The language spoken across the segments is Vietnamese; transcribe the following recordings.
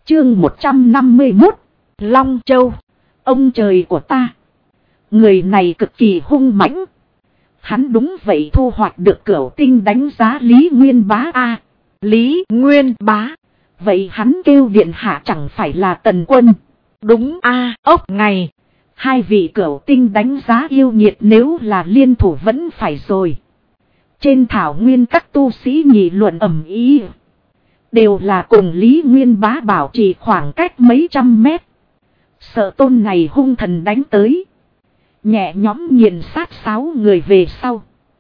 Chương 151. Long Châu. Ông trời của ta. Người này cực kỳ hung mãnh. Hắn đúng vậy thu hoạch được Cửu Tinh đánh giá Lý Nguyên Bá a. Lý Nguyên Bá. Vậy hắn kêu điện hạ chẳng phải là Tần Quân. Đúng a. Ốc ngày. Hai vị Cửu Tinh đánh giá yêu nghiệt nếu là liên thủ vẫn phải rồi. Trên thảo nguyên các tu sĩ nghị luận ầm ĩ. Đều là cùng Lý Nguyên Bá bảo trì khoảng cách mấy trăm mét. Sợ tôn này hung thần đánh tới. Nhẹ nhóm nghiền sát 6 người về sau.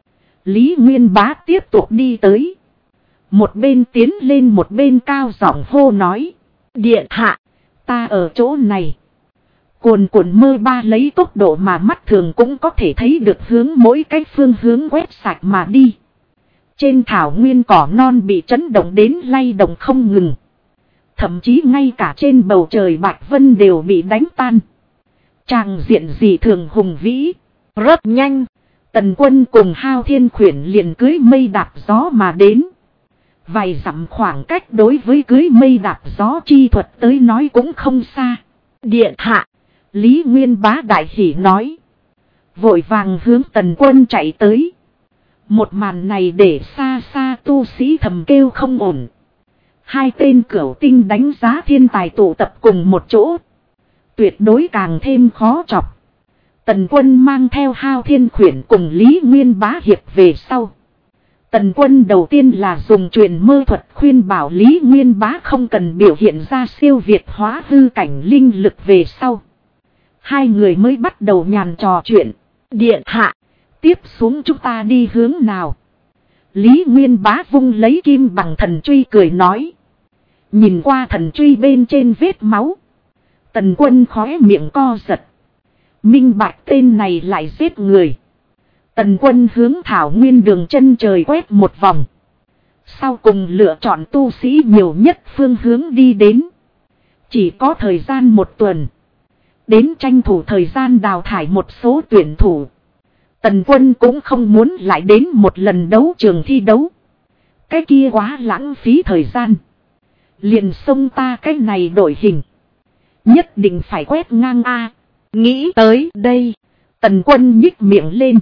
Lý Nguyên Bá tiếp tục đi tới. Một bên tiến lên một bên cao giọng hô nói. Điện hạ, ta ở chỗ này. Cuồn cuộn mơ ba lấy tốc độ mà mắt thường cũng có thể thấy được hướng mỗi cái phương hướng quét sạch mà đi. Trên thảo nguyên cỏ non bị chấn động đến lay động không ngừng. Thậm chí ngay cả trên bầu trời bạch vân đều bị đánh tan. Tràng diện dị thường hùng vĩ. Rất nhanh. Tần Quân cùng Hao Thiên Khuyển liền cưới mây đạp gió mà đến. Vài dặm khoảng cách đối với cưới mây đạp gió chi thuật tới nói cũng không xa. Điện hạ. Lý Nguyên Bá đại hỉ nói. Vội vàng hướng Tần Quân chạy tới. Một màn này để xa xa tu sĩ thầm kêu không ổn. Hai tên Cửu Tinh đánh giá thiên tài tụ tập cùng một chỗ. Tuyệt đối càng thêm khó chọc. Tần Quân mang theo Hao Thiên Khuyển cùng Lý Nguyên Bá hiệp về sau. Tần Quân đầu tiên là dùng truyền mơ thuật khuyên bảo Lý Nguyên Bá không cần biểu hiện ra siêu việt hóa hư cảnh linh lực về sau. Hai người mới bắt đầu nhàn trò chuyện. Điện hạ, tiếp xuống chúng ta đi hướng nào? Lý Nguyên Bá vung lấy kim bằng thần truy cười nói. Nhìn qua thần truy bên trên vết máu. Tần Quân khóe miệng co giật. Minh bạch tên này lại giết người. Tần Quân hướng thảo nguyên đường chân trời quét một vòng. Sau cùng lựa chọn tu sĩ nhiều nhất phương hướng đi đến. Chỉ có thời gian một tuần. Đến tranh thủ thời gian đào thải một số tuyển thủ. Tần Quân cũng không muốn lại đến một lần đấu trường thi đấu. Cái kia quá lãng phí thời gian. Liền xông ta cái này đổi hình. Nhất định phải quét ngang a. Nghĩ tới đây. Tần Quân nhích miệng lên.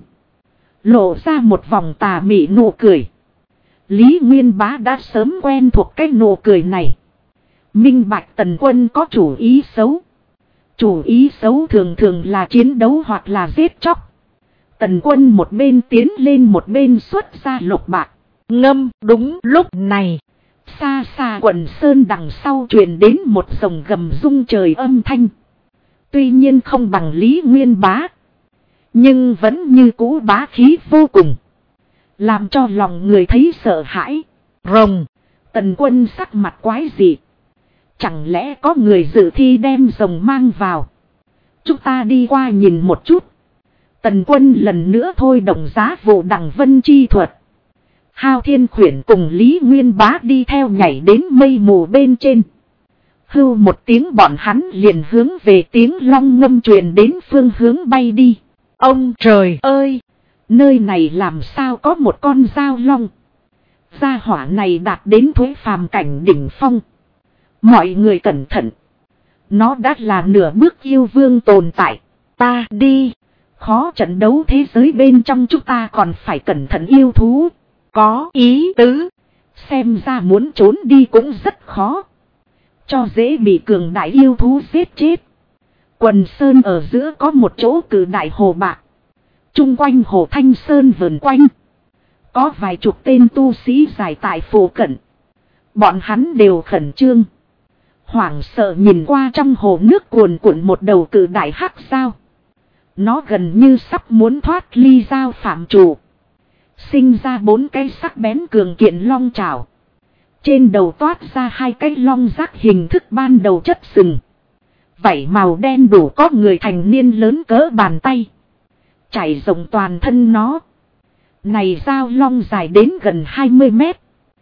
Lộ ra một vòng tà mị nụ cười. Lý Nguyên Bá đã sớm quen thuộc cái nụ cười này. Minh bạch Tần Quân có chủ ý xấu. Chủ ý xấu thường thường là chiến đấu hoặc là giết chóc. Tần Quân một bên tiến lên một bên xuất ra lục bạc. Ngâm đúng lúc này. Xa xa quần sơn đằng sau truyền đến một dòng gầm rung trời âm thanh. Tuy nhiên không bằng Lý Nguyên Bá. Nhưng vẫn như cũ bá khí vô cùng. Làm cho lòng người thấy sợ hãi. Rồng. Tần Quân sắc mặt quái dị. Chẳng lẽ có người dự thi đem rồng mang vào. Chúng ta đi qua nhìn một chút. Tần Quân lần nữa thôi động giá vụ đằng vân chi thuật. Hao Thiên Khuyển cùng Lý Nguyên Bá đi theo nhảy đến mây mù bên trên. Hưu một tiếng bọn hắn liền hướng về tiếng long ngâm truyền đến phương hướng bay đi. Ông trời ơi! Nơi này làm sao có một con dao long? Gia hỏa này đạt đến thuế phàm cảnh đỉnh phong. Mọi người cẩn thận. Nó đã là nửa bước yêu vương tồn tại. Ta đi. Khó trận đấu thế giới bên trong chúng ta còn phải cẩn thận yêu thú. Có ý tứ. Xem ra muốn trốn đi cũng rất khó. Cho dễ bị cường đại yêu thú giết chết. Quần sơn ở giữa có một chỗ cử đại hồ bạc. Trung quanh hồ Thanh Sơn vần quanh. Có vài chục tên tu sĩ giải tại phổ cận. Bọn hắn đều khẩn trương. Hoảng sợ nhìn qua trong hồ nước cuồn cuộn một đầu cử đại hắc sao. Nó gần như sắp muốn thoát ly giao phạm chủ. Sinh ra 4 cái sắc bén cường kiện long trảo. Trên đầu toát ra 2 cái long rác hình thức ban đầu chất sừng. Vảy màu đen đủ có người thành niên lớn cỡ bàn tay. Chảy rộng toàn thân nó. Này dao long dài đến gần 20 mét.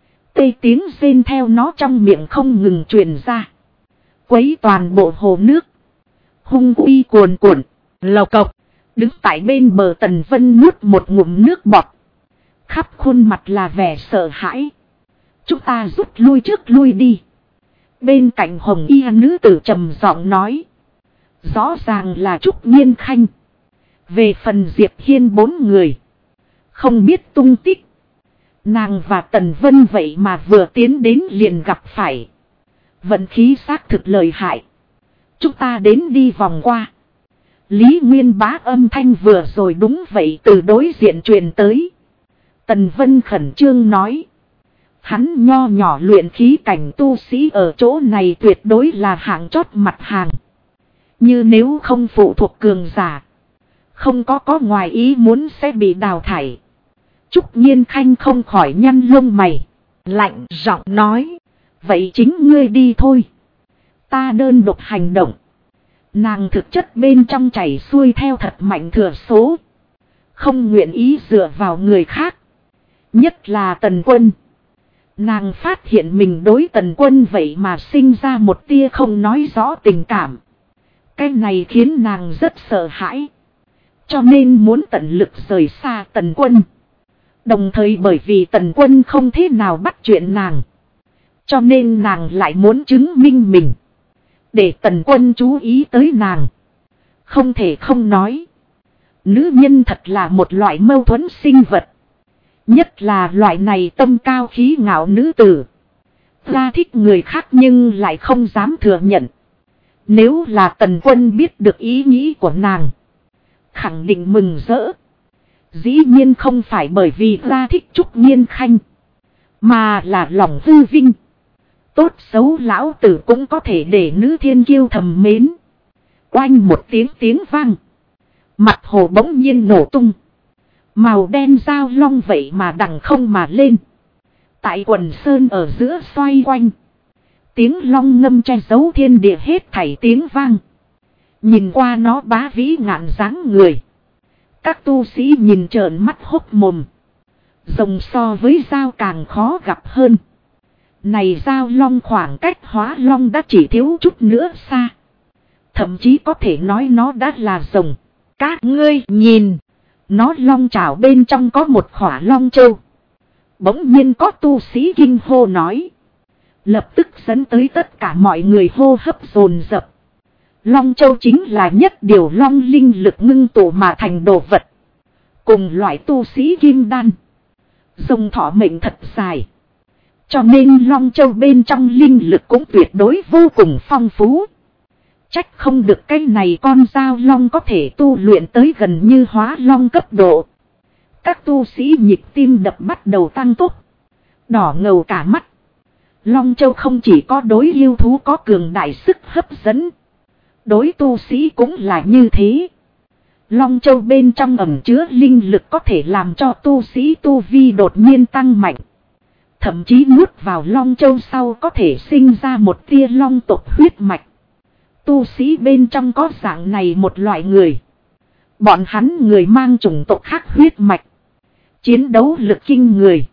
Tê tiếng rên theo nó trong miệng không ngừng truyền ra. Quấy toàn bộ hồ nước. Hung uy cuồn cuộn. Lộc cộc. Đứng tại bên bờ Tần Vân nuốt một ngụm nước bọt. Khắp khuôn mặt là vẻ sợ hãi. Chúng ta rút lui trước lui đi. Bên cạnh hồng y nữ tử trầm giọng nói. Rõ ràng là Trúc Nhiên Khanh. Về phần Diệp Hiên 4 người. Không biết tung tích. Nàng và Tần Vân vậy mà vừa tiến đến liền gặp phải. Vận khí xác thực lợi hại. Chúng ta đến đi vòng qua. Lý Nguyên Bá âm thanh vừa rồi đúng vậy từ đối diện truyền tới. Tần Vân khẩn trương nói. Hắn nho nhỏ luyện khí cảnh tu sĩ ở chỗ này tuyệt đối là hạng chót mặt hàng. Như nếu không phụ thuộc cường giả. Không có ngoài ý muốn sẽ bị đào thải. Trúc Nhiên Khanh không khỏi nhăn lông mày. Lạnh giọng nói. Vậy chính ngươi đi thôi. Ta đơn độc hành động. Nàng thực chất bên trong chảy xuôi theo thật mạnh thừa số. Không nguyện ý dựa vào người khác. Nhất là Tần Quân. Nàng phát hiện mình đối Tần Quân vậy mà sinh ra một tia không nói rõ tình cảm. Cái này khiến nàng rất sợ hãi. Cho nên muốn tận lực rời xa Tần Quân. Đồng thời bởi vì Tần Quân không thế nào bắt chuyện nàng. Cho nên nàng lại muốn chứng minh mình. Để Tần Quân chú ý tới nàng. Không thể không nói. Nữ nhân thật là một loại mâu thuẫn sinh vật. Nhất là loại này tâm cao khí ngạo nữ tử. Ra thích người khác nhưng lại không dám thừa nhận. Nếu là Tần Quân biết được ý nghĩ của nàng. Khẳng định mừng rỡ. Dĩ nhiên không phải bởi vì ra thích Trúc Nhiên Khanh. Mà là lòng hư vinh. Tốt xấu lão tử cũng có thể để nữ thiên kiêu thầm mến. Oanh một tiếng vang. Mặt hồ bỗng nhiên nổ tung. Màu đen dao long vậy mà đằng không mà lên. Tại quần sơn ở giữa xoay quanh. Tiếng long ngâm che giấu thiên địa hết thảy tiếng vang. Nhìn qua nó bá vĩ ngạn dáng người. Các tu sĩ nhìn trợn mắt hốc mồm. Rồng so với dao càng khó gặp hơn. Này dao long khoảng cách hóa long đã chỉ thiếu chút nữa xa. Thậm chí có thể nói nó đã là rồng. Các ngươi nhìn. Nó long chảo bên trong có một khỏa long châu. Bỗng nhiên có tu sĩ kinh hô nói. Lập tức dẫn tới tất cả mọi người hô hấp dồn dập. Long châu chính là nhất điều long linh lực ngưng tụ mà thành đồ vật. Cùng loại tu sĩ kim đan. Rồng thọ mệnh thật dài. Cho nên long châu bên trong linh lực cũng tuyệt đối vô cùng phong phú. Trách không được cái này con dao long có thể tu luyện tới gần như hóa long cấp độ. Các tu sĩ nhịp tim đập bắt đầu tăng tốc. Đỏ ngầu cả mắt. Long châu không chỉ có đối yêu thú có cường đại sức hấp dẫn. Đối tu sĩ cũng là như thế. Long châu bên trong ẩn chứa linh lực có thể làm cho tu sĩ tu vi đột nhiên tăng mạnh. Thậm chí nuốt vào long châu sau có thể sinh ra một tia long tộc huyết mạch. Tu sĩ bên trong có dạng này một loại người. Bọn hắn người mang chủng tộc khác huyết mạch. Chiến đấu lực kinh người.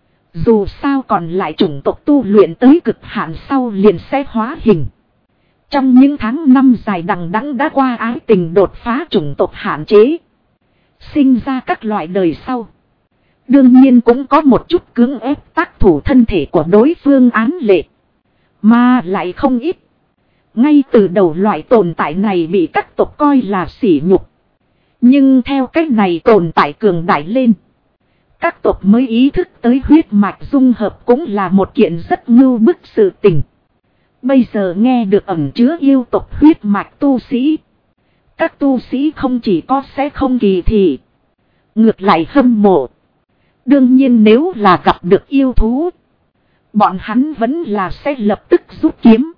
Dù sao còn lại chủng tộc tu luyện tới cực hạn sau liền sẽ hóa hình. Trong những tháng năm dài đằng đẵng đã qua ái tình đột phá chủng tộc hạn chế. Sinh ra các loại đời sau. Đương nhiên cũng có một chút cưỡng ép tác thủ thân thể của đối phương án lệ. Mà lại không ít. Ngay từ đầu loại tồn tại này bị các tộc coi là sỉ nhục. Nhưng theo cách này tồn tại cường đại lên. Các tộc mới ý thức tới huyết mạch dung hợp cũng là một kiện rất ngưu bức sự tình. Bây giờ nghe được ẩn chứa yêu tộc huyết mạch tu sĩ. Các tu sĩ không chỉ có sẽ không kỳ thị. Ngược lại hâm mộ. Đương nhiên nếu là gặp được yêu thú. Bọn hắn vẫn là sẽ lập tức rút kiếm.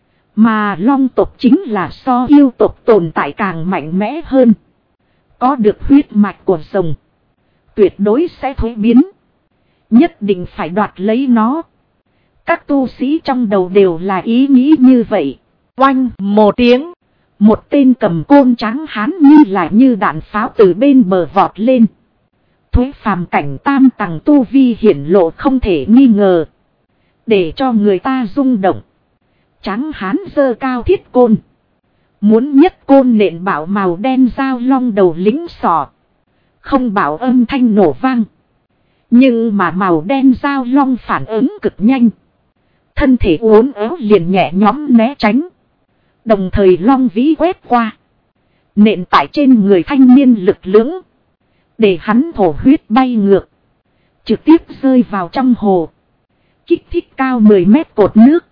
Mà long tộc chính là so yêu tộc tồn tại càng mạnh mẽ hơn. Có được huyết mạch của rồng. Tuyệt đối sẽ thối biến. Nhất định phải đoạt lấy nó. Các tu sĩ trong đầu đều là ý nghĩ như vậy. Oanh một tiếng. Một tên cầm côn trắng hán như đạn pháo từ bên bờ vọt lên. Thuế phàm cảnh tam tầng tu vi hiển lộ không thể nghi ngờ. Để cho người ta rung động. Trắng hán giơ cao thiết côn. Muốn nhất côn nện bảo màu đen dao long đầu lính sọ. Không bảo âm thanh nổ vang. Nhưng mà màu đen dao long phản ứng cực nhanh. thân thể uốn éo liền nhẹ nhõm né tránh. Đồng thời long vĩ quét qua. Nện tại trên người thanh niên lực lưỡng. Để hắn thổ huyết bay ngược. Trực tiếp rơi vào trong hồ. Kích thích cao 10 mét cột nước.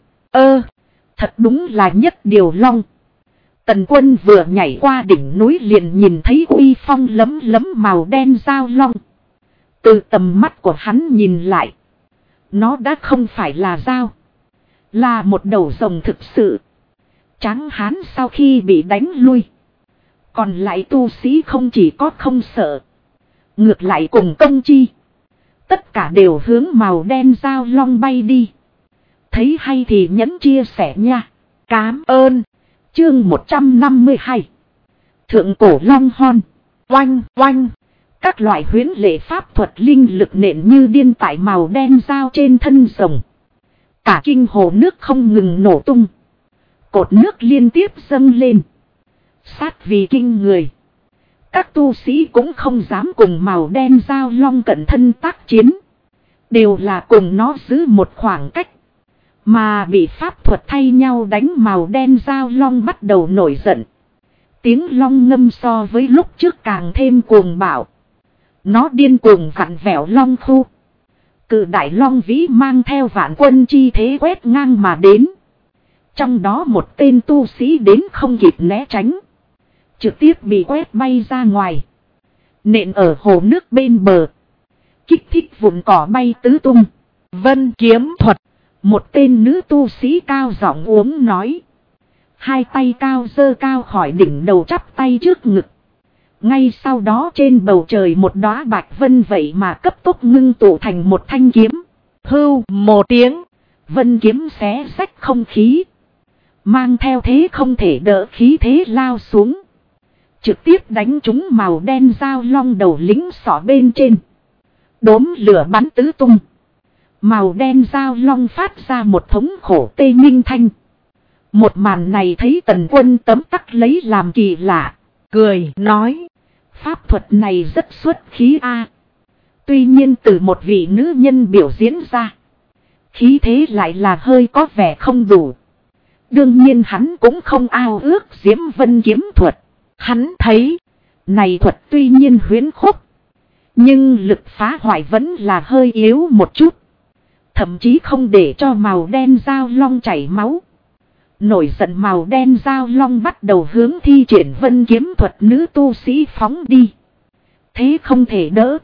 Thật đúng là nhất điều long. Tần Quân vừa nhảy qua đỉnh núi liền nhìn thấy uy phong lấm lấm màu đen dao long. Từ tầm mắt của hắn nhìn lại. Nó đã không phải là dao. Là một đầu rồng thực sự. Tráng hán sau khi bị đánh lui. Còn lại tu sĩ không chỉ có không sợ. Ngược lại cùng công chi. Tất cả đều hướng màu đen dao long bay đi. Thấy hay thì nhấn chia sẻ nha. Cám ơn. Chương 152. Thượng cổ long hon. Oanh oanh. Các loại huyễn lệ pháp thuật linh lực nện như điên tại màu đen dao trên thân rồng. Cả kinh hồ nước không ngừng nổ tung. Cột nước liên tiếp dâng lên. Sát vì kinh người. Các tu sĩ cũng không dám cùng màu đen dao long cận thân tác chiến. Đều là cùng nó giữ một khoảng cách. Mà bị pháp thuật thay nhau đánh màu đen dao long bắt đầu nổi giận. Tiếng long ngâm so với lúc trước càng thêm cuồng bạo. Nó điên cuồng vặn vẹo long khu. Cự đại long vĩ mang theo vạn quân chi thế quét ngang mà đến. Trong đó một tên tu sĩ đến không kịp né tránh. Trực tiếp bị quét bay ra ngoài. Nện ở hồ nước bên bờ. Kích thích vụn cỏ bay tứ tung. Vân kiếm thuật. Một tên nữ tu sĩ cao giọng uống nói. Hai tay cao giơ cao khỏi đỉnh đầu chắp tay trước ngực. Ngay sau đó trên bầu trời một đóa bạch vân vậy mà cấp tốc ngưng tụ thành một thanh kiếm. Hưu một tiếng. Vân kiếm xé rách không khí. Mang theo thế không thể đỡ khí thế lao xuống. Trực tiếp đánh trúng màu đen dao long đầu lính sọ bên trên. Đốm lửa bắn tứ tung. Màu đen dao long phát ra một thống khổ tê minh thanh. Một màn này thấy Tần Quân tấm tắc lấy làm kỳ lạ. Cười nói. Pháp thuật này rất xuất khí a. Tuy nhiên từ một vị nữ nhân biểu diễn ra. Khí thế lại là hơi có vẻ không đủ. Đương nhiên hắn cũng không ao ước Diễm Vân kiếm thuật. Hắn thấy. Này thuật tuy nhiên huyễn khúc. Nhưng lực phá hoại vẫn là hơi yếu một chút. Thậm chí không để cho màu đen dao long chảy máu. Nổi giận màu đen dao long bắt đầu hướng thi triển vân kiếm thuật nữ tu sĩ phóng đi. Thế không thể đỡ.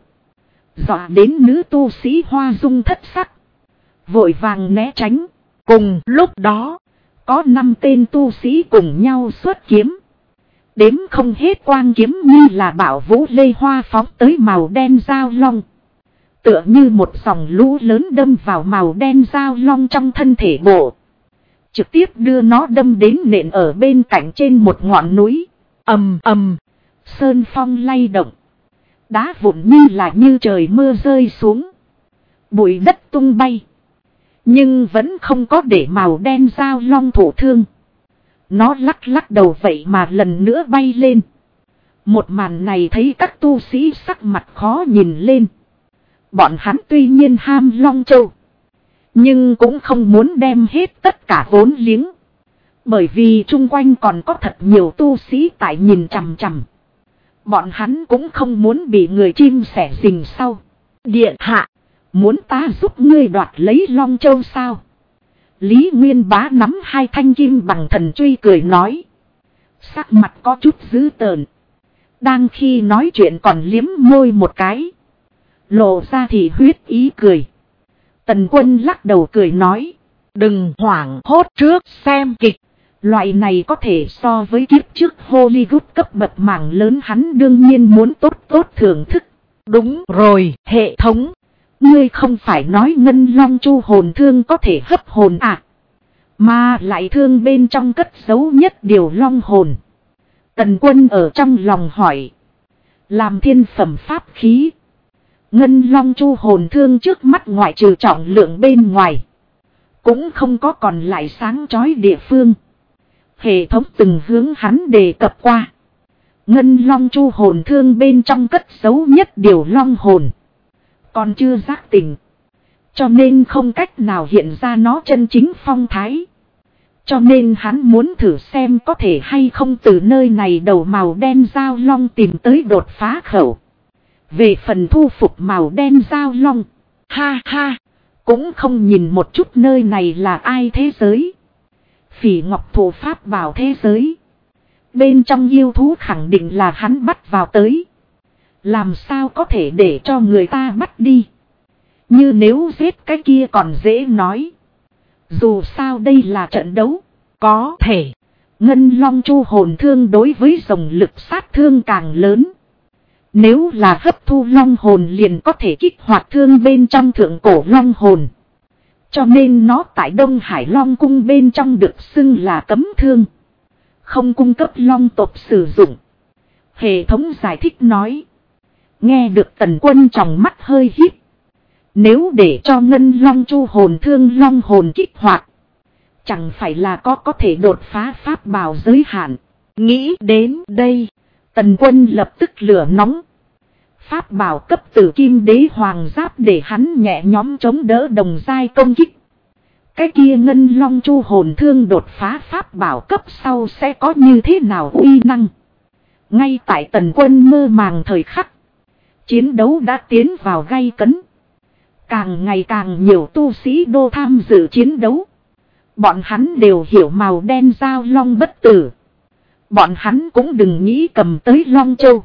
Dọa đến nữ tu sĩ hoa dung thất sắc. Vội vàng né tránh. Cùng lúc đó. Có 5 tên tu sĩ cùng nhau xuất kiếm. Đếm không hết quang kiếm như là bảo vũ lê hoa phóng tới màu đen dao long. Tựa như một dòng lũ lớn đâm vào màu đen dao long trong thân thể bộ. Trực tiếp đưa nó đâm đến nện ở bên cạnh trên một ngọn núi. Ầm ầm. Sơn phong lay động. Đá vụn như trời mưa rơi xuống. Bụi đất tung bay. Nhưng vẫn không có để màu đen dao long thổ thương. Nó lắc lắc đầu vậy mà lần nữa bay lên. Một màn này thấy các tu sĩ sắc mặt khó nhìn lên. Bọn hắn tuy nhiên ham Long Châu. Nhưng cũng không muốn đem hết tất cả vốn liếng. Bởi vì chung quanh còn có thật nhiều tu sĩ tại nhìn chằm chằm. Bọn hắn cũng không muốn bị người chim sẻ rình sau. Điện hạ. Muốn ta giúp ngươi đoạt lấy Long Châu sao? Lý Nguyên Bá nắm 2 thanh kim bằng thần truy cười nói. Sắc mặt có chút dữ tợn. Đang khi nói chuyện còn liếm môi một cái. Lộ ra thì huyết ý cười. Tần Quân lắc đầu cười nói. Đừng hoảng hốt trước xem kịch. Loại này có thể so với kiếp trước Hollywood cấp bậc mảng lớn hắn đương nhiên muốn tốt thưởng thức. Đúng rồi, hệ thống. Ngươi không phải nói ngân long chu hồn thương có thể hấp hồn à? Mà lại thương bên trong cất giấu nhất điều long hồn. Tần Quân ở trong lòng hỏi. Làm thiên phẩm pháp khí. Ngân long chu hồn thương trước mắt ngoại trừ trọng lượng bên ngoài. Cũng không có còn lại sáng chói địa phương. Hệ thống từng hướng hắn đề cập qua. Ngân long chu hồn thương bên trong cất giấu nhất điều long hồn. Còn chưa giác tỉnh. Cho nên không cách nào hiện ra nó chân chính phong thái. Cho nên hắn muốn thử xem có thể hay không từ nơi này đầu màu đen dao long tìm tới đột phá khẩu. Về phần thu phục màu đen dao long. Ha ha. Cũng không nhìn một chút nơi này là ai thế giới. Phỉ Ngọc Thụ pháp bảo thế giới. Bên trong yêu thú khẳng định là hắn bắt vào tới. Làm sao có thể để cho người ta bắt đi. Như nếu giết cái kia còn dễ nói. Dù sao đây là trận đấu. Có thể. Ngân long chu hồn thương đối với rồng lực sát thương càng lớn. Nếu là hấp thu long hồn liền có thể kích hoạt thương bên trong thượng cổ long hồn. Cho nên nó tại Đông Hải Long Cung bên trong được xưng là cấm thương. Không cung cấp long tộc sử dụng. Hệ thống giải thích nói. Nghe được Tần Quân trong mắt hơi híp. Nếu để cho ngân long chu hồn thương long hồn kích hoạt. Chẳng phải là có thể đột phá pháp bảo giới hạn. Nghĩ đến đây. Tần Quân lập tức lửa nóng. Pháp bảo cấp tử kim đế hoàng giáp để hắn nhẹ nhõm chống đỡ đồng giai công kích. Cái kia ngân long chu hồn thương đột phá pháp bảo cấp sau sẽ có như thế nào uy năng. Ngay tại Tần Quân mơ màng thời khắc. Chiến đấu đã tiến vào gay cấn. Càng ngày càng nhiều tu sĩ đô tham dự chiến đấu. Bọn hắn đều hiểu màu đen dao long bất tử. Bọn hắn cũng đừng nghĩ cầm tới Long Châu.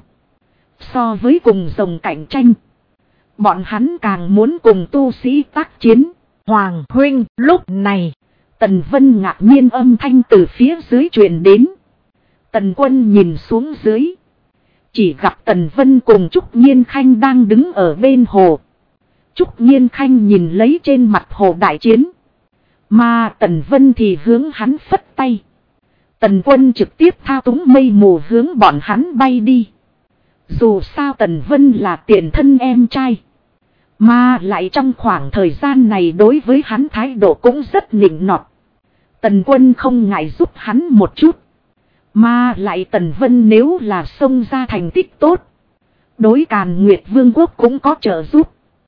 So với cùng rồng cạnh tranh. Bọn hắn càng muốn cùng tu sĩ tác chiến. Hoàng huynh lúc này. Tần Vân ngạc nhiên âm thanh từ phía dưới truyền đến. Tần Quân nhìn xuống dưới. Chỉ gặp Tần Vân cùng Trúc Nhiên Khanh đang đứng ở bên hồ. Trúc Nhiên Khanh nhìn lấy trên mặt hồ đại chiến. Mà Tần Vân thì hướng hắn phất tay. Tần Quân trực tiếp thao túng mây mù hướng bọn hắn bay đi. Dù sao Tần Vân là tiền thân em trai. Mà lại trong khoảng thời gian này đối với hắn thái độ cũng rất nịnh nọt. Tần Quân không ngại giúp hắn một chút. Mà lại Tần Vân nếu là xông ra thành tích tốt. Đối Càn Nguyệt Vương quốc cũng có trợ giúp.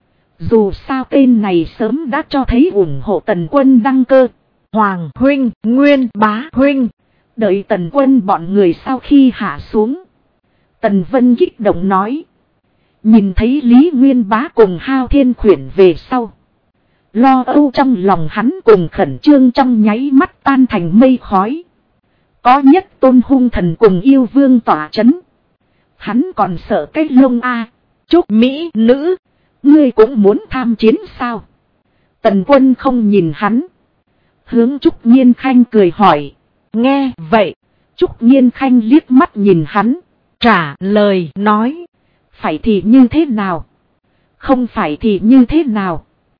Dù sao tên này sớm đã cho thấy ủng hộ Tần Quân đăng cơ. Hoàng huynh, Nguyên Bá huynh. Đợi Tần Quân bọn người sau khi hạ xuống. Tần Vân kích động nói. Nhìn thấy Lý Nguyên Bá cùng Hao Thiên Khuyển về sau. Lo âu trong lòng hắn cùng khẩn trương trong nháy mắt tan thành mây khói. Có nhất Tôn hung thần cùng yêu vương tỏa chấn. Hắn còn sợ cái lông a. Trúc Mỹ nữ. Ngươi cũng muốn tham chiến sao? Tần Quân không nhìn hắn. Hướng Trúc Nhiên Khanh cười hỏi. Nghe vậy. Trúc Nhiên Khanh liếc mắt nhìn hắn. Trả lời nói. Phải thì như thế nào? Không phải thì như thế nào?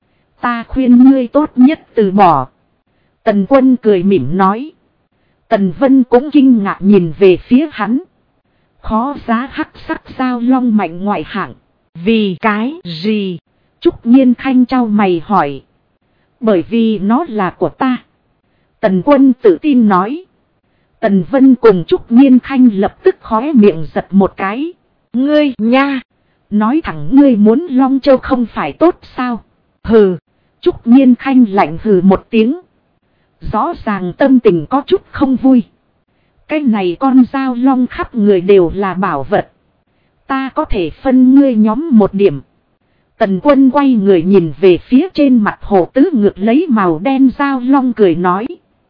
Ta khuyên ngươi tốt nhất từ bỏ. Tần Quân cười mỉm nói. Tần Vân cũng kinh ngạc nhìn về phía hắn. Khó giá hắc sắc sao long mạnh ngoại hạng. Vì cái gì? Trúc Nhiên Khanh trao mày hỏi. Bởi vì nó là của ta. Tần Quân tự tin nói. Tần Vân cùng Trúc Nhiên Khanh lập tức khóe miệng giật một cái. Ngươi nha. Nói thẳng ngươi muốn Long Châu không phải tốt sao? Hừ. Trúc Nhiên Khanh lạnh hừ một tiếng. Rõ ràng tâm tình có chút không vui. Cái này con dao long khắp người đều là bảo vật. Ta có thể phân ngươi nhóm một điểm. Tần Quân quay người nhìn về phía trên mặt hồ tứ ngược lấy màu đen dao long cười nói.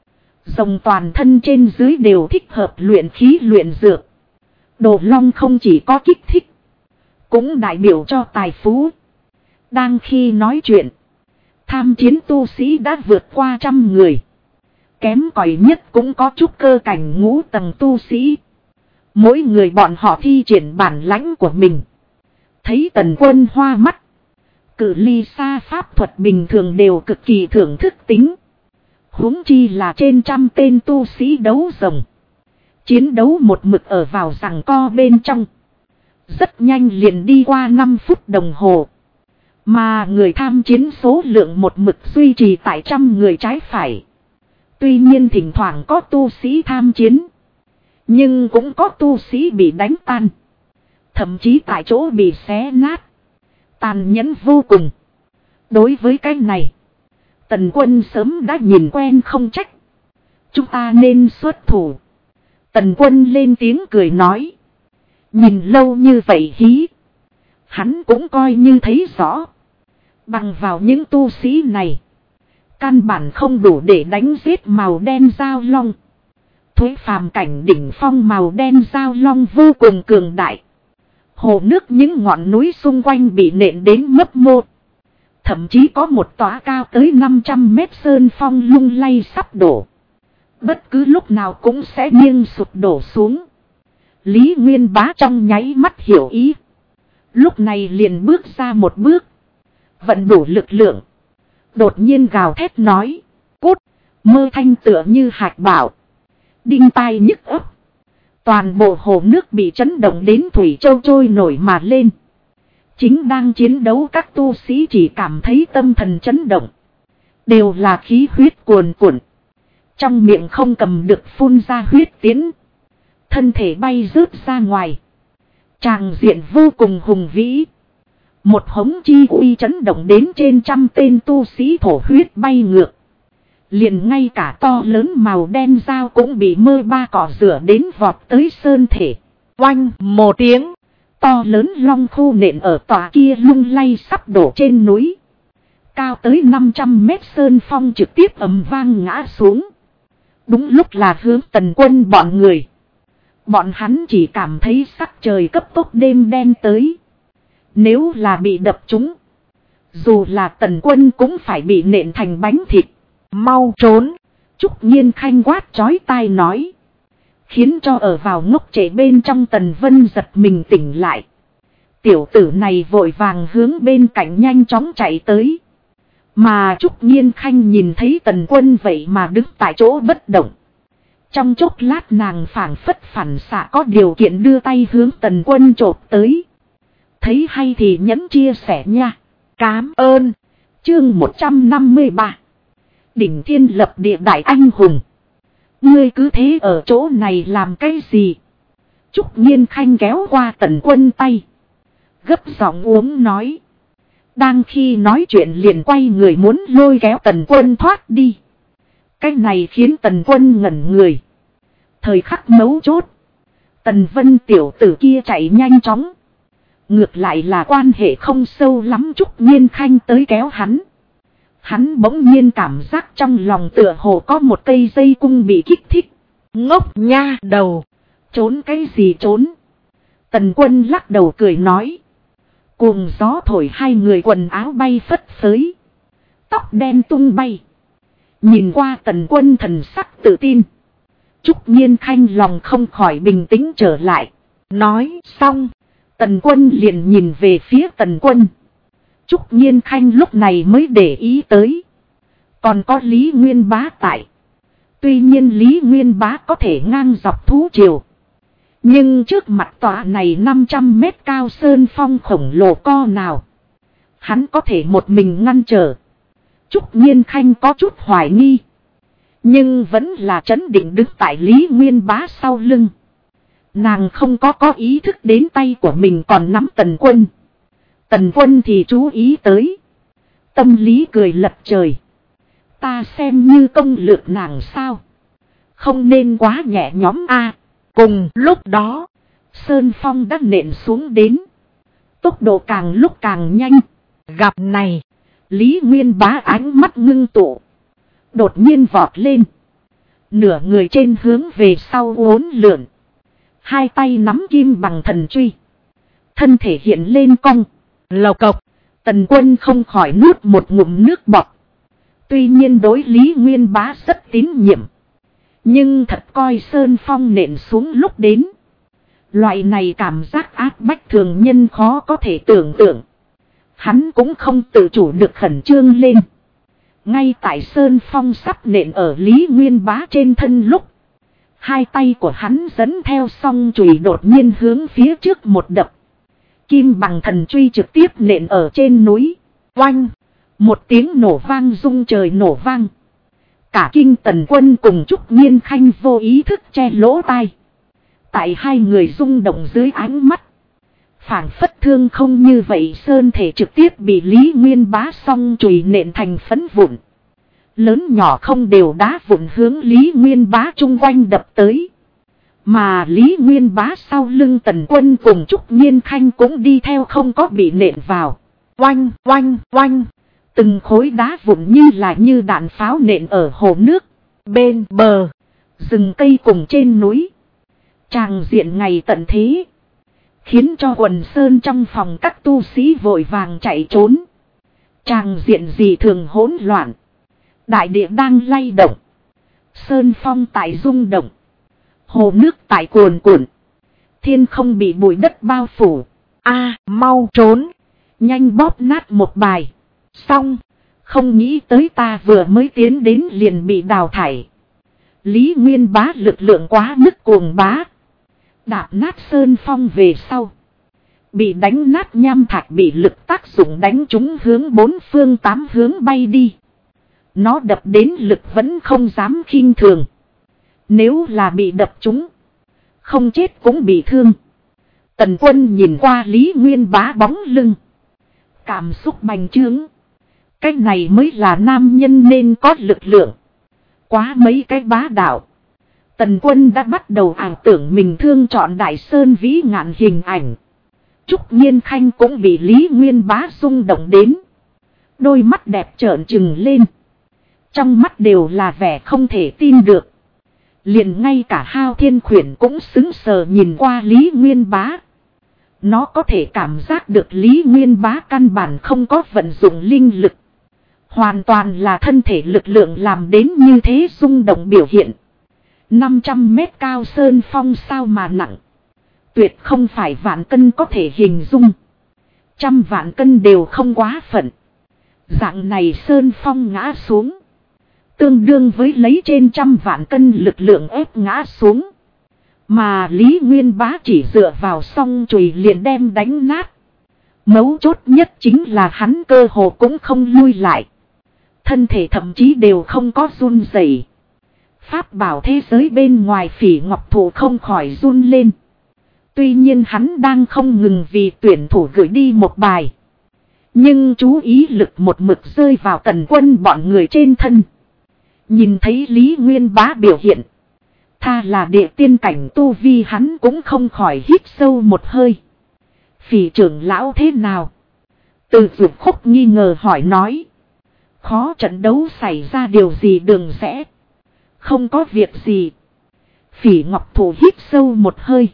Rồng toàn thân trên dưới đều thích hợp luyện khí luyện dược. Đồ long không chỉ có kích thích. Cũng đại biểu cho tài phú. Đang khi nói chuyện. Tham chiến tu sĩ đã vượt qua 100 người. Kém cỏi nhất cũng có chút cơ cảnh ngũ tầng tu sĩ. Mỗi người bọn họ thi triển bản lãnh của mình. Thấy Tần Quân hoa mắt. Cự ly xa pháp thuật bình thường đều cực kỳ thưởng thức tính. Huống chi là trên 100 tên tu sĩ đấu rồng. Chiến đấu một mực ở vào giằng co bên trong. Rất nhanh liền đi qua 5 phút đồng hồ. Mà người tham chiến số lượng một mực duy trì tại 100 người trái phải. Tuy nhiên thỉnh thoảng có tu sĩ tham chiến. Nhưng cũng có tu sĩ bị đánh tan. Thậm chí tại chỗ bị xé nát. Tàn nhẫn vô cùng. Đối với cái này, Tần Quân sớm đã nhìn quen không trách. Chúng ta nên xuất thủ. Tần Quân lên tiếng cười nói. Nhìn lâu như vậy hí. Hắn cũng coi như thấy rõ. Bằng vào những tu sĩ này, căn bản không đủ để đánh giết màu đen giao long. Thuế phàm cảnh đỉnh phong màu đen giao long vô cùng cường đại. Hồ nước những ngọn núi xung quanh bị nện đến mấp mô. Thậm chí có một tòa cao tới 500 mét sơn phong lung lay sắp đổ. Bất cứ lúc nào cũng sẽ nghiêng sụp đổ xuống. Lý Nguyên Bá trong nháy mắt hiểu ý. Lúc này liền bước ra một bước. Vận đủ lực lượng. Đột nhiên gào thét nói. Cút, mơ thanh tựa như hạt bảo. Đinh tai nhức ấp. Toàn bộ hồ nước bị chấn động đến thủy châu trôi nổi mà lên. Chính đang chiến đấu các tu sĩ chỉ cảm thấy tâm thần chấn động. Đều là khí huyết cuồn cuộn. Trong miệng không cầm được phun ra huyết tiến. Thân thể bay rớt ra ngoài. Tràng diện vô cùng hùng vĩ. Một hống chi uy chấn động đến trên trăm tên tu sĩ thổ huyết bay ngược. Liền ngay cả to lớn màu đen dao cũng bị mưa ba cỏ rửa đến vọt tới sơn thể. Oanh một tiếng. To lớn long khu nện ở tòa kia lung lay sắp đổ trên núi. Cao tới 500 mét sơn phong trực tiếp ầm vang ngã xuống. Đúng lúc là hướng Tần Quân bọn người. Bọn hắn chỉ cảm thấy sắc trời cấp tốc đêm đen tới. Nếu là bị đập trúng, dù là Tần Quân cũng phải bị nện thành bánh thịt. Mau trốn. Trúc Nhiên Khanh quát chói tai nói. Khiến cho ở vào ngốc trệ bên trong Tần Vân giật mình tỉnh lại. Tiểu tử này vội vàng hướng bên cạnh nhanh chóng chạy tới. Mà Trúc Nhiên Khanh nhìn thấy Tần Quân vậy mà đứng tại chỗ bất động. Trong chốc lát nàng phảng phất phản xạ có điều kiện đưa tay hướng Tần Quân chộp tới. Thấy hay thì nhấn chia sẻ nha. Cám ơn. Chương 153. Đỉnh thiên lập địa đại anh hùng. Ngươi cứ thế ở chỗ này làm cái gì? Trúc Nhiên Khanh kéo qua Tần Quân tay. Gấp giọng uống nói. Đang khi nói chuyện liền quay người muốn lôi kéo Tần Quân thoát đi. Cái này khiến Tần Quân ngẩn người. Thời khắc mấu chốt. Tần Vân tiểu tử kia chạy nhanh chóng. Ngược lại là quan hệ không sâu lắm Trúc Nhiên Khanh tới kéo hắn. Hắn bỗng nhiên cảm giác trong lòng tựa hồ có một cây dây cung bị kích thích. Ngốc nha đầu. Trốn cái gì trốn? Tần Quân lắc đầu cười nói. Cuồng gió thổi hai người quần áo bay phất phới. Tóc đen tung bay. Nhìn qua Tần Quân thần sắc tự tin. Trúc Nhiên Khanh lòng không khỏi bình tĩnh trở lại. Nói xong. Tần Quân liền nhìn về phía Tần Quân. Trúc Nhiên Khanh lúc này mới để ý tới. Còn có Lý Nguyên Bá tại. Tuy nhiên Lý Nguyên Bá có thể ngang dọc thú triều. Nhưng trước mặt tòa này 500 mét cao sơn phong khổng lồ co nào. Hắn có thể một mình ngăn trở. Trúc Nhiên Khanh có chút hoài nghi. Nhưng vẫn là trấn định đứng tại Lý Nguyên Bá sau lưng. Nàng không có ý thức đến tay của mình còn nắm Tần Quân. Tần Quân thì chú ý tới. Tâm lý cười lật trời. Ta xem như công lược nàng sao. Không nên quá nhẹ nhõm a. Cùng lúc đó. Sơn phong đã nện xuống đến. Tốc độ càng lúc càng nhanh. Gặp này. Lý Nguyên Bá ánh mắt ngưng tụ. Đột nhiên vọt lên. Nửa người trên hướng về sau uốn lượn. Hai tay nắm kim bằng thần truy. Thân thể hiện lên cong. Lộc cộc. Tần Quân không khỏi nuốt một ngụm nước bọt. Tuy nhiên đối Lý Nguyên Bá rất tín nhiệm. Nhưng thật coi sơn phong nện xuống lúc đến. Loại này cảm giác áp bách thường nhân khó có thể tưởng tượng. Hắn cũng không tự chủ được khẩn trương lên. Ngay tại sơn phong sắp nện ở Lý Nguyên Bá trên thân lúc. Hai tay của hắn dẫn theo song chùy đột nhiên hướng phía trước một đập. Kim bằng thần truy trực tiếp nện ở trên núi. Oanh! Một tiếng nổ vang rung trời nổ vang. Cả kinh Tần Quân cùng Trúc Nhiên Khanh vô ý thức che lỗ tai. Tại hai người rung động dưới ánh mắt. Phảng phất thương không như vậy sơn thể trực tiếp bị Lý Nguyên Bá song chùy nện thành phấn vụn. Lớn nhỏ không đều đá vụn hướng Lý Nguyên Bá chung quanh đập tới. Mà Lý Nguyên Bá sau lưng Tần Quân cùng Trúc Nhiên Khanh cũng đi theo không có bị nện vào. Oanh, oanh, oanh. Từng khối đá vụn như đạn pháo nện ở hồ nước, bên bờ, rừng cây cùng trên núi. Tràng diện ngày tận thế. Khiến cho quần sơn trong phòng các tu sĩ vội vàng chạy trốn. Tràng diện gì thường hỗn loạn. Đại địa đang lay động. Sơn phong tại rung động. Hồ nước tại cuồn cuộn. Thiên không bị bụi đất bao phủ. Mau trốn. Nhanh bóp nát một bài. Xong. Không nghĩ tới ta vừa mới tiến đến liền bị đào thải. Lý Nguyên Bá lực lượng quá mức cuồng bá. Đạp nát sơn phong về sau. Bị đánh nát nham thạch bị lực tác dụng đánh chúng hướng bốn phương tám hướng bay đi. Nó đập đến lực vẫn không dám khinh thường. Nếu là bị đập chúng, không chết cũng bị thương. Tần Quân nhìn qua Lý Nguyên Bá bóng lưng. Cảm xúc bành trướng. Cái này mới là nam nhân nên có lực lượng. Quá mấy cái bá đạo. Tần Quân đã bắt đầu ảo tưởng mình thương trọn Đại Sơn vĩ ngạn hình ảnh. Trúc Nhiên Khanh cũng bị Lý Nguyên Bá rung động đến. Đôi mắt đẹp trợn trừng lên. Trong mắt đều là vẻ không thể tin được. Liền ngay cả Hao Thiên Khuyển cũng sững sờ nhìn qua Lý Nguyên Bá. Nó có thể cảm giác được Lý Nguyên Bá căn bản không có vận dụng linh lực. Hoàn toàn là thân thể lực lượng làm đến như thế rung động biểu hiện. 500 mét cao sơn phong sao mà nặng. Tuyệt không phải vạn cân có thể hình dung. 100 vạn cân đều không quá phận. Dạng này sơn phong ngã xuống. Tương đương với lấy trên 100 vạn cân lực lượng ép ngã xuống. Mà Lý Nguyên Bá chỉ dựa vào song chùy liền đem đánh nát. Mấu chốt nhất chính là hắn cơ hồ cũng không lui lại. Thân thể thậm chí đều không có run rẩy. Pháp bảo thế giới bên ngoài Phỉ Ngọc Thụ không khỏi run lên. Tuy nhiên hắn đang không ngừng vì tuyển thủ gửi đi một bài. Nhưng chú ý lực một mực rơi vào Tần Quân bọn người trên thân. Nhìn thấy Lý Nguyên Bá biểu hiện. Tha là địa tiên cảnh tu vi hắn cũng không khỏi hít sâu một hơi. Phỉ trưởng lão thế nào? Từ Dục Khúc nghi ngờ hỏi nói. Khó trận đấu xảy ra điều gì đường rẽ. Không có việc gì. Phỉ Ngọc Thụ hít sâu một hơi.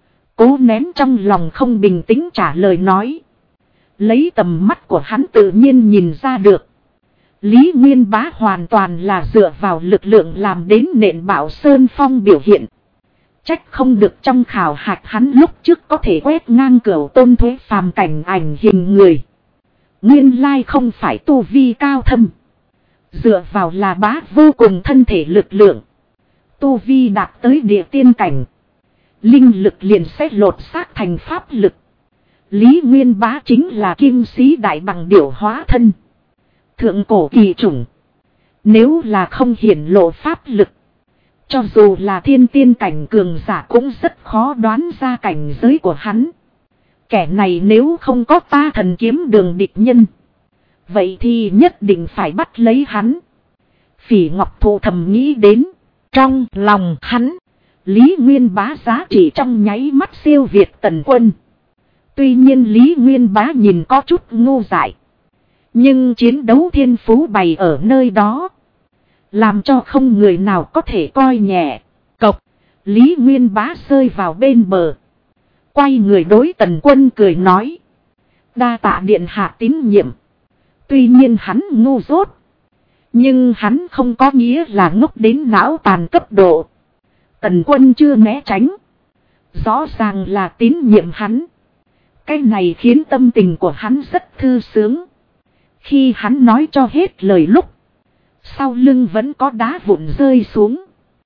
Cố nén trong lòng không bình tĩnh trả lời nói. Lấy tầm mắt của hắn tự nhiên nhìn ra được. Lý Nguyên Bá hoàn toàn là dựa vào lực lượng làm đến nện bạo sơn phong biểu hiện. Trách không được trong khảo hạch hắn lúc trước có thể quét ngang Cửu Tôn Thuế phàm cảnh ảnh hình người. Nguyên lai không phải tu vi cao thâm. Dựa vào là bá vô cùng thân thể lực lượng. Tu vi đạt tới địa tiên cảnh. Linh lực liền sẽ lột xác thành pháp lực. Lý Nguyên Bá chính là kim sĩ đại bằng điểu hóa thân. Thượng cổ kỳ chủng. Nếu là không hiển lộ pháp lực. Cho dù là thiên tiên cảnh cường giả cũng rất khó đoán ra cảnh giới của hắn. Kẻ này nếu không có ta thần kiếm đường địch nhân. Vậy thì nhất định phải bắt lấy hắn. Phỉ Ngọc Thụ thầm nghĩ đến. Trong lòng hắn. Lý Nguyên Bá giá trị trong nháy mắt siêu việt Tần Quân. Tuy nhiên Lý Nguyên Bá nhìn có chút ngu dại. Nhưng chiến đấu thiên phú bày ở nơi đó. Làm cho không người nào có thể coi nhẹ. Cộc. Lý Nguyên Bá rơi vào bên bờ. Quay người đối Tần Quân cười nói. Đa tạ điện hạ tín nhiệm. Tuy nhiên hắn ngu dốt. Nhưng hắn không có nghĩa là ngốc đến não tàn cấp độ. Tần Quân chưa né tránh. Rõ ràng là tín nhiệm hắn. Cái này khiến tâm tình của hắn rất thư sướng. Khi hắn nói cho hết lời lúc. Sau lưng vẫn có đá vụn rơi xuống.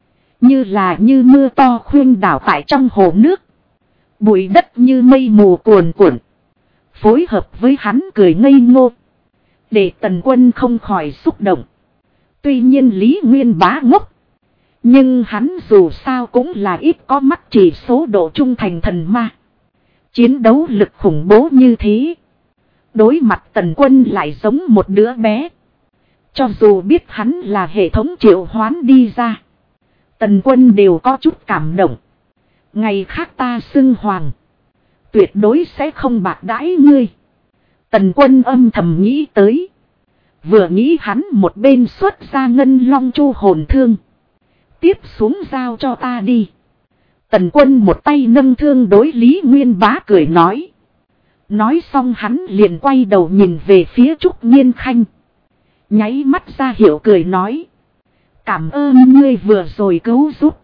Như mưa to khuyên đảo tại trong hồ nước. Bụi đất như mây mù cuồn cuộn. Phối hợp với hắn cười ngây ngô. Để Tần Quân không khỏi xúc động. Tuy nhiên Lý Nguyên Bá ngốc. Nhưng hắn dù sao cũng là ít có mắc chỉ số độ trung thành thần ma. Chiến đấu lực khủng bố như thế. Đối mặt Tần Quân lại giống một đứa bé. Cho dù biết hắn là hệ thống triệu hoán đi ra. Tần Quân đều có chút cảm động. Ngày khác ta xưng hoàng. Tuyệt đối sẽ không bạc đãi ngươi. Tần Quân âm thầm nghĩ tới. Vừa nghĩ hắn một bên xuất ra ngân long chu hồn thương. Tiếp xuống giao cho ta đi. Tần Quân một tay nâng thương đối Lý Nguyên Bá cười nói. Nói xong hắn liền quay đầu nhìn về phía Trúc Nhiên Khanh. Nháy mắt ra hiệu cười nói. Cảm ơn ngươi vừa rồi cứu giúp.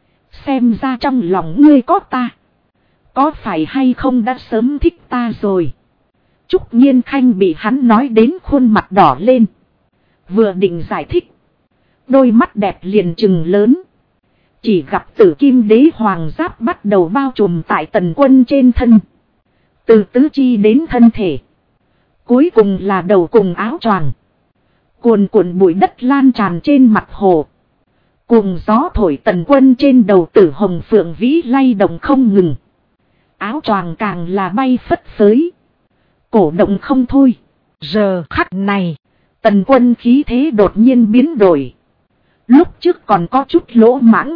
Xem ra trong lòng ngươi có ta. Có phải hay không đã sớm thích ta rồi. Trúc Nhiên Khanh bị hắn nói đến khuôn mặt đỏ lên. Vừa định giải thích. Đôi mắt đẹp liền trừng lớn. Chỉ gặp Tử Kim Đế Hoàng Giáp bắt đầu bao trùm tại Tần Quân trên thân. Từ tứ chi đến thân thể. Cuối cùng là đầu cùng áo choàng. Cuồn cuộn bụi đất lan tràn trên mặt hồ. Cùng gió thổi Tần Quân trên đầu tử hồng phượng vĩ lay động không ngừng. Áo choàng càng là bay phất phới. Cổ động không thôi. Giờ khắc này. Tần Quân khí thế đột nhiên biến đổi. Lúc trước còn có chút lỗ mãng.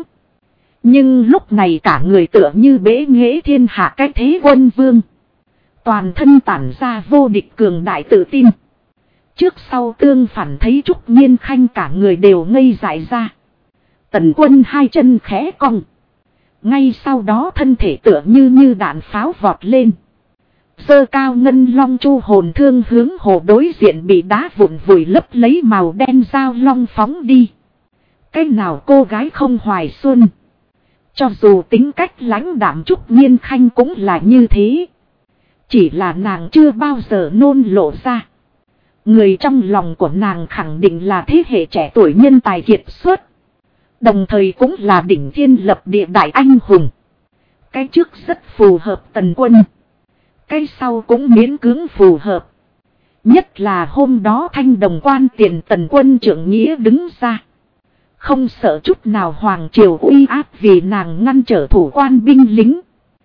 Nhưng lúc này cả người tựa như bế nghệ thiên hạ cái thế quân vương. Toàn thân tản ra vô địch cường đại tự tin. Trước sau tương phản thấy Trúc Nhiên Khanh cả người đều ngây dại ra. Tần Quân hai chân khẽ cong. Ngay sau đó thân thể tựa như đạn pháo vọt lên. Giơ cao ngân long chu hồn thương hướng hồ đối diện bị đá vụn vùi lấp lấy màu đen dao long phóng đi. Cái nào cô gái không hoài xuân. Cho dù tính cách lãnh đạm Trúc Nhiên Khanh cũng là như thế. Chỉ là nàng chưa bao giờ nôn lộ ra. Người trong lòng của nàng khẳng định là thế hệ trẻ tuổi nhân tài kiệt xuất. Đồng thời cũng là đỉnh thiên lập địa đại anh hùng. Cái trước rất phù hợp Tần Quân. Cái sau cũng miễn cưỡng phù hợp. Nhất là hôm đó Thanh Đồng quan tiền Tần Quân trưởng nghĩa đứng ra. Không sợ chút nào hoàng triều uy áp vì nàng ngăn trở thủ quan binh lính.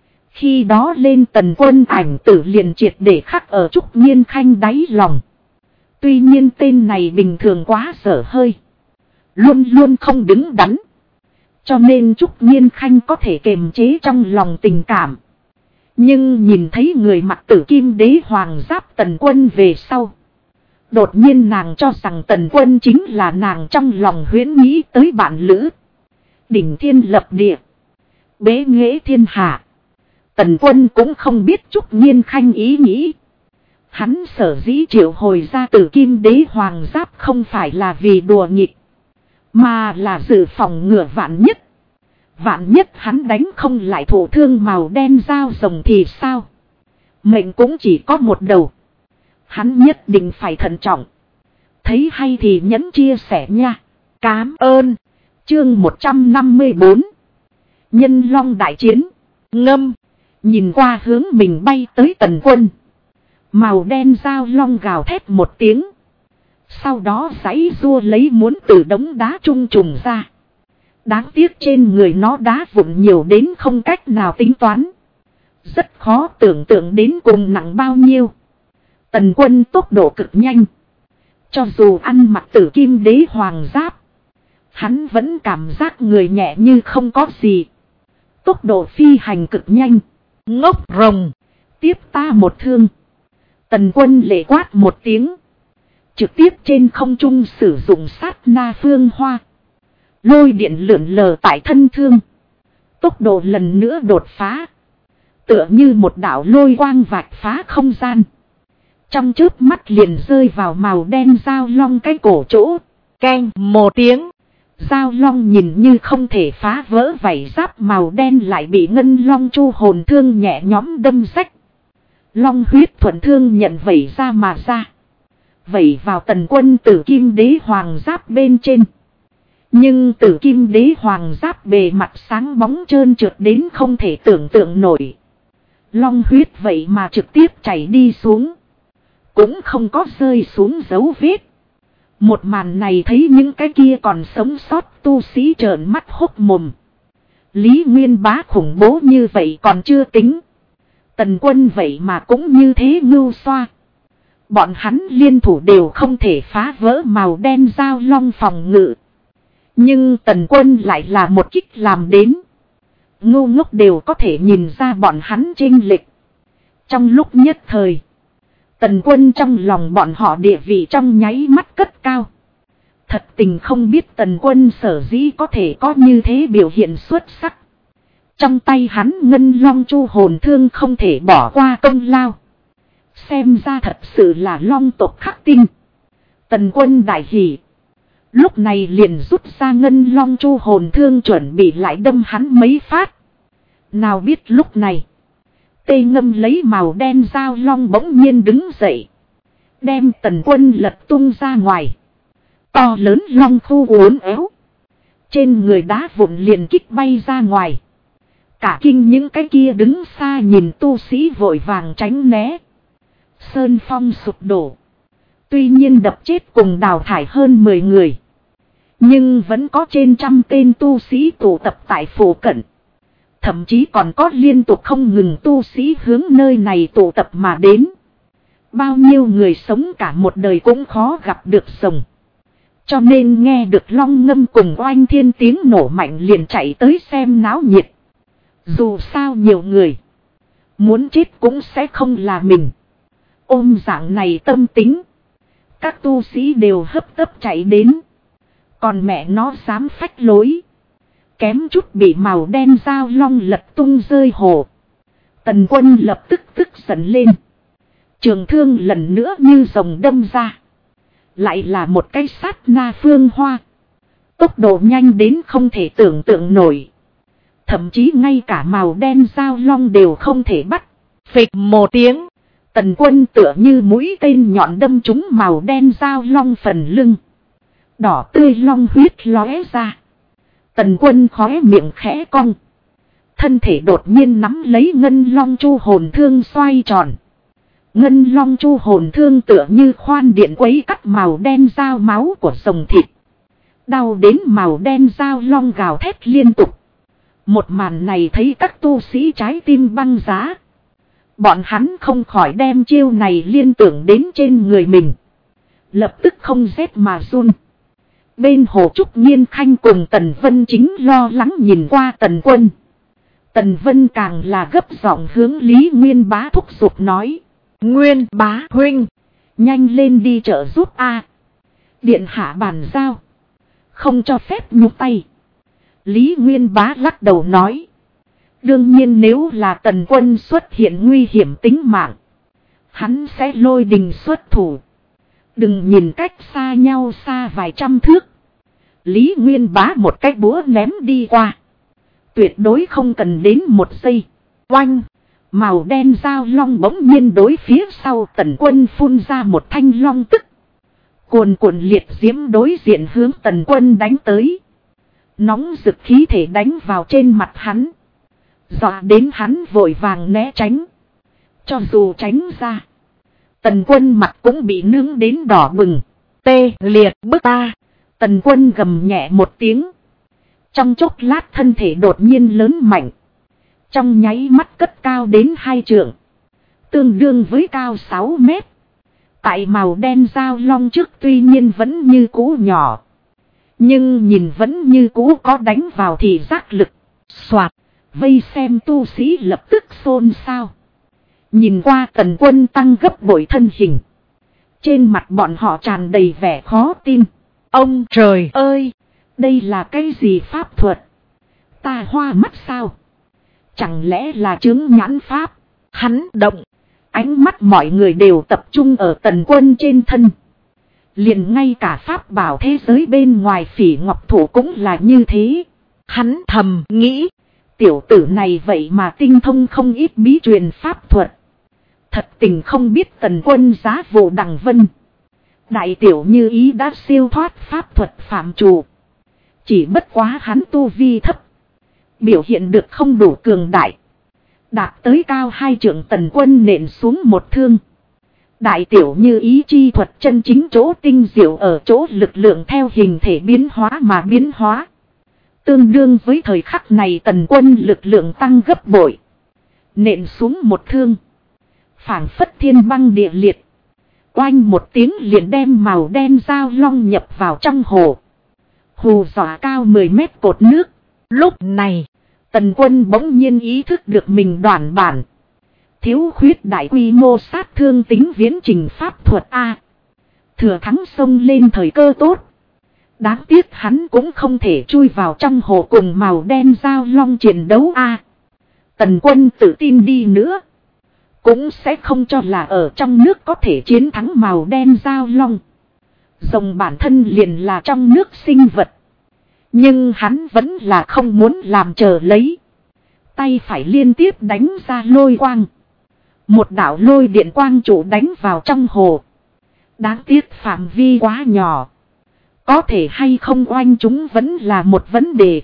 Khi đó lên Tần Quân ảnh tử liền triệt để khắc ở Trúc Nhiên Khanh đáy lòng. Tuy nhiên tên này bình thường quá dở hơi. Luôn luôn không đứng đắn. Cho nên Trúc Nhiên Khanh có thể kiềm chế trong lòng tình cảm. Nhưng nhìn thấy người mặc Tử Kim Đế Hoàng Giáp Tần Quân về sau. Đột nhiên nàng cho rằng Tần Quân chính là nàng trong lòng huyễn nghĩ tới bạn lữ. Đỉnh thiên lập địa. Bế nghệ thiên hạ. Tần Quân cũng không biết Trúc Nhiên Khanh ý nghĩ. Hắn sở dĩ triệu hồi ra Tử Kim Đế Hoàng Giáp không phải là vì đùa nghịch. Mà là dự phòng ngừa vạn nhất. Vạn nhất hắn đánh không lại thổ thương màu đen dao rồng thì sao? Mệnh cũng chỉ có một đầu. Hắn nhất định phải thận trọng. Thấy hay thì nhấn chia sẻ nha. Cám ơn. Chương 154. Nhân long đại chiến. Ngâm. Nhìn qua hướng mình bay tới Tần Quân. Màu đen dao long gào thét một tiếng. Sau đó giãy giụa lấy muốn từ đống đá trung trùng ra. Đáng tiếc trên người nó đá vụn nhiều đến không cách nào tính toán. Rất khó tưởng tượng đến cùng nặng bao nhiêu. Tần Quân tốc độ cực nhanh. Cho dù ăn mặc Tử Kim Đế Hoàng Giáp. Hắn vẫn cảm giác người nhẹ như không có gì. Tốc độ phi hành cực nhanh. Ngốc rồng. Tiếp ta một thương. Tần Quân lệ quát một tiếng. Trực tiếp trên không trung sử dụng sát na phương hoa. Lôi điện lượn lờ tại thân thương. Tốc độ lần nữa đột phá. Tựa như một đạo lôi quang vạch phá không gian. Trong chớp mắt liền rơi vào màu đen dao long cái cổ chỗ. Keng một tiếng. Dao long nhìn như không thể phá vỡ vảy giáp màu đen lại bị ngân long chu hồn thương nhẹ nhõm đâm rách. Long huyết thuận thương nhận vẩy ra mà ra. Vẩy vào Tần Quân Tử Kim Đế Hoàng Giáp bên trên. Nhưng Tử Kim Đế Hoàng Giáp bề mặt sáng bóng trơn trượt đến không thể tưởng tượng nổi. Long huyết vậy mà trực tiếp chảy đi xuống. Cũng không có rơi xuống dấu vết. Một màn này thấy những cái kia còn sống sót tu sĩ trợn mắt hốc mồm. Lý Nguyên Bá khủng bố như vậy còn chưa tính. Tần Quân vậy mà cũng như thế ngưu xoa. Bọn hắn liên thủ đều không thể phá vỡ màu đen giao long phòng ngự. Nhưng Tần Quân lại là một kích làm đến. Ngu ngốc đều có thể nhìn ra bọn hắn chênh lệch. Trong lúc nhất thời, Tần Quân trong lòng bọn họ địa vị trong nháy mắt cất cao. Thật tình không biết Tần Quân sở dĩ có thể có như thế biểu hiện xuất sắc. Trong tay hắn ngân long chu hồn thương không thể bỏ qua công lao. Xem ra thật sự là long tộc khắc tinh. Tần Quân đại hỉ. Lúc này liền rút ra ngân long chu hồn thương chuẩn bị lại đâm hắn mấy phát. Nào biết lúc này, Tê Ngâm lấy màu đen dao long bỗng nhiên đứng dậy. Đem Tần Quân lật tung ra ngoài. To lớn long khu uốn éo. Trên người đá vụn liền kích bay ra ngoài. Cả kinh những cái kia đứng xa nhìn tu sĩ vội vàng tránh né. Sơn phong sụp đổ. Tuy nhiên đập chết cùng đào thải hơn 10 người. Nhưng vẫn có trên trăm tên tu sĩ tụ tập tại phủ cận. Thậm chí còn có liên tục không ngừng tu sĩ hướng nơi này tụ tập mà đến. Bao nhiêu người sống cả một đời cũng khó gặp được rồng. Cho nên nghe được long ngâm cùng oanh thiên tiếng nổ mạnh liền chạy tới xem náo nhiệt. Dù sao nhiều người, muốn chết cũng sẽ không là mình. Ôm dạng này tâm tính, các tu sĩ đều hấp tấp chạy đến. Còn mẹ nó dám phách lối, kém chút bị màu đen dao long lật tung rơi hồ. Tần Quân lập tức tức giận lên. Trường thương lần nữa như rồng đâm ra. Lại là một cái sát na phương hoa. Tốc độ nhanh đến không thể tưởng tượng nổi. Thậm chí ngay cả màu đen dao long đều không thể bắt. Phịch một tiếng, Tần Quân tựa như mũi tên nhọn đâm trúng màu đen dao long phần lưng. Đỏ tươi long huyết lóe ra. Tần Quân khóe miệng khẽ cong. Thân thể đột nhiên nắm lấy ngân long chu hồn thương xoay tròn. Ngân long chu hồn thương tựa như khoan điện quấy cắt màu đen dao máu của rồng thịt. Đau đến màu đen dao long gào thét liên tục. Một màn này thấy các tu sĩ trái tim băng giá. Bọn hắn không khỏi đem chiêu này liên tưởng đến trên người mình. Lập tức không rét mà run. Bên Hồ Trúc Nhiên Khanh cùng Tần Vân chính lo lắng nhìn qua Tần Quân. Tần Vân càng là gấp giọng hướng Lý Nguyên Bá thúc giục nói. Nguyên Bá huynh, nhanh lên đi trợ giúp a. Điện hạ bàn giao, không cho phép nhúc tay. Lý Nguyên Bá lắc đầu nói. Đương nhiên nếu là Tần Quân xuất hiện nguy hiểm tính mạng, hắn sẽ lôi đình xuất thủ. Đừng nhìn cách xa nhau xa vài trăm thước. Lý Nguyên Bá một cái búa ném đi qua. Tuyệt đối không cần đến một giây. Oanh! Màu đen dao long bỗng nhiên đối phía sau Tần Quân phun ra một thanh long tức. Cuồn cuộn liệt diễm đối diện hướng Tần Quân đánh tới. Nóng rực khí thể đánh vào trên mặt hắn. Dọa đến hắn vội vàng né tránh. Cho dù tránh ra, Tần Quân mặt cũng bị nướng đến đỏ bừng. Tê liệt bức ta. Tần Quân gầm nhẹ một tiếng. Trong chốc lát thân thể đột nhiên lớn mạnh. Trong nháy mắt cất cao đến 2 trượng. Tương đương với cao 6 mét. Tại màu đen dao long trước tuy nhiên vẫn như cũ nhỏ. Nhưng nhìn vẫn như cũ có đánh vào thì giác lực. Soạt. Vây xem tu sĩ lập tức xôn xao. Nhìn qua Tần Quân tăng gấp bội thân hình. Trên mặt bọn họ tràn đầy vẻ khó tin. Ông trời ơi! Đây là cái gì pháp thuật? Ta hoa mắt sao? Chẳng lẽ là chứng nhãn pháp? Hắn động. Ánh mắt mọi người đều tập trung ở Tần Quân trên thân. Liền ngay cả pháp bảo thế giới bên ngoài Phỉ Ngọc Thủ cũng là như thế. Hắn thầm nghĩ. Tiểu tử này vậy mà tinh thông không ít bí truyền pháp thuật. Thật tình không biết Tần Quân giá vụ đằng vân. Đại tiểu như ý đã siêu thoát pháp thuật phạm trù. Chỉ bất quá hắn tu vi thấp. Biểu hiện được không đủ cường đại. Đạt tới cao 2 trượng Tần Quân nện xuống một thương. Đại tiểu như ý chi thuật chân chính chỗ tinh diệu ở chỗ lực lượng theo hình thể biến hóa mà biến hóa. Tương đương với thời khắc này Tần Quân lực lượng tăng gấp bội. Nện xuống một thương. Phảng phất thiên băng địa liệt. Oanh một tiếng liền đem màu đen dao long nhập vào trong hồ. Hù dọa cao 10 mét cột nước. Lúc này, Tần Quân bỗng nhiên ý thức được mình đoản bản. Thiếu khuyết đại quy mô sát thương tính viễn trình pháp thuật A. Thừa thắng xông lên thời cơ tốt. Đáng tiếc hắn cũng không thể chui vào trong hồ cùng màu đen dao long chiến đấu A. Tần Quân tự tin đi nữa, cũng sẽ không cho là ở trong nước có thể chiến thắng màu đen dao long. Rồng bản thân liền là trong nước sinh vật. Nhưng hắn vẫn là không muốn làm chờ lấy. Tay phải liên tiếp đánh ra lôi quang. Một đạo lôi điện quang trụ đánh vào trong hồ. Đáng tiếc phạm vi quá nhỏ. Có thể hay không oanh chúng vẫn là một vấn đề.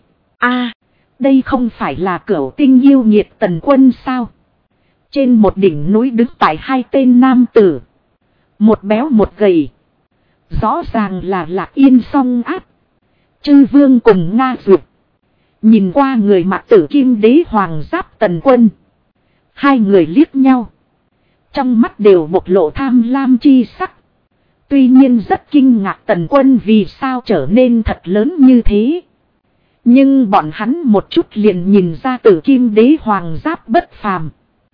Đây không phải là Cửu Tinh yêu nghiệt Tần Quân sao? Trên một đỉnh núi đứng tại hai tên nam tử. Một béo một gầy. Rõ ràng là Lạc Yên Song Áp, Chư Vương cùng Nga Dược. Nhìn qua người mặc tử kim đế hoàng giáp Tần Quân. Hai người liếc nhau. Trong mắt đều bộc lộ tham lam chi sắc. Tuy nhiên rất kinh ngạc Tần Quân vì sao trở nên thật lớn như thế. Nhưng bọn hắn một chút liền nhìn ra tử kim đế hoàng giáp bất phàm.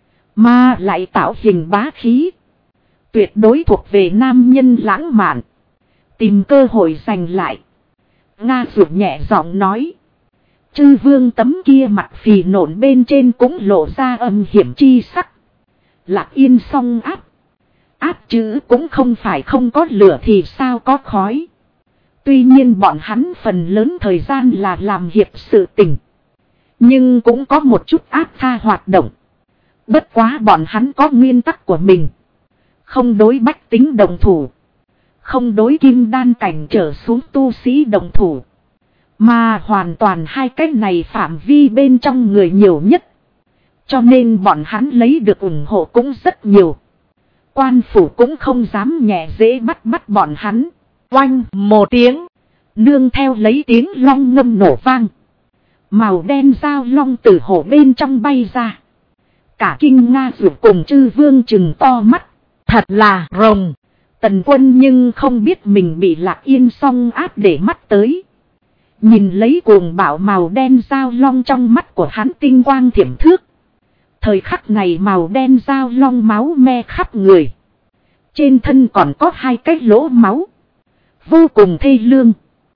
Mà lại tạo hình bá khí. Tuyệt đối thuộc về nam nhân lãng mạn. Tìm cơ hội giành lại. Nga Dược nhẹ giọng nói. Chư Vương tấm kia mặt phì nộn bên trên cũng lộ ra âm hiểm chi sắc. Lạc Yên Song Áp. Áp chứ cũng không phải không có lửa thì sao có khói. Tuy nhiên bọn hắn phần lớn thời gian là làm hiệp sự tình. Nhưng cũng có một chút áp tha hoạt động. Bất quá bọn hắn có nguyên tắc của mình. Không đối bách tính đồng thủ. Không đối kim đan cảnh trở xuống tu sĩ đồng thủ. Mà hoàn toàn hai cái này phạm vi bên trong người nhiều nhất. Cho nên bọn hắn lấy được ủng hộ cũng rất nhiều. Quan phủ cũng không dám nhẹ dễ bắt bọn hắn. Oanh một tiếng. Nương theo lấy tiếng long ngâm nổ vang. Màu đen dao long từ hồ bên trong bay ra. Cả kinh Nga Dược cùng Chư Vương trừng to mắt. Thật là rồng. Tần Quân nhưng không biết mình bị Lạc Yên Song Áp để mắt tới. Nhìn lấy cuồng bạo màu đen dao long trong mắt của hắn tinh quang thiểm thước. Thời khắc này màu đen dao long máu me khắp người. Trên thân còn có hai cái lỗ máu. Vô cùng thê lương.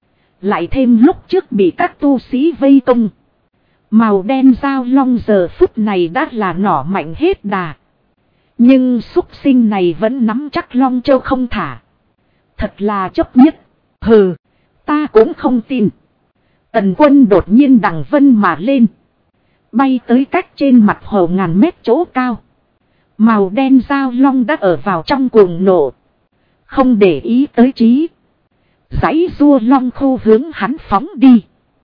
Lại thêm lúc trước bị các tu sĩ vây công. Màu đen dao long giờ phút này đã là nỏ mạnh hết đà. Nhưng súc sinh này vẫn nắm chắc Long Châu không thả. Thật là chấp nhất. Hừ, ta cũng không tin. Tần Quân đột nhiên đằng vân mà lên. Bay tới cách trên mặt hồ ngàn mét chỗ cao. Màu đen dao long đã ở vào trong cuồng nổ. Không để ý tới trí. Dãy rua long khu hướng hắn phóng đi.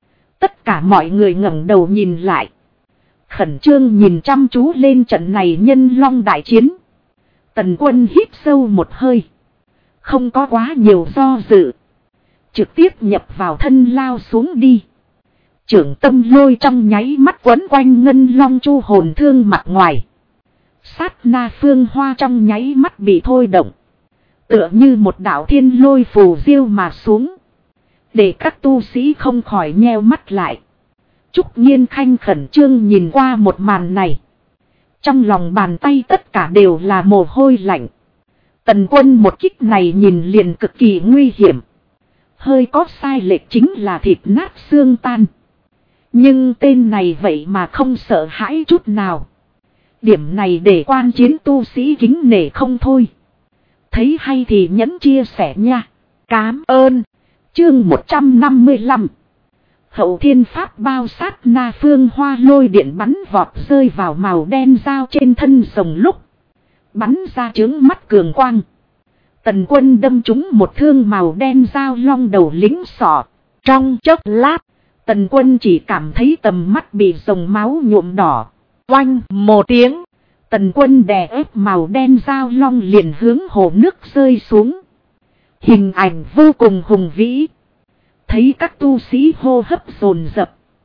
Tất cả mọi người ngẩng đầu nhìn lại. Khẩn trương nhìn chăm chú lên trận này nhân long đại chiến. Tần Quân hít sâu một hơi. Không có quá nhiều do dự. Trực tiếp nhập vào thân lao xuống đi. Trưởng tâm lôi trong nháy mắt quấn quanh ngân long chu hồn thương mặt ngoài. Sát na phương hoa trong nháy mắt bị thôi động. Tựa như một đạo thiên lôi phù diêu mà xuống. Để các tu sĩ không khỏi nheo mắt lại. Trúc Nhiên Khanh khẩn trương nhìn qua một màn này. Trong lòng bàn tay tất cả đều là mồ hôi lạnh. Tần Quân một kích này nhìn liền cực kỳ nguy hiểm. Hơi có sai lệch chính là thịt nát xương tan. Nhưng tên này vậy mà không sợ hãi chút nào. Điểm này để quan chiến tu sĩ kính nể không thôi. Thấy hay thì nhấn chia sẻ nha. Cám ơn. Chương 155. Hậu thiên pháp bao sát na phương hoa lôi điện bắn vọt rơi vào màu đen dao trên thân rồng lúc. Bắn ra chướng mắt cường quang. Tần Quân đâm trúng một thương màu đen dao long đầu lính sọ. Trong chốc lát, Tần Quân chỉ cảm thấy tầm mắt bị rồng máu nhuộm đỏ. Oanh một tiếng. Tần Quân đè ép màu đen dao long liền hướng hồ nước rơi xuống. Hình ảnh vô cùng hùng vĩ. Thấy các tu sĩ hô hấp dồn dập.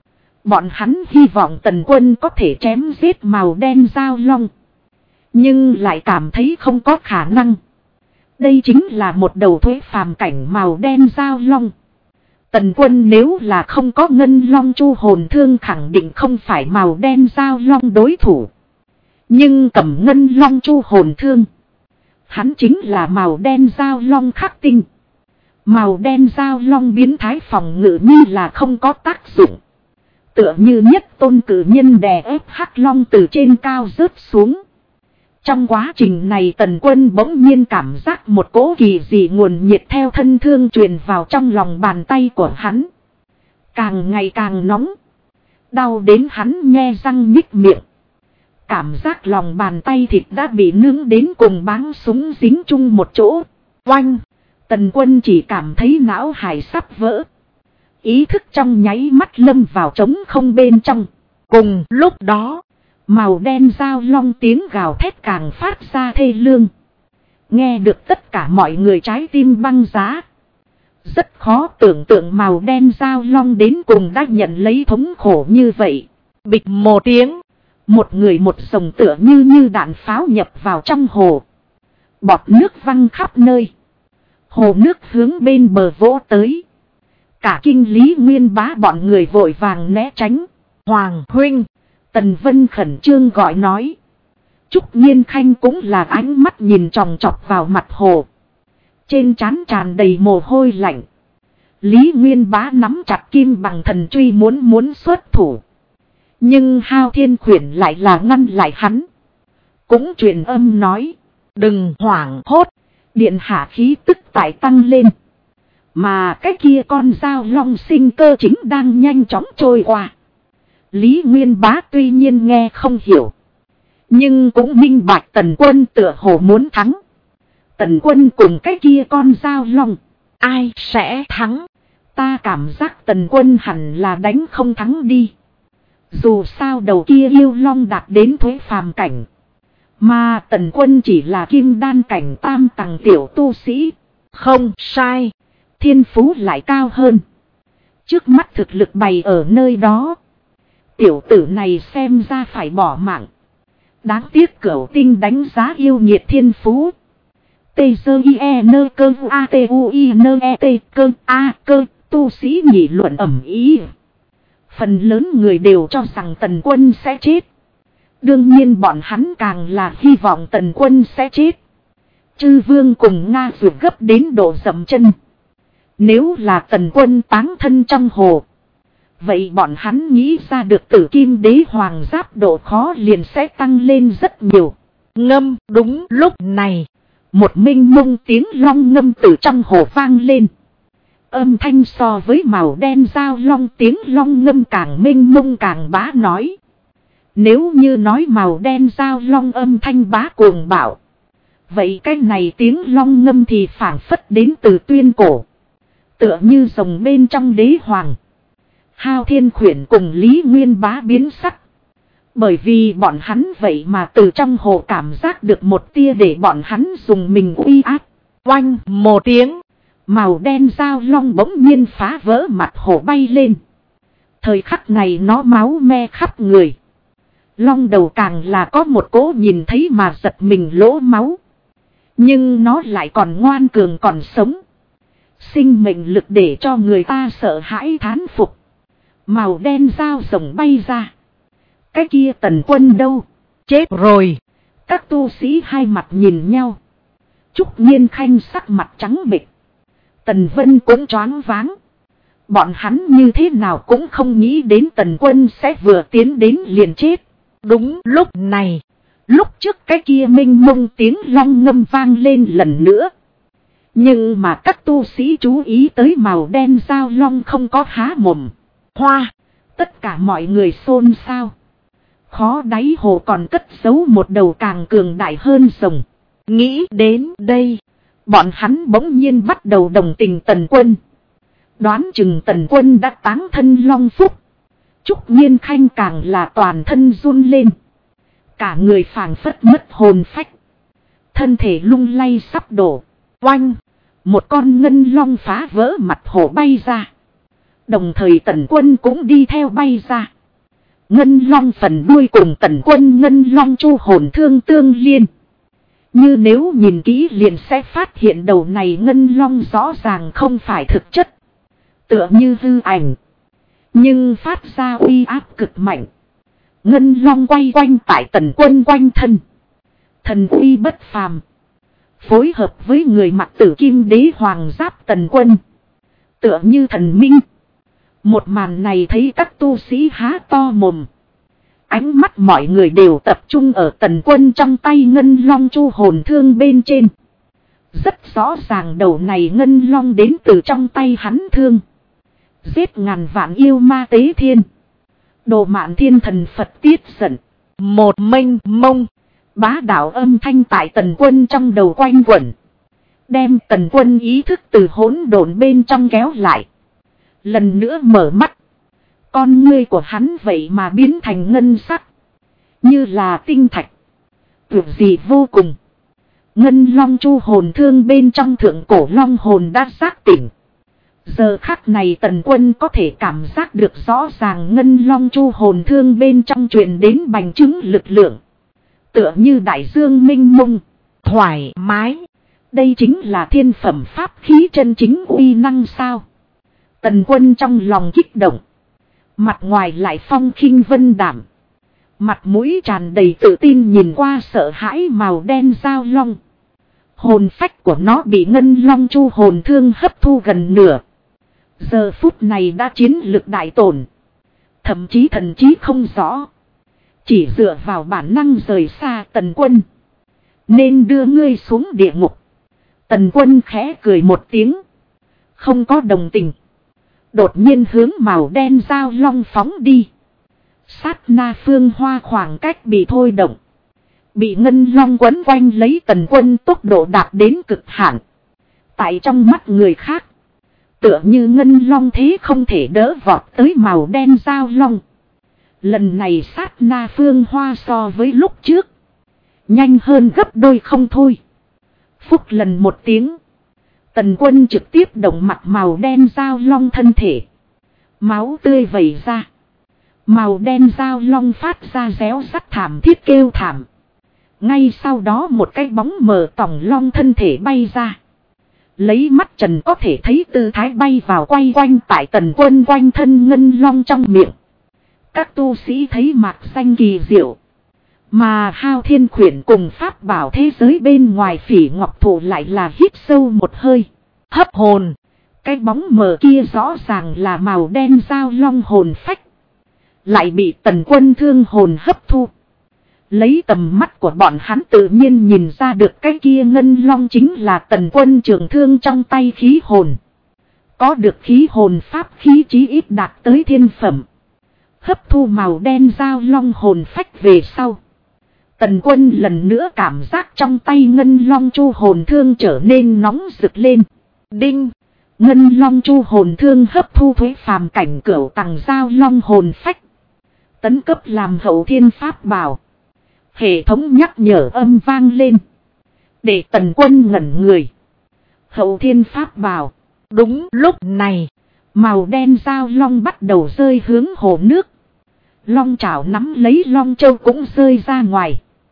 Bọn hắn hy vọng Tần Quân có thể chém giết màu đen Dao Long. Nhưng lại cảm thấy không có khả năng. Đây chính là một đầu thuế phàm cảnh màu đen Dao Long. Tần Quân nếu là không có Ngân Long Chu hồn thương khẳng định không phải màu đen Dao Long đối thủ. Nhưng cầm Ngân Long Chu hồn thương, hắn chính là màu đen Dao Long khắc tinh. Màu đen Dao Long biến thái phòng ngự như là không có tác dụng. Tựa như nhất tôn cử nhân đè ép Hắc Long từ trên cao rớt xuống. Trong quá trình này Tần Quân bỗng nhiên cảm giác một cỗ kỳ dị nguồn nhiệt theo thân thương truyền vào trong lòng bàn tay của hắn. Càng ngày càng nóng. Đau đến hắn nhe răng nhích miệng. Cảm giác lòng bàn tay thịt đã bị nướng đến cùng báng súng dính chung một chỗ. Oanh! Tần Quân chỉ cảm thấy não hải sắp vỡ. Ý thức trong nháy mắt lâm vào trống không bên trong. Cùng lúc đó, màu đen Dao Long tiếng gào thét càng phát ra thê lương. Nghe được tất cả mọi người trái tim băng giá. Rất khó tưởng tượng màu đen Dao Long đến cùng đã nhận lấy thống khổ như vậy. Bịch một tiếng. Một người một sồng tựa như đạn pháo nhập vào trong hồ. Bọt nước văng khắp nơi. Hồ nước hướng bên bờ vỗ tới. Cả kinh Lý Nguyên Bá bọn người vội vàng né tránh. Hoàng huynh. Tần Vân khẩn trương gọi nói. Trúc Nhiên Khanh cũng là ánh mắt nhìn tròng trọc vào mặt hồ. Trên trán tràn đầy mồ hôi lạnh. Lý Nguyên Bá nắm chặt kim bằng thần truy muốn xuất thủ. Nhưng Hao Thiên Khuyển lại là ngăn lại hắn. Cũng truyền âm nói. Đừng hoảng hốt. Điện hạ khí tức tại tăng lên. Mà cái kia con Dao Long sinh cơ chính đang nhanh chóng trôi qua. Lý Nguyên Bá tuy nhiên nghe không hiểu. Nhưng cũng minh bạch Tần Quân tựa hồ muốn thắng. Tần Quân cùng cái kia con Dao Long. Ai sẽ thắng? Ta cảm giác Tần Quân hẳn là đánh không thắng đi. Dù sao đầu kia yêu long đạt đến thuế phàm cảnh. Mà Tần Quân chỉ là kim đan cảnh tam tầng tiểu tu sĩ. Không sai. Thiên phú lại cao hơn. Trước mắt thực lực bày ở nơi đó. Tiểu tử này xem ra phải bỏ mạng. Đáng tiếc Cửu Tinh đánh giá yêu nhiệt thiên phú. T-Z-I-E-N-K-U-A-T-U-I-N-E-T-Cơ-A-Cơ tu sĩ nghị luận ầm ĩ. Phần lớn người đều cho rằng Tần Quân sẽ chết. Đương nhiên bọn hắn càng là hy vọng Tần Quân sẽ chết. Chư Vương cùng Nga vượt gấp đến độ dậm chân. Nếu là Tần Quân táng thân trong hồ, vậy bọn hắn nghĩ ra được Tử Kim Đế Hoàng Giáp độ khó liền sẽ tăng lên rất nhiều. Ngâm. Đúng lúc này, một minh mông tiếng long ngâm từ trong hồ vang lên. Âm thanh so với màu đen Dao Long tiếng long ngâm càng minh mông càng bá nói. Nếu như nói màu đen Dao Long âm thanh bá cuồng bạo, vậy cái này tiếng long ngâm thì phảng phất đến từ tuyên cổ. Tựa như rồng bên trong đế hoàng. Hao Thiên Khuyển cùng Lý Nguyên Bá biến sắc. Bởi vì bọn hắn vậy mà từ trong hồ cảm giác được một tia để bọn hắn dùng mình uy áp. Oanh một tiếng. Màu đen Dao Long bỗng nhiên phá vỡ mặt hồ bay lên. Thời khắc này nó máu me khắp người. Long đầu càng là có một cỗ nhìn thấy mà giật mình lỗ máu. Nhưng nó lại còn ngoan cường còn sống. Sinh mệnh lực để cho người ta sợ hãi thán phục. Màu đen dao rồng bay ra. Cái kia Tần Quân đâu? Chết rồi. Các tu sĩ hai mặt nhìn nhau. Trúc Nhiên Khanh sắc mặt trắng bệch. Tần Vân cũng choáng váng. Bọn hắn như thế nào cũng không nghĩ đến Tần Quân sẽ vừa tiến đến liền chết. Đúng lúc này, lúc trước cái kia minh mông tiếng long ngâm vang lên lần nữa. Nhưng mà các tu sĩ chú ý tới màu đen dao long không có há mồm. Hoa, tất cả mọi người xôn xao. Khó đáy hồ còn cất giấu một đầu càng cường đại hơn rồng. Nghĩ đến đây, bọn hắn bỗng nhiên bắt đầu đồng tình Tần Quân. Đoán chừng Tần Quân đã táng thân long phúc. Trúc Nhiên Khanh càng là toàn thân run lên. Cả người phảng phất mất hồn phách. Thân thể lung lay sắp đổ. Oanh! Một con ngân long phá vỡ mặt hồ bay ra. Đồng thời Tần Quân cũng đi theo bay ra. Ngân long phần đuôi cùng Tần Quân ngân long chu hồn thương tương liên. Như nếu nhìn kỹ liền sẽ phát hiện đầu này ngân long rõ ràng không phải thực chất. Tựa như hư ảnh. Nhưng phát ra uy áp cực mạnh. Ngân long quay quanh tại Tần Quân quanh thân. Thần uy bất phàm. Phối hợp với người mặc tử kim đế hoàng giáp Tần Quân. Tựa như thần minh. Một màn này thấy các tu sĩ há to mồm. Ánh mắt mọi người đều tập trung ở Tần Quân trong tay ngân long chu hồn thương bên trên. Rất rõ ràng đầu này ngân long đến từ trong tay hắn thương. Giết ngàn vạn yêu ma tế thiên. Đồ Mạn Thiên thần Phật tiết giận. Một mênh mông. Bá đạo âm thanh tại Tần Quân trong đầu quanh quẩn. Đem Tần Quân ý thức từ hỗn độn bên trong kéo lại. Lần nữa mở mắt. Con ngươi của hắn vậy mà biến thành ngân sắc. Như là tinh thạch. Tuyệt gì vô cùng. Ngân long chu hồn thương bên trong thượng cổ long hồn đã giác tỉnh. Giờ khắc này Tần Quân có thể cảm giác được rõ ràng ngân long chu hồn thương bên trong truyền đến bành trướng lực lượng. Tựa như đại dương minh mông, thoải mái. Đây chính là thiên phẩm pháp khí chân chính uy năng sao. Tần Quân trong lòng kích động. Mặt ngoài lại phong khinh vân đảm. Mặt mũi tràn đầy tự tin nhìn qua sợ hãi màu đen dao long. Hồn phách của nó bị ngân long chu hồn thương hấp thu gần nửa. Giờ phút này đã chiến lực đại tổn. Thậm chí thần trí không rõ. Chỉ dựa vào bản năng rời xa Tần Quân. Nên đưa ngươi xuống địa ngục. Tần Quân khẽ cười một tiếng. Không có đồng tình. Đột nhiên hướng màu đen dao long phóng đi. Sát na phương hoa khoảng cách bị thôi động. Bị ngân long quấn quanh lấy Tần Quân tốc độ đạt đến cực hạn. Tại trong mắt người khác. Tựa như ngân long thế không thể đỡ vọt tới màu đen dao long. Lần này sát na phương hoa so với lúc trước. Nhanh hơn gấp đôi không thôi. Phúc lần một tiếng. Tần Quân trực tiếp động mặt màu đen dao long thân thể. Máu tươi vẩy ra. Màu đen dao long phát ra réo rắt thảm thiết kêu thảm. Ngay sau đó một cái bóng mờ tòng long thân thể bay ra. Lấy mắt trần có thể thấy tư thái bay vào quay quanh tại Tần Quân quanh thân ngân long trong miệng. Các tu sĩ thấy mạc xanh kỳ diệu. Mà Hao Thiên Khuyển cùng pháp bảo thế giới bên ngoài Phỉ Ngọc Thụ lại là hít sâu một hơi. Hấp hồn. Cái bóng mờ kia rõ ràng là màu đen dao long hồn phách. Lại bị Tần Quân thương hồn hấp thu. Lấy tầm mắt của bọn hắn tự nhiên nhìn ra được cái kia ngân long chính là Tần Quân trường thương trong tay khí hồn. Có được khí hồn pháp khí chí ít đạt tới thiên phẩm. Hấp thu màu đen dao long hồn phách về sau. Tần Quân lần nữa cảm giác trong tay ngân long chu hồn thương trở nên nóng rực lên. Đinh! Ngân long chu hồn thương hấp thu thuế phàm cảnh cửu tầng dao long hồn phách. Tấn cấp làm hậu thiên pháp bảo. Hệ thống nhắc nhở âm vang lên. Để Tần Quân ngẩn người. Hậu thiên pháp bảo. Đúng lúc này. Màu đen dao long bắt đầu rơi hướng hồ nước. Long chảo nắm lấy long châu cũng rơi ra ngoài.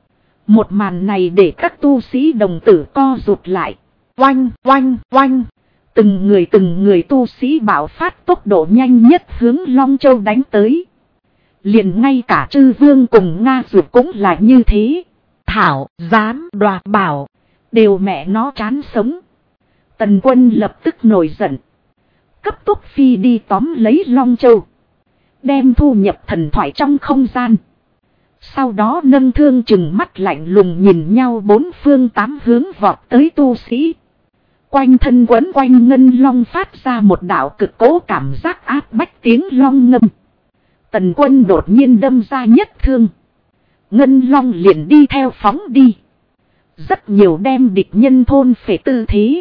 Một màn này để các tu sĩ đồng tử co rụt lại. Oanh, oanh, oanh. Từng người tu sĩ bạo phát tốc độ nhanh nhất hướng long châu đánh tới. Liền ngay cả Trư Vương cùng Nga Dược cũng là như thế. Thảo, dám đoạt bảo. Đều mẹ nó chán sống. Tần Quân lập tức nổi giận. Cấp tốc phi đi tóm lấy long châu. Đem thu nhập thần thoại trong không gian. Sau đó nâng thương chừng mắt lạnh lùng nhìn nhau bốn phương tám hướng vọt tới tu sĩ. Quanh thân quấn quanh ngân long phát ra một đạo cực cố cảm giác áp bách tiếng long ngâm. Tần Quân đột nhiên đâm ra nhất thương. Ngân long liền đi theo phóng đi. Rất nhiều đem địch nhân thôn phệ tư thế.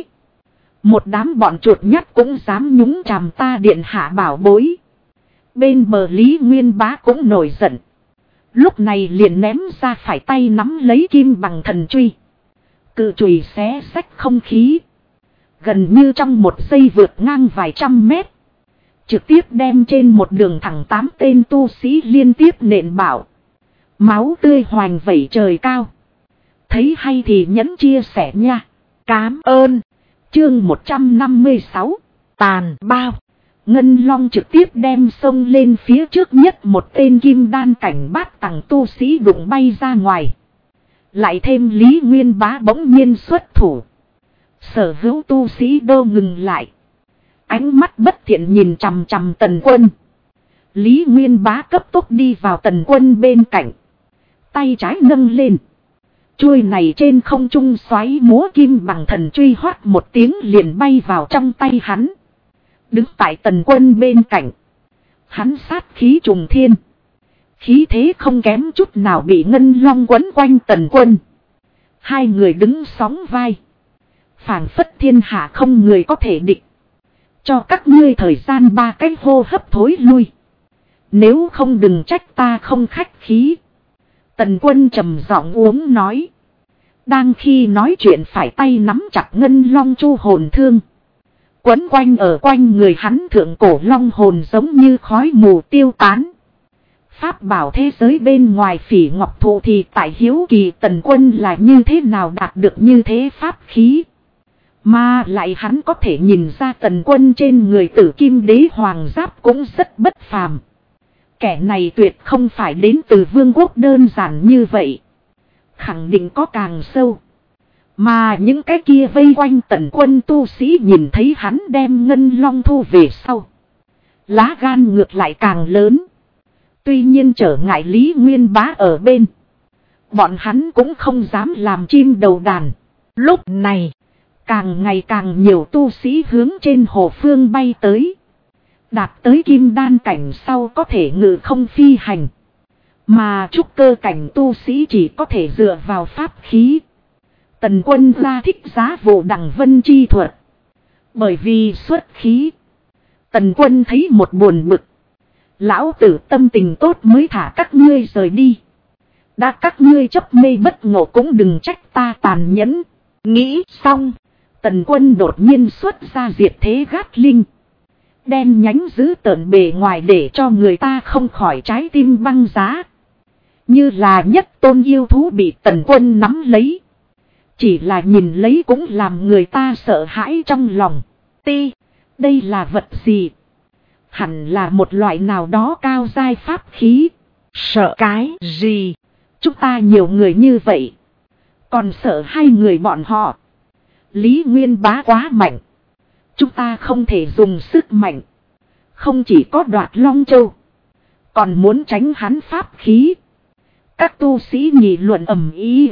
Một đám bọn chuột nhắt cũng dám nhúng chàm ta điện hạ bảo bối. Bên bờ Lý Nguyên Bá cũng nổi giận. Lúc này liền ném ra phải tay nắm lấy kim bằng thần truy. Cự chùy xé xách không khí. Gần như trong một giây vượt ngang vài trăm mét. trực tiếp đem trên một đường thẳng 8 tên tu sĩ liên tiếp nện bạo. Máu tươi hoành vẩy trời cao. Thấy hay thì nhấn chia sẻ nha. Cám ơn. Chương 156. Tàn bao. Ngân Long trực tiếp đem xông lên phía trước nhất một tên kim đan cảnh bát tầng tu sĩ đụng bay ra ngoài. Lại thêm Lý Nguyên Bá bỗng nhiên xuất thủ. Sở hữu tu sĩ đô ngừng lại. Ánh mắt bất thiện nhìn chằm chằm Tần Quân. Lý Nguyên Bá cấp tốc đi vào Tần Quân bên cạnh. Tay trái nâng lên. Chuôi này trên không trung xoáy múa kim bằng thần truy hoát một tiếng liền bay vào trong tay hắn. Đứng tại Tần Quân bên cạnh. Hắn sát khí trùng thiên. Khí thế không kém chút nào bị Ngân Long quấn quanh Tần Quân. Hai người đứng sóng vai. Phảng phất thiên hạ không người có thể địch. Cho các ngươi thời gian 3 cái hô hấp thối lui. Nếu không đừng trách ta không khách khí. Tần Quân trầm giọng uống nói. Đang khi nói chuyện phải tay nắm chặt Ngân Long chu hồn thương. Quấn quanh ở quanh người hắn thượng cổ long hồn giống như khói mù tiêu tán. Pháp bảo thế giới bên ngoài Phỉ Ngọc Thụ thì tại hiếu kỳ Tần Quân là như thế nào đạt được như thế pháp khí. Mà lại hắn có thể nhìn ra Tần Quân trên người Tử Kim Đế Hoàng Giáp cũng rất bất phàm. Kẻ này tuyệt không phải đến từ vương quốc đơn giản như vậy. Khẳng định có càng sâu. Mà những cái kia vây quanh Tần Quân tu sĩ nhìn thấy hắn đem Ngân Long thu về sau. Lá gan ngược lại càng lớn. Tuy nhiên trở ngại Lý Nguyên Bá ở bên. Bọn hắn cũng không dám làm chim đầu đàn. Lúc này, càng ngày càng nhiều tu sĩ hướng trên hồ phương bay tới. Đạt tới kim đan cảnh sau có thể ngự không phi hành. Mà trúc cơ cảnh tu sĩ chỉ có thể dựa vào pháp khí. Tần Quân ra thích giá vụ đằng vân chi thuật. Bởi vì xuất khí. Tần Quân thấy một buồn bực. Lão tử tâm tình tốt mới thả các ngươi rời đi. Đã các ngươi chấp mê bất ngộ cũng đừng trách ta tàn nhẫn. Nghĩ xong. Tần Quân đột nhiên xuất ra diệt thế gát linh. Đen nhánh giữ tợn bề ngoài để cho người ta không khỏi trái tim băng giá. Như là nhất tôn yêu thú bị Tần Quân nắm lấy. Chỉ là nhìn lấy cũng làm người ta sợ hãi trong lòng. Đây là vật gì? Hẳn là một loại nào đó cao giai pháp khí. Sợ cái gì? Chúng ta nhiều người như vậy. Còn sợ hai người bọn họ. Lý Nguyên Bá quá mạnh. Chúng ta không thể dùng sức mạnh. Không chỉ có đoạt Long Châu. Còn muốn tránh hắn pháp khí. Các tu sĩ nghị luận ầm ĩ.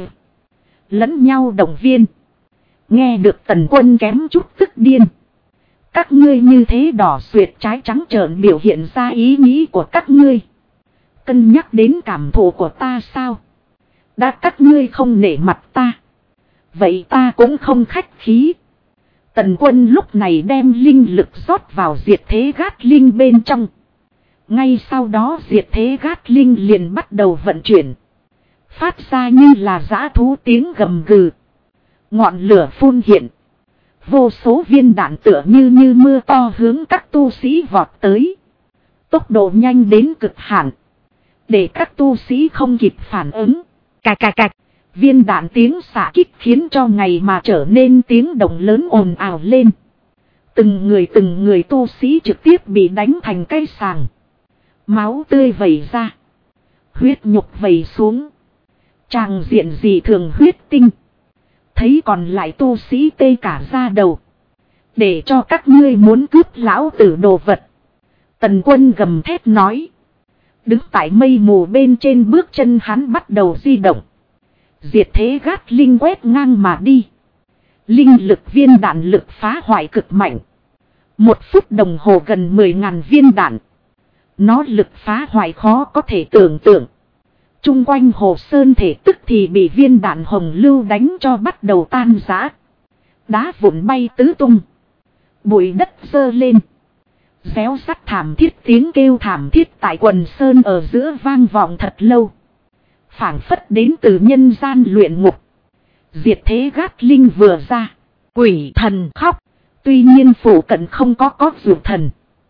Lẫn nhau động viên. Nghe được Tần Quân kém chút tức điên. Các ngươi như thế đỏ xuyệt trái trắng trợn biểu hiện ra ý nghĩ của các ngươi. Cân nhắc đến cảm thụ của ta sao? Đã các ngươi không nể mặt ta. Vậy ta cũng không khách khí. Tần Quân lúc này đem linh lực rót vào diệt thế gát linh bên trong. Ngay sau đó diệt thế gát linh liền bắt đầu vận chuyển. Phát ra như là dã thú tiếng gầm gừ. Ngọn lửa phun hiện. Vô số viên đạn tựa như mưa to hướng các tu sĩ vọt tới. Tốc độ nhanh đến cực hạn. Để các tu sĩ không kịp phản ứng. Cạch cạch cạch. Viên đạn tiếng xạ kích khiến cho ngày mà trở nên tiếng động lớn ồn ào lên. Từng người tu sĩ trực tiếp bị đánh thành cây sàng. Máu tươi vẩy ra. Huyết nhục vẩy xuống. Tràng diện gì thường huyết tinh. Thấy còn lại tu sĩ tê cả da đầu. Để cho các ngươi muốn cướp lão tử đồ vật. Tần Quân gầm thét nói. Đứng tại mây mù bên trên bước chân hắn bắt đầu di động. Diệt thế gát linh quét ngang mà đi. Linh lực viên đạn lực phá hoại cực mạnh. 1 phút đồng hồ gần 10.000 viên đạn. Nó lực phá hoại khó có thể tưởng tượng. Trung quanh hồ sơn thể tức thì bị viên đạn hồng lưu đánh cho bắt đầu tan rã. Đá vụn bay tứ tung. Bụi đất dơ lên. Réo sắt thảm thiết tiếng kêu thảm thiết tại quần sơn ở giữa vang vọng thật lâu. Phảng phất đến từ nhân gian luyện ngục. Diệt thế gát linh vừa ra. Quỷ thần khóc. Tuy nhiên phủ cận không có dụ thần.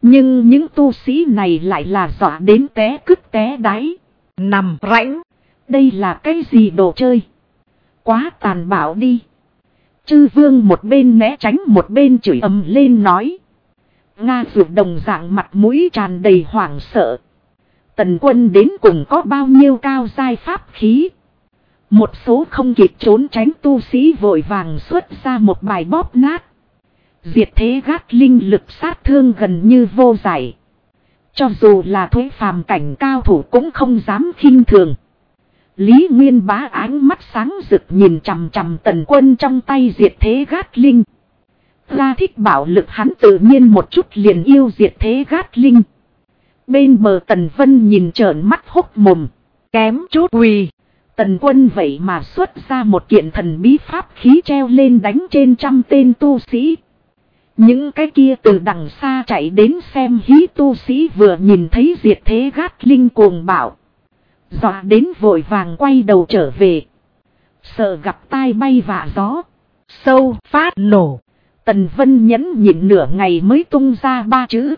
Nhưng những tu sĩ này lại là dọa đến té cứt té đáy. Nằm rãnh. Đây là cái gì đồ chơi? Quá tàn bạo đi. Chư vương một bên né tránh một bên chửi ầm lên nói. Nga Dược đồng dạng mặt mũi tràn đầy hoảng sợ. Tần Quân đến cùng có bao nhiêu cao giai pháp khí? Một số không kịp trốn tránh tu sĩ vội vàng xuất ra một bài bóp nát. Diệt thế gát linh lực sát thương gần như vô giải. Cho dù là Thuế phàm cảnh cao thủ cũng không dám khinh thường. Lý Nguyên Bá ánh mắt sáng rực nhìn chằm chằm Tần Quân trong tay diệt thế gát linh. Ra thích bạo lực hắn tự nhiên một chút liền yêu diệt thế gát linh. Bên bờ Tần Vân nhìn trợn mắt hốc mồm. Kém chút quỳ. Tần Quân vậy mà xuất ra một kiện thần bí pháp khí treo lên đánh trên trăm tên tu sĩ. Những cái kia từ đằng xa chạy đến xem hí tu sĩ vừa nhìn thấy diệt thế gát linh cuồng bạo. Dọa đến vội vàng quay đầu trở về. Sợ gặp tai bay vạ gió. Sâu phát nổ. Tần Vân nhẫn nhịn nửa ngày mới tung ra 3 chữ.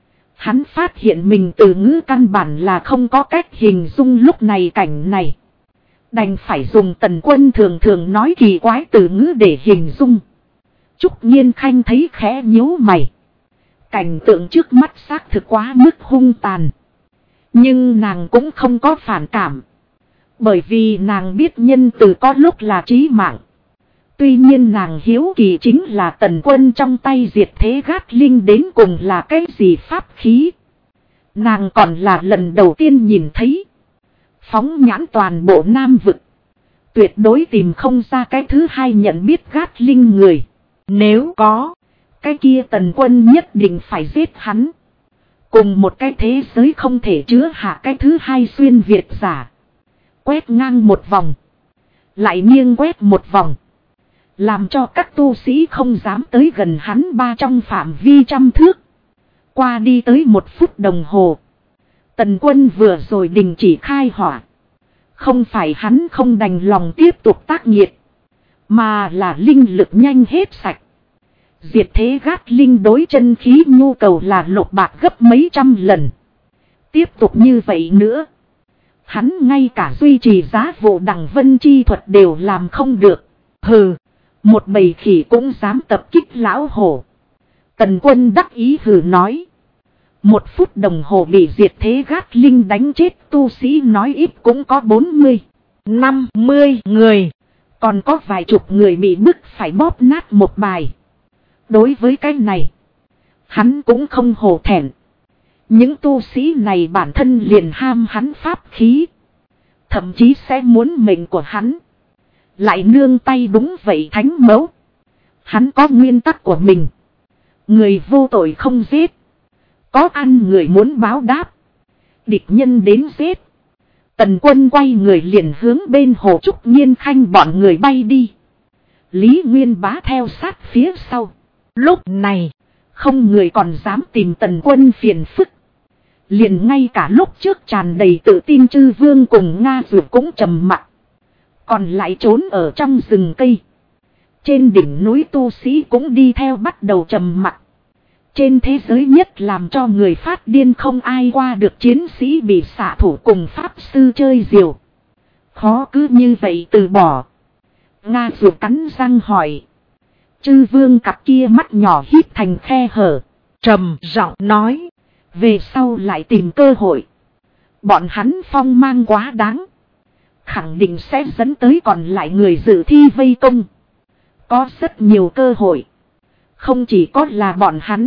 Hắn phát hiện mình từ ngữ căn bản là không có cách hình dung lúc này cảnh này. Đành phải dùng Tần Quân thường thường nói kỳ quái từ ngữ để hình dung. Trúc Nhiên Khanh thấy khẽ nhíu mày. Cảnh tượng trước mắt xác thực quá mức hung tàn. Nhưng nàng cũng không có phản cảm. Bởi vì nàng biết nhân từ có lúc là chí mạng. Tuy nhiên nàng hiếu kỳ chính là Tần Quân trong tay diệt thế gát linh đến cùng là cái gì pháp khí. Nàng còn là lần đầu tiên nhìn thấy. Phóng nhãn toàn bộ Nam Vực. Tuyệt đối tìm không ra cái thứ hai nhận biết gát linh người. Nếu có, cái kia Tần Quân nhất định phải giết hắn. Cùng một cái thế giới không thể chứa hạ cái thứ hai xuyên Việt giả. Quét ngang một vòng. Lại nghiêng quét một vòng. Làm cho các tu sĩ không dám tới gần hắn ba trong phạm vi trăm thước. Qua đi tới 1 phút đồng hồ. Tần Quân vừa rồi đình chỉ khai hỏa. Không phải hắn không đành lòng tiếp tục tác nghiệt. Mà là linh lực nhanh hết sạch. Diệt thế gát linh đối chân khí nhu cầu là lột bạc gấp mấy trăm lần. Tiếp tục như vậy nữa. Hắn ngay cả duy trì giá vụ đằng vân chi thuật đều làm không được. Hừ, một bầy khỉ cũng dám tập kích lão hổ. Tần Quân đắc ý hừ nói. 1 phút đồng hồ bị diệt thế gát linh đánh chết tu sĩ nói ít cũng có 40, 50 người. Còn có vài chục người bị bức phải bóp nát một bài. Đối với cái này, hắn cũng không hổ thẹn. Những tu sĩ này bản thân liền ham hắn pháp khí. Thậm chí sẽ muốn mệnh của hắn. Lại nương tay đúng vậy thánh mẫu. Hắn có nguyên tắc của mình. Người vô tội không giết. Có ăn người muốn báo đáp. Địch nhân đến giết. Tần Quân quay người liền hướng bên Hồ Trúc Nhiên Khanh bọn người bay đi. Lý Nguyên Bá theo sát phía sau. Lúc này, không người còn dám tìm Tần Quân phiền phức. Liền ngay cả lúc trước tràn đầy tự tin Chư Vương cùng Nga Dược cũng trầm mặc. Còn lại trốn ở trong rừng cây. Trên đỉnh núi tu sĩ cũng đi theo bắt đầu trầm mặc. Trên thế giới nhất làm cho người phát điên không ai qua được chiến sĩ bị xạ thủ cùng pháp sư chơi diều. Khó cứ như vậy từ bỏ. Nga Dược cắn răng hỏi. Chư Vương cặp kia mắt nhỏ híp thành khe hở. Trầm giọng nói. Về sau lại tìm cơ hội. Bọn hắn phong mang quá đáng. Khẳng định sẽ dẫn tới còn lại người dự thi vây công. Có rất nhiều cơ hội. Không chỉ có là bọn hắn.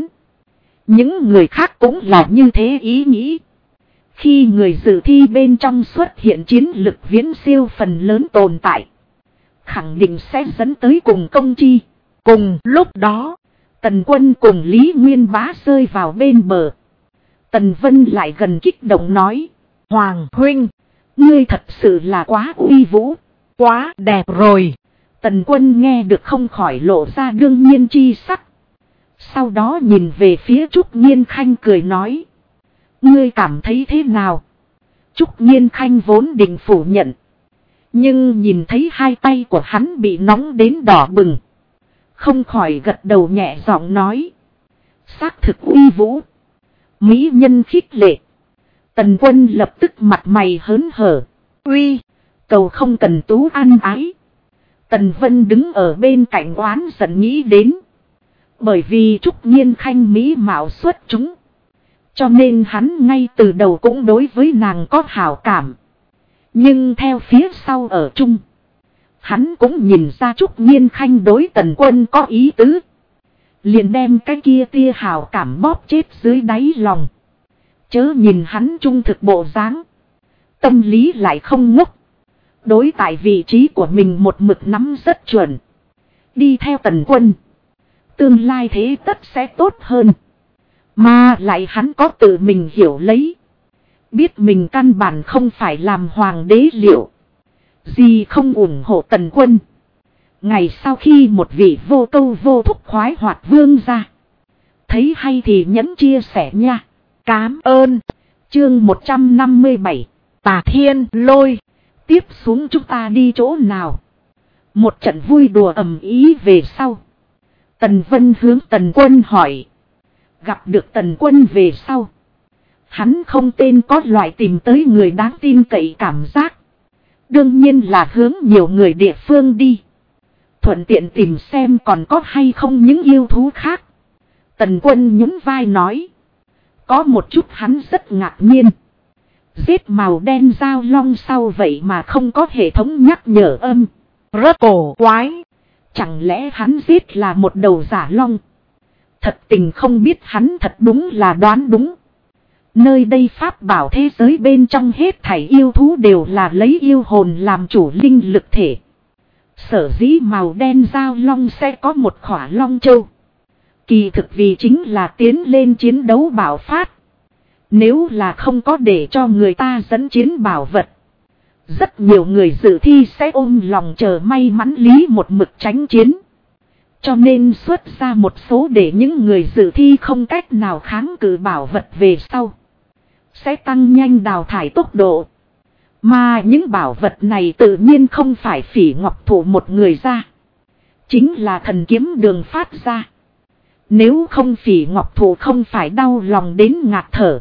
Những người khác cũng là như thế ý nghĩ. Khi người dự thi bên trong xuất hiện chiến lực viễn siêu phần lớn tồn tại. Khẳng định sẽ dẫn tới cùng công chi. Cùng lúc đó, Tần Quân cùng Lý Nguyên Bá rơi vào bên bờ. Tần Vân lại gần kích động nói. Hoàng huynh, ngươi thật sự là quá uy vũ, quá đẹp rồi. Tần Quân nghe được không khỏi lộ ra đương nhiên chi sắc. Sau đó nhìn về phía Trúc Nhiên Khanh cười nói. Ngươi cảm thấy thế nào? Trúc Nhiên Khanh vốn định phủ nhận. Nhưng nhìn thấy hai tay của hắn bị nóng đến đỏ bừng. Không khỏi gật đầu nhẹ giọng nói. Xác thực uy vũ. Mỹ nhân khích lệ. Tần Quân lập tức mặt mày hớn hở. Uy, cầu không cần tú ăn ái. Tần Vân đứng ở bên cạnh oán giận nghĩ đến. Bởi vì Trúc Nhiên Khanh mỹ mạo xuất chúng. Cho nên hắn ngay từ đầu cũng đối với nàng có hảo cảm. Nhưng theo phía sau ở chung. Hắn cũng nhìn ra Trúc Nhiên Khanh đối Tần Quân có ý tứ. Liền đem cái kia tia hảo cảm bóp chết dưới đáy lòng. Chớ nhìn hắn trung thực bộ dáng, tâm lý lại không ngốc. Đối tại vị trí của mình một mực nắm rất chuẩn. Đi theo Tần Quân, tương lai thế tất sẽ tốt hơn. Mà lại hắn có tự mình hiểu lấy. Biết mình căn bản không phải làm hoàng đế liệu. Gì không ủng hộ Tần Quân. Ngày sau khi một vị vô câu vô thúc khoái hoạt vương ra. Thấy hay thì nhấn chia sẻ nha. Cám ơn. Chương 157. Tà Thiên Lôi. Tiếp xuống chúng ta đi chỗ nào? Một trận vui đùa ầm ý về sau. Tần Vân hướng Tần Quân hỏi. Gặp được Tần Quân về sau. Hắn không tên có loại tìm tới người đáng tin cậy cảm giác. Đương nhiên là hướng nhiều người địa phương đi. Thuận tiện tìm xem còn có hay không những yêu thú khác. Tần Quân nhún vai nói. Có một chút hắn rất ngạc nhiên. Giết màu đen dao long sau vậy mà không có hệ thống nhắc nhở âm. Rất cổ quái. Chẳng lẽ hắn giết là một đầu giả long? Thật tình không biết hắn thật đúng là đoán đúng. Nơi đây pháp bảo thế giới bên trong hết thảy yêu thú đều là lấy yêu hồn làm chủ linh lực thể. Sở dĩ màu đen dao long sẽ có một khỏa long châu. Kỳ thực vì chính là tiến lên chiến đấu bảo phát. Nếu là không có để cho người ta dẫn chiến bảo vật. Rất nhiều người dự thi sẽ ôm lòng chờ may mắn lý một mực tránh chiến. Cho nên xuất ra một số để những người dự thi không cách nào kháng cự bảo vật về sau. Sẽ tăng nhanh đào thải tốc độ. Mà những bảo vật này tự nhiên không phải Phỉ Ngọc Thụ một người ra. Chính là thần kiếm đường phát ra. Nếu không Phỉ Ngọc Thụ không phải đau lòng đến ngạt thở.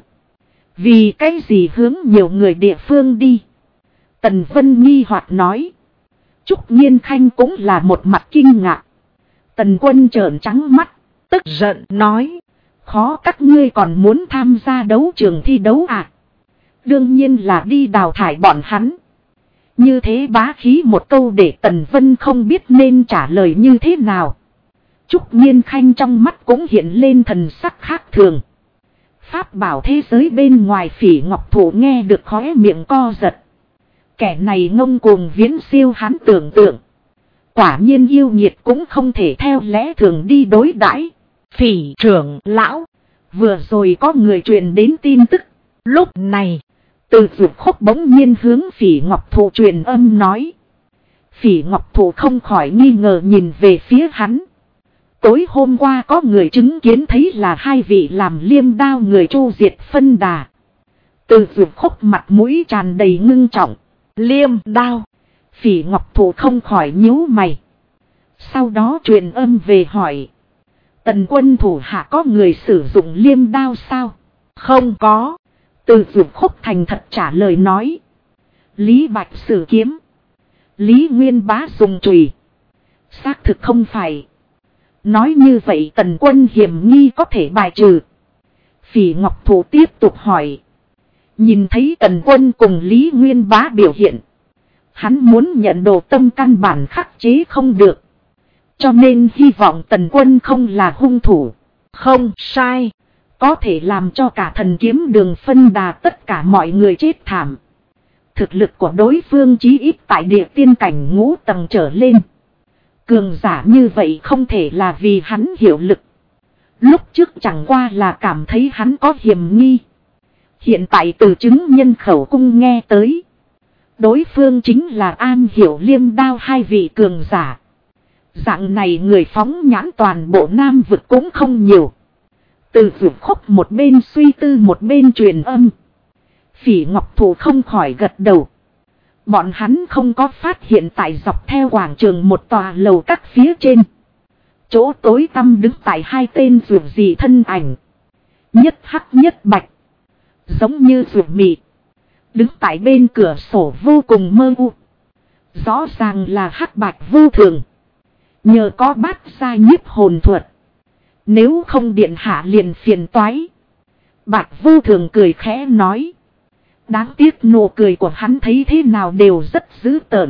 Vì cái gì hướng nhiều người địa phương đi? Tần Vân nghi hoặc nói. Trúc Nhiên Khanh cũng là một mặt kinh ngạc. Tần Quân trợn trắng mắt, tức giận nói. Khó các ngươi còn muốn tham gia đấu trường thi đấu à? Đương nhiên là đi đào thải bọn hắn. Như thế bá khí một câu để Tần Vân không biết nên trả lời như thế nào. Trúc Nhiên Khanh trong mắt cũng hiện lên thần sắc khác thường. Pháp bảo thế giới bên ngoài Phỉ Ngọc Thụ nghe được khóe miệng co giật. Kẻ này ngông cuồng viễn siêu hắn tưởng tượng. Quả nhiên yêu nghiệt cũng không thể theo lẽ thường đi đối đãi. Phỉ trưởng lão. Vừa rồi có người truyền đến tin tức. Lúc này, Từ Dược Khúc bỗng nhiên hướng Phỉ Ngọc Thụ truyền âm nói. Phỉ Ngọc Thụ không khỏi nghi ngờ nhìn về phía hắn. Tối hôm qua có người chứng kiến thấy là hai vị làm liêm đao người Chu diệt phân đà. Từ Dược Khúc mặt mũi tràn đầy ngưng trọng. Liêm đao. Phỉ Ngọc Thụ không khỏi nhíu mày. Sau đó truyền âm về hỏi. Tần Quân thủ hạ có người sử dụng liêm đao sao? Không có. Từ Dược Khúc thành thật trả lời nói. Lý Bạch sử kiếm. Lý Nguyên Bá dùng chùy. Xác thực không phải. Nói như vậy Tần Quân hiểm nghi có thể bài trừ. Phỉ Ngọc Thụ tiếp tục hỏi. Nhìn thấy Tần Quân cùng Lý Nguyên Bá biểu hiện. Hắn muốn nhận đồ tâm căn bản khắc chế không được. Cho nên hy vọng Tần Quân không là hung thủ. Không sai. Có thể làm cho cả thần kiếm đường phân đà tất cả mọi người chết thảm. Thực lực của đối phương chí ít tại địa tiên cảnh ngũ tầng trở lên. Cường giả như vậy không thể là vì hắn hiệu lực. Lúc trước chẳng qua là cảm thấy hắn có hiểm nghi. Hiện tại từ chứng nhân khẩu cung nghe tới. Đối phương chính là An Hiểu Liêm Đao hai vị cường giả. Dạng này người phóng nhãn toàn bộ Nam vực cũng không nhiều. Từ Dược Khúc một bên suy tư một bên truyền âm. Phỉ Ngọc Thụ không khỏi gật đầu. Bọn hắn không có phát hiện tại dọc theo quảng trường một tòa lầu các phía trên. Chỗ tối tăm đứng tại hai tên dù gì thân ảnh. Nhất hắc nhất bạch. Giống như ruột mị. Đứng tại bên cửa sổ vô cùng mơ u. Rõ ràng là hắc bạch vô thường. Nhờ có bát gia nhiếp hồn thuật. Nếu không điện hạ liền phiền toái. Bạch vô thường cười khẽ nói. Đáng tiếc nụ cười của hắn thấy thế nào đều rất dữ tợn.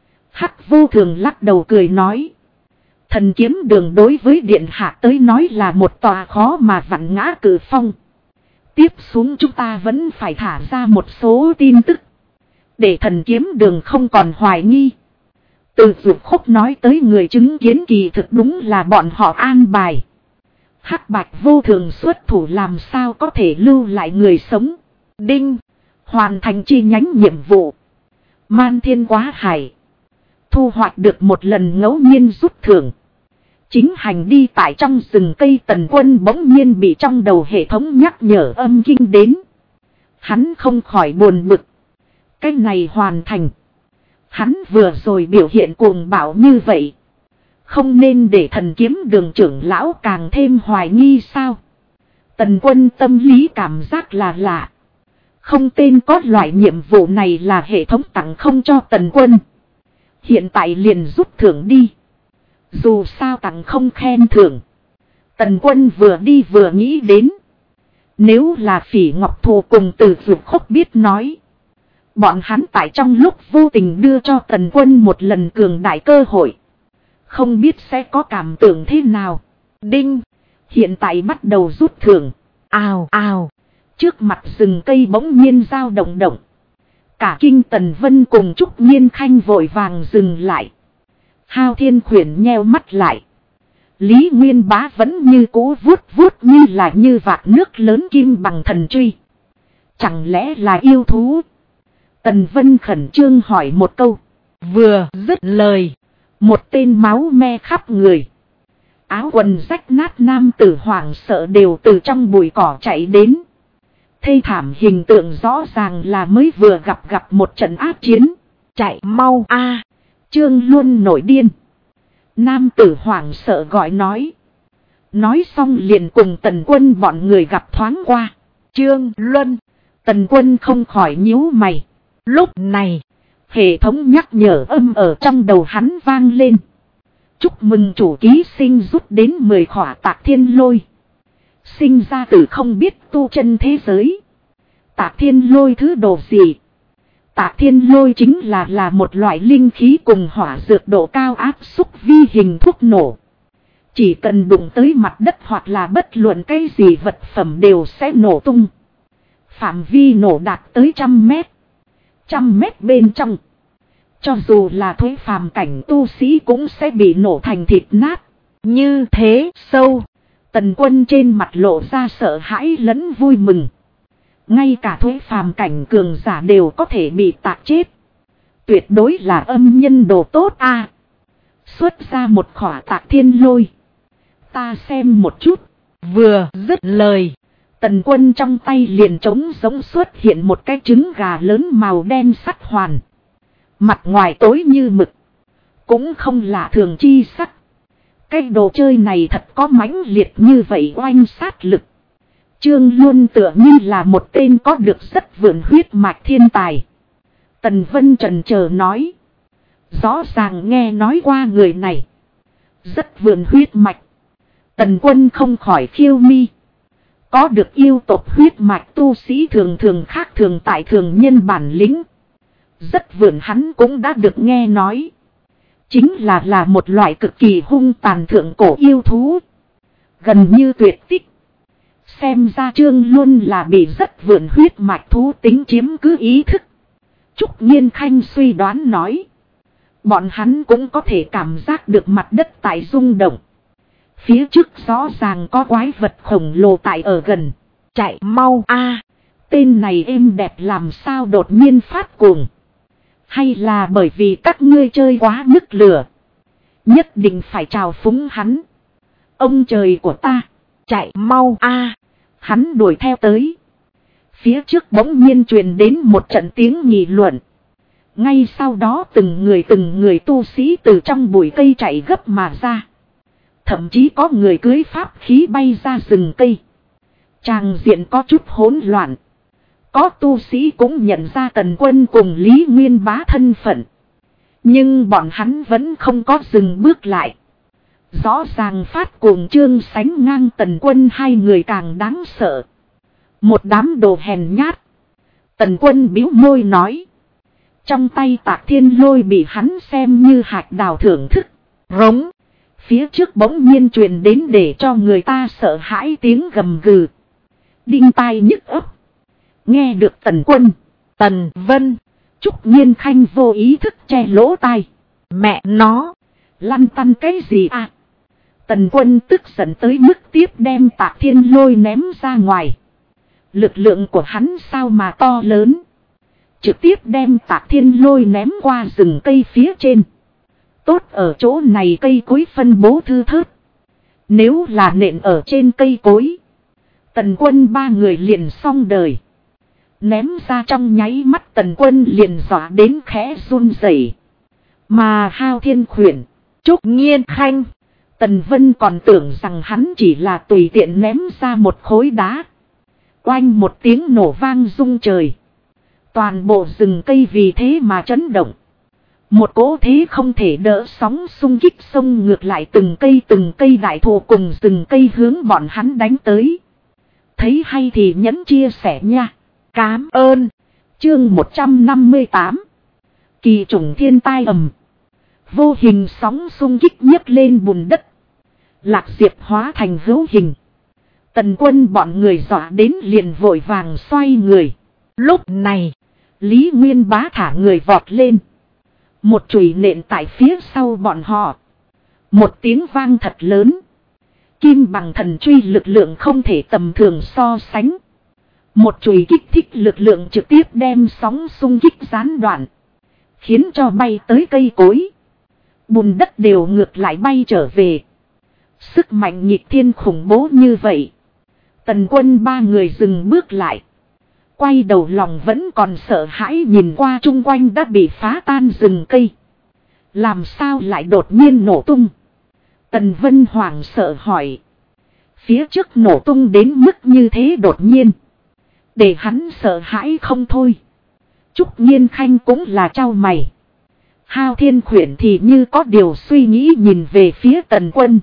Hắc vô thường lắc đầu cười nói. Thần kiếm đường đối với điện hạ tới nói là một tòa khó mà vặn ngã cử phong. Tiếp xuống chúng ta vẫn phải thả ra một số tin tức. Để thần kiếm đường không còn hoài nghi. Từ Dược Khúc nói tới người chứng kiến kỳ thực đúng là bọn họ an bài. Hắc bạch vô thường xuất thủ làm sao có thể lưu lại người sống. Đinh. Hoàn thành chi nhánh nhiệm vụ. Man thiên quá hải. Thu hoạch được một lần ngẫu nhiên rút thưởng. Chính hành đi tại trong rừng cây Tần Quân bỗng nhiên bị trong đầu hệ thống nhắc nhở âm kinh đến. Hắn không khỏi buồn bực. Cái này hoàn thành. Hắn vừa rồi biểu hiện cuồng bạo như vậy. Không nên để thần kiếm đường trưởng lão càng thêm hoài nghi sao. Tần Quân tâm lý cảm giác là lạ. Không tên có loại nhiệm vụ này là hệ thống tặng không cho Tần Quân. Hiện tại liền rút thưởng đi. Dù sao tặng không khen thưởng. Tần Quân vừa đi vừa nghĩ đến. Nếu là Phỉ Ngọc Thù cùng Từ Dược Khúc biết nói. Bọn hắn tại trong lúc vô tình đưa cho Tần Quân một lần cường đại cơ hội. Không biết sẽ có cảm tưởng thế nào. Đinh. Hiện tại bắt đầu rút thưởng. Ào ào. Trước mặt rừng cây bỗng nhiên dao động động. Cả kinh Tần Vân cùng Trúc Nhiên Khanh vội vàng dừng lại. Hao Thiên Khuyển nheo mắt lại. Lý Nguyên Bá vẫn như cũ vuốt vuốt như vạt nước lớn kim bằng thần truy. Chẳng lẽ là yêu thú? Tần Vân khẩn trương hỏi một câu. Vừa dứt lời. Một tên máu me khắp người. Áo quần rách nát nam tử hoảng sợ đều từ trong bụi cỏ chạy đến. Thê thảm hình tượng rõ ràng là mới vừa gặp một trận ác chiến. Chạy mau a. Trương Luân nổi điên. Nam tử hoảng sợ gọi nói. Nói xong liền cùng Tần Quân bọn người gặp thoáng qua. Trương Luân. Tần Quân không khỏi nhíu mày. Lúc này. Hệ thống nhắc nhở âm ở trong đầu hắn vang lên. Chúc mừng chủ ký sinh rút đến 10 khỏa Tạc Thiên Lôi. Sinh ra từ không biết tu chân thế giới. Tạc Thiên Lôi thứ đồ gì? Tạc Thiên Lôi chính là một loại linh khí cùng hỏa dược độ cao áp xúc vi hình thuốc nổ. Chỉ cần đụng tới mặt đất hoặc là bất luận cái gì vật phẩm đều sẽ nổ tung. Phạm vi nổ đạt tới 100 mét. 100 mét bên trong. Cho dù là thuế phàm cảnh tu sĩ cũng sẽ bị nổ thành thịt nát. Như thế sâu. Tần Quân trên mặt lộ ra sợ hãi lẫn vui mừng. Ngay cả thuế phàm cảnh cường giả đều có thể bị tạc chết. Tuyệt đối là âm nhân đồ tốt a. Xuất ra một khỏa Tạc Thiên Lôi. Ta xem một chút. Vừa dứt lời. Tần Quân trong tay liền trống giống xuất hiện một cái trứng gà lớn màu đen sắt hoàn. Mặt ngoài tối như mực. Cũng không lạ thường chi sắc. Cái đồ chơi này thật có mãnh liệt như vậy oanh sát lực. Trương Luân tựa như là một tên có được rất vượn huyết mạch thiên tài. Tần Vân trần chờ nói. Rõ ràng nghe nói qua người này. Rất vượn huyết mạch. Tần Quân không khỏi khiêu mi. Có được yêu tộc huyết mạch tu sĩ thường khác thường tại thường nhân bản lĩnh. Rất vượn hắn cũng đã được nghe nói. Chính là một loại cực kỳ hung tàn thượng cổ yêu thú. Gần như tuyệt tích. Xem ra Trương Luân là bị rất vượn huyết mạch thú tính chiếm cứ ý thức. Trúc Nhiên Khanh suy đoán nói. Bọn hắn cũng có thể cảm giác được mặt đất tại rung động. Phía trước rõ ràng có quái vật khổng lồ tại ở gần. Chạy mau a. Tên này êm đẹp làm sao đột nhiên phát cuồng. Hay là bởi vì các ngươi chơi quá nức lửa. Nhất định phải trào phúng hắn. Ông trời của ta. Chạy mau a. Hắn đuổi theo tới. Phía trước bỗng nhiên truyền đến một trận tiếng nghị luận. Ngay sau đó từng người tu sĩ từ trong bụi cây chạy gấp mà ra. Thậm chí có người cưới pháp khí bay ra rừng cây. Tràng diện có chút hỗn loạn. Có tu sĩ cũng nhận ra Tần Quân cùng Lý Nguyên Bá thân phận. Nhưng bọn hắn vẫn không có dừng bước lại. Rõ ràng phát cuồng trương sánh ngang Tần Quân hai người càng đáng sợ. Một đám đồ hèn nhát. Tần Quân bĩu môi nói. Trong tay Tạc Thiên Lôi bị hắn xem như hạt đào thưởng thức. Rống. Phía trước bỗng nhiên truyền đến để cho người ta sợ hãi tiếng gầm gừ. Đinh tai nhức ấp. Nghe được Tần Quân, Tần Vân, Trúc Nhiên Khanh vô ý thức che lỗ tai. Mẹ nó, lăn tăn cái gì à? Tần Quân tức giận tới mức tiếp đem Tạc Thiên Lôi ném ra ngoài. Lực lượng của hắn sao mà to lớn. Trực tiếp đem Tạc Thiên Lôi ném qua rừng cây phía trên. Tốt ở chỗ này cây cối phân bố thư thớt. Nếu là nện ở trên cây cối, Tần Quân ba người liền xong đời. Ném ra trong nháy mắt Tần Quân liền dọa đến khẽ run rẩy. Mà Hao Thiên Khuyển, Trúc Nhiên Khanh, Tần Vân còn tưởng rằng hắn chỉ là tùy tiện ném ra một khối đá. Oanh một tiếng nổ vang rung trời. Toàn bộ rừng cây vì thế mà chấn động. Một cỗ thế không thể đỡ sóng xung kích sông ngược lại từng cây đại thụ cùng rừng cây hướng bọn hắn đánh tới. Thấy hay thì nhấn chia sẻ nha. Cám ơn. Chương 158. Kỳ trùng thiên tai ầm. Vô hình sóng xung kích nhấc lên bùn đất. Lạc Diệp hóa thành hữu hình. Tần Quân bọn người dọa đến liền vội vàng xoay người. Lúc này, Lý Nguyên Bá thả người vọt lên. Một chùy nện tại phía sau bọn họ. Một tiếng vang thật lớn. Kim bằng thần truy lực lượng không thể tầm thường so sánh. Một chùy kích thích lực lượng trực tiếp đem sóng xung kích gián đoạn. Khiến cho bay tới cây cối. Bùn đất đều ngược lại bay trở về. Sức mạnh nhịp thiên khủng bố như vậy. Tần Quân ba người dừng bước lại. Quay đầu lòng vẫn còn sợ hãi nhìn qua chung quanh đã bị phá tan rừng cây. Làm sao lại đột nhiên nổ tung? Tần Vân hoảng sợ hỏi. Phía trước nổ tung đến mức như thế đột nhiên. Để hắn sợ hãi không thôi. Trúc Nhiên Khanh cũng là trao mày. Hao Thiên Khuyển thì như có điều suy nghĩ nhìn về phía Tần Quân.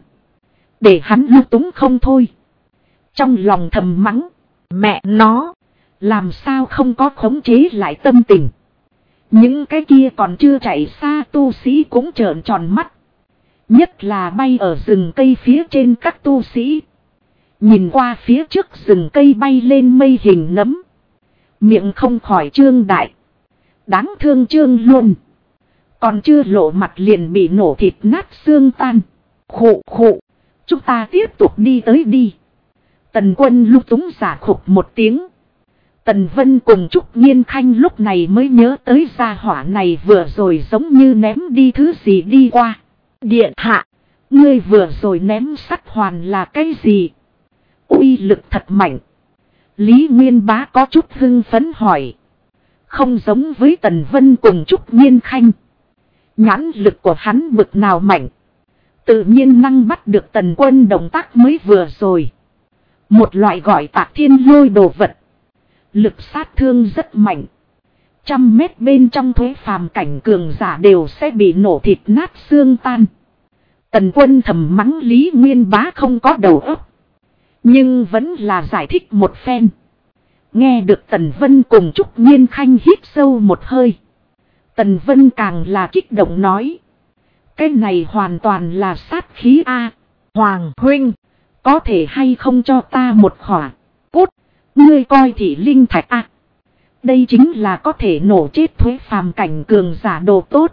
Để hắn lung túng không thôi. Trong lòng thầm mắng. Mẹ nó. Làm sao không có khống chế lại tâm tình. Những cái kia còn chưa chạy xa tu sĩ cũng trợn tròn mắt. Nhất là bay ở rừng cây phía trên các tu sĩ. Nhìn qua phía trước rừng cây bay lên mây hình nấm. Miệng không khỏi trương đại. Đáng thương trương luôn. Còn chưa lộ mặt liền bị nổ thịt nát xương tan. Khụ khụ. Chúng ta tiếp tục đi tới đi. Tần Quân lung túng giả khục một tiếng. Tần Vân cùng Trúc Nhiên Khanh lúc này mới nhớ tới gia hỏa này vừa rồi giống như ném đi thứ gì đi qua. Điện hạ. Ngươi vừa rồi ném sắt hoàn là cái gì? Uy lực thật mạnh. Lý Nguyên Bá có chút hưng phấn hỏi. Không giống với Tần Vân cùng Trúc Nhiên Khanh. Nhãn lực của hắn bực nào mạnh. Tự nhiên năng bắt được Tần Quân động tác mới vừa rồi. Một loại gọi Tạc Thiên Lôi đồ vật. Lực sát thương rất mạnh. 100 mét bên trong thuế phàm cảnh cường giả đều sẽ bị nổ thịt nát xương tan. Tần Quân thầm mắng Lý Nguyên Bá không có đầu óc. Nhưng vẫn là giải thích một phen. Nghe được Tần Vân cùng Trúc Nhiên Khanh hít sâu một hơi. Tần Vân càng là kích động nói. Cái này hoàn toàn là sát khí A. Hoàng huynh. Có thể hay không cho ta một khỏa. Cút. Ngươi coi thị linh thạch A. Đây chính là có thể nổ chết thuế phàm cảnh cường giả đồ tốt.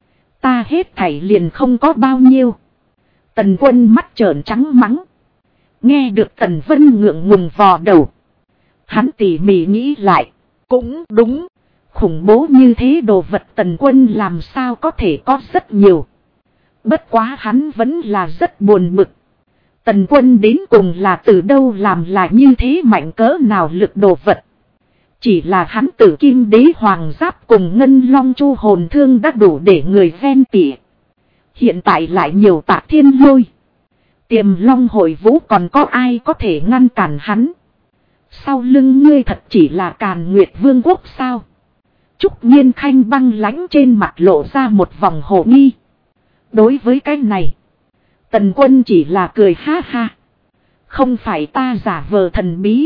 Ta hết thảy liền không có bao nhiêu. Tần Quân mắt trợn trắng mắng. Nghe được Tần Vân ngượng ngùng vò đầu. Hắn tỉ mỉ nghĩ lại. Cũng đúng. Khủng bố như thế đồ vật Tần Quân làm sao có thể có rất nhiều. Bất quá hắn vẫn là rất buồn bực. Tần Quân đến cùng là từ đâu làm là như thế mạnh cỡ nào lực đồ vật. Chỉ là hắn Tử Kim Đế Hoàng Giáp cùng Ngân Long Chu Hồn Thương đã đủ để người ven tỉa. Hiện tại lại nhiều Tạc Thiên Lôi. Tiềm Long Hội Vũ còn có ai có thể ngăn cản hắn. Sau lưng ngươi thật chỉ là Càn Nguyệt Vương quốc sao? Trúc Nhiên Khanh băng lãnh trên mặt lộ ra một vòng hồ nghi. Đối với cái này, Tần Quân chỉ là cười ha ha. Không phải ta giả vờ thần bí,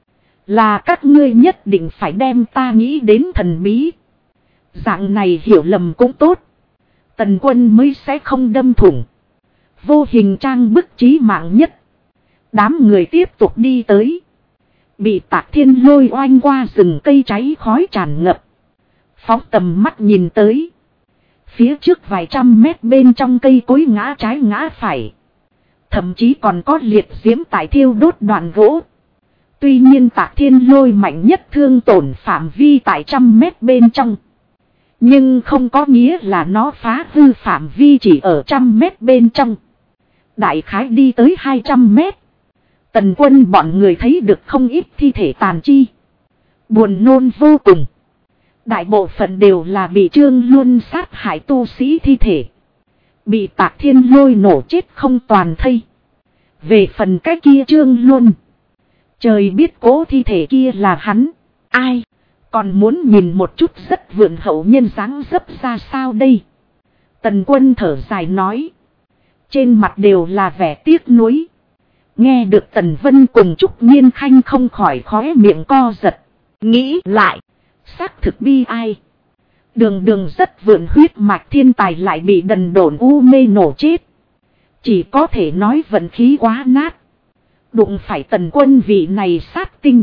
là các ngươi nhất định phải đem ta nghĩ đến thần bí. Dạng này hiểu lầm cũng tốt, Tần Quân mới sẽ không đâm thủng. Vô hình trang bức chí mạng nhất. Đám người tiếp tục đi tới. Bị Tạc Thiên lôi oanh qua rừng cây cháy khói tràn ngập. Phóng tầm mắt nhìn tới. Phía trước vài trăm mét bên trong cây cối ngã trái ngã phải. Thậm chí còn có liệt diễm tại thiêu đốt đoạn gỗ. Tuy nhiên Tạc Thiên lôi mạnh nhất thương tổn phạm vi tại trăm mét bên trong. Nhưng không có nghĩa là nó phá hư phạm vi chỉ ở trăm mét bên trong. Đại khái đi tới 200 mét. Tần Quân bọn người thấy được không ít thi thể tàn chi. Buồn nôn vô cùng. Đại bộ phận đều là bị Trương Luân sát hại tu sĩ thi thể. Bị Tạc Thiên lôi nổ chết không toàn thây. Về phần cái kia Trương Luân, trời biết cố thi thể kia là hắn. Ai? Còn muốn nhìn một chút rất vượn hậu nhân dáng dấp ra sao đây? Tần Quân thở dài nói. Trên mặt đều là vẻ tiếc nuối. Nghe được Tần Vân cùng Trúc Nhiên Khanh không khỏi khóe miệng co giật. Nghĩ lại, xác thực bi ai. Đường đường rất vượn huyết mạch thiên tài lại bị đần độn u mê nổ chết. Chỉ có thể nói vận khí quá nát. Đụng phải Tần Quân vị này sát tinh.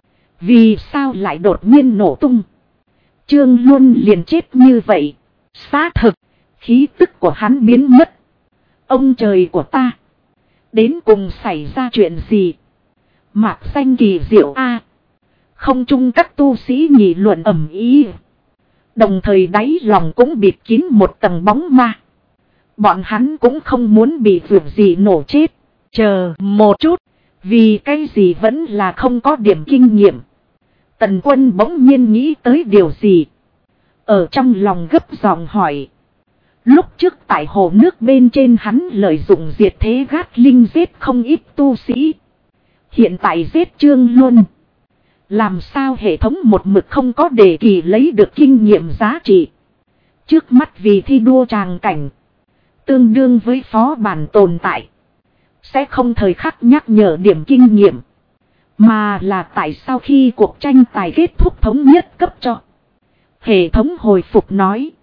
Vì sao lại đột nhiên nổ tung? Trương Luân liền chết như vậy. Xác thực, khí tức của hắn biến mất. Ông trời của ta, đến cùng xảy ra chuyện gì? Mạc danh kỳ diệu a. Không chung các tu sĩ nghị luận ầm ĩ. Đồng thời đáy lòng cũng bịt kín một tầng bóng ma. Bọn hắn cũng không muốn bị việc gì nổ chết. Chờ một chút, vì cái gì vẫn là không có điểm kinh nghiệm. Tần Quân bỗng nhiên nghĩ tới điều gì. Ở trong lòng gấp giọng hỏi. Lúc trước tại hồ nước bên trên hắn lợi dụng diệt thế gát linh giết không ít tu sĩ. Hiện tại giết Trương Luân. Làm sao hệ thống một mực không có đề kỳ lấy được kinh nghiệm giá trị. Trước mắt vì thi đua tràng cảnh, tương đương với phó bản tồn tại, sẽ không thời khắc nhắc nhở điểm kinh nghiệm. Mà là tại sao khi cuộc tranh tài kết thúc thống nhất cấp cho. Hệ thống hồi phục nói.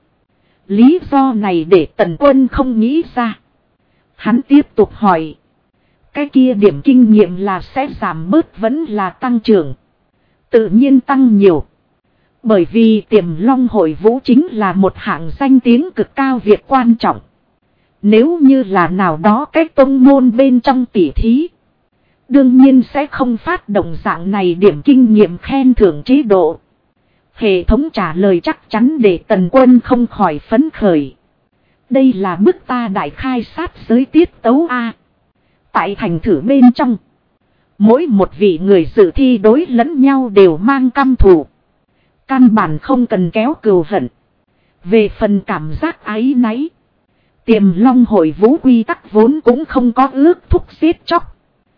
Lý do này để Tần Quân không nghĩ ra. Hắn tiếp tục hỏi. Cái kia điểm kinh nghiệm là sẽ giảm bớt vẫn là tăng trưởng? Tự nhiên tăng nhiều. Bởi vì Tiềm Long Hội Vũ chính là một hạng danh tiếng cực cao việc quan trọng. Nếu như là nào đó cái tông môn bên trong tỉ thí, đương nhiên sẽ không phát động dạng này điểm kinh nghiệm khen thưởng chế độ. Hệ thống trả lời chắc chắn để Tần Quân không khỏi phấn khởi. Đây là bức ta đại khai sát giới tiết tấu A. Tại thành thử bên trong, mỗi một vị người dự thi đối lẫn nhau đều mang căm thù. Căn bản không cần kéo cừu hận. Về phần cảm giác áy náy, Tiềm Long Hội Vũ quy tắc vốn cũng không có ước thúc giết chóc.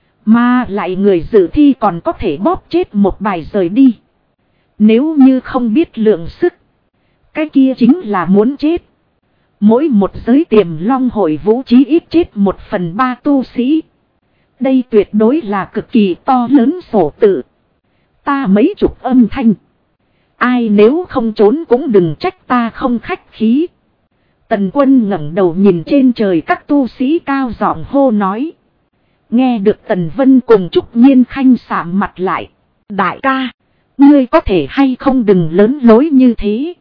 Mà lại người dự thi còn có thể bóp chết một bài rời đi. Nếu như không biết lượng sức, cái kia chính là muốn chết. Mỗi một giới Tiềm Long Hội Vũ chí ít chết 1/3 tu sĩ. Đây tuyệt đối là cực kỳ to lớn sổ tự. Ta mấy chục âm thanh. Ai nếu không trốn cũng đừng trách ta không khách khí. Tần Quân ngẩng đầu nhìn trên trời các tu sĩ cao giọng hô nói. Nghe được Tần Vân cùng Trúc Nhiên Khanh sạm mặt lại. Đại ca, ngươi có thể hay không đừng lớn lối như thế.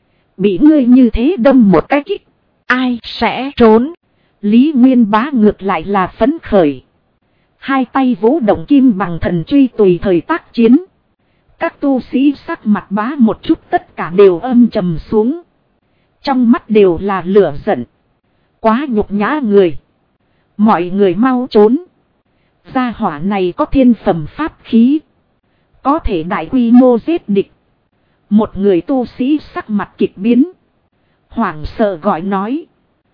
Bị ngươi như thế đâm một cái kích, ai sẽ trốn? Lý Nguyên Bá ngược lại là phấn khởi. Hai tay vũ động kim bằng thần truy tùy thời tác chiến. Các tu sĩ sắc mặt bá một chút tất cả đều âm trầm xuống. Trong mắt đều là lửa giận. Quá nhục nhã người. Mọi người mau trốn. Gia hỏa này có thiên phẩm pháp khí, có thể đại quy mô giết địch. Một người tu sĩ sắc mặt kịch biến, hoảng sợ gọi nói.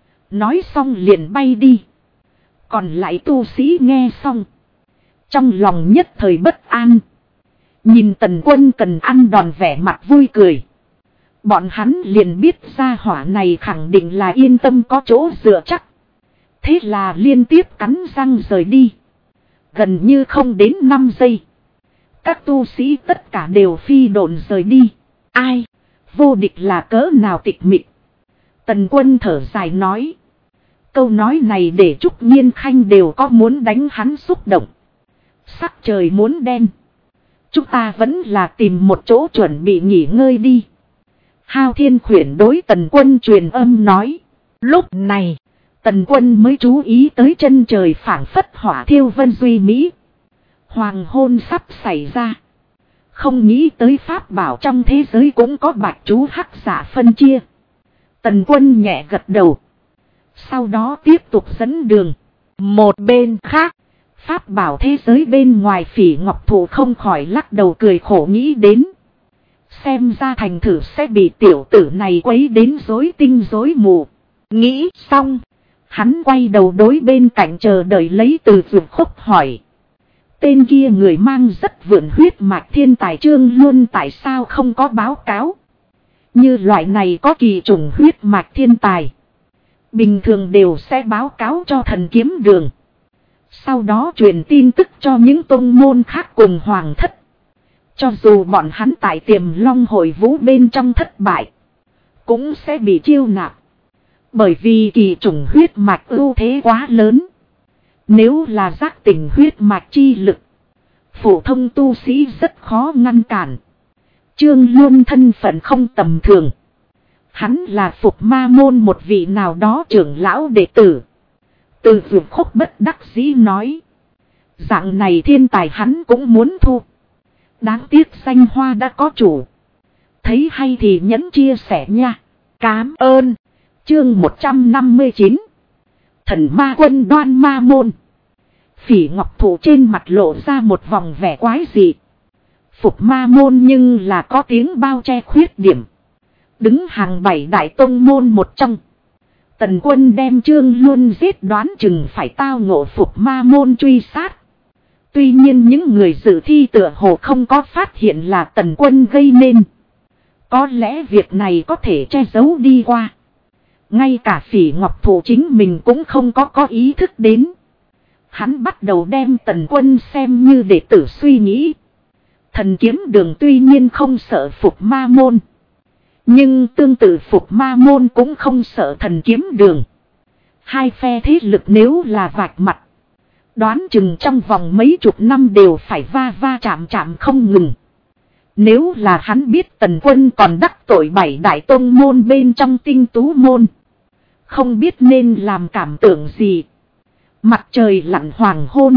Nói xong liền bay đi. Còn lại tu sĩ nghe xong, trong lòng nhất thời bất an. Nhìn Tần Quân cần ăn đòn vẻ mặt vui cười. Bọn hắn liền biết ra hỏa này khẳng định là yên tâm có chỗ dựa chắc. Thế là liên tiếp cắn răng rời đi. Gần như không đến 5 giây. Các tu sĩ tất cả đều phi độn rời đi. Ai? Vô địch là cỡ nào tịch mịch. Tần Quân thở dài nói. Câu nói này để Trúc Nhiên Khanh đều có muốn đánh hắn xúc động. Sắc trời muốn đen. Chúng ta vẫn là tìm một chỗ chuẩn bị nghỉ ngơi đi. Hao Thiên Khuyển đối Tần Quân truyền âm nói. Lúc này, Tần Quân mới chú ý tới chân trời phảng phất hỏa thiêu vân duy mỹ. Hoàng hôn sắp xảy ra. Không nghĩ tới pháp bảo trong thế giới cũng có bạch chú hắc giả phân chia. Tần Quân nhẹ gật đầu. Sau đó tiếp tục dẫn đường. Một bên khác, pháp bảo thế giới bên ngoài Phỉ Ngọc Thụ không khỏi lắc đầu cười khổ nghĩ đến. Xem ra thành thử sẽ bị tiểu tử này quấy đến rối tinh rối mù. Nghĩ xong, hắn quay đầu đối bên cạnh chờ đợi lấy từ Dược Khúc hỏi. Tên kia người mang rất vượn huyết mạch thiên tài Trương Luân tại sao không có báo cáo? Như loại này có kỳ chủng huyết mạch thiên tài. Bình thường đều sẽ báo cáo cho Thần Kiếm Đường. Sau đó truyền tin tức cho những tông môn khác cùng hoàng thất. Cho dù bọn hắn tại Tiềm Long Hội Vũ bên trong thất bại, cũng sẽ bị chiêu nạp. Bởi vì kỳ chủng huyết mạch ưu thế quá lớn. Nếu là giác tỉnh huyết mạch chi lực, phổ thông tu sĩ rất khó ngăn cản. Trương Luân thân phận không tầm thường. Hắn là Phục Ma môn một vị nào đó trưởng lão đệ tử. Từ Dược Khúc bất đắc dĩ nói. Dạng này thiên tài hắn cũng muốn thu. Đáng tiếc danh hoa đã có chủ. Thấy hay thì nhấn chia sẻ nha. Cám ơn. Chương 159. Thần Ma Quân Đoan Ma Môn. Phỉ Ngọc Thụ trên mặt lộ ra một vòng vẻ quái dị. Phục Ma Môn nhưng là có tiếng bao che khuyết điểm. Đứng hàng 7 đại tông môn một trong. Tần Quân đem Trương Luân giết đoán chừng phải tao ngộ Phục Ma Môn truy sát. Tuy nhiên những người dự thi tựa hồ không có phát hiện là Tần Quân gây nên. Có lẽ việc này có thể che giấu đi qua. Ngay cả Phỉ Ngọc Thụ chính mình cũng không có ý thức đến. Hắn bắt đầu đem Tần Quân xem như đệ tử suy nghĩ. Thần Kiếm Đường tuy nhiên không sợ Phục Ma Môn. Nhưng tương tự Phục Ma Môn cũng không sợ Thần Kiếm Đường. Hai phe thế lực nếu là vạch mặt, đoán chừng trong vòng mấy chục năm đều phải va chạm không ngừng. Nếu là hắn biết Tần Quân còn đắc tội 7 đại tông môn bên trong Tinh Tú Môn, không biết nên làm cảm tưởng gì. Mặt trời lặn hoàng hôn.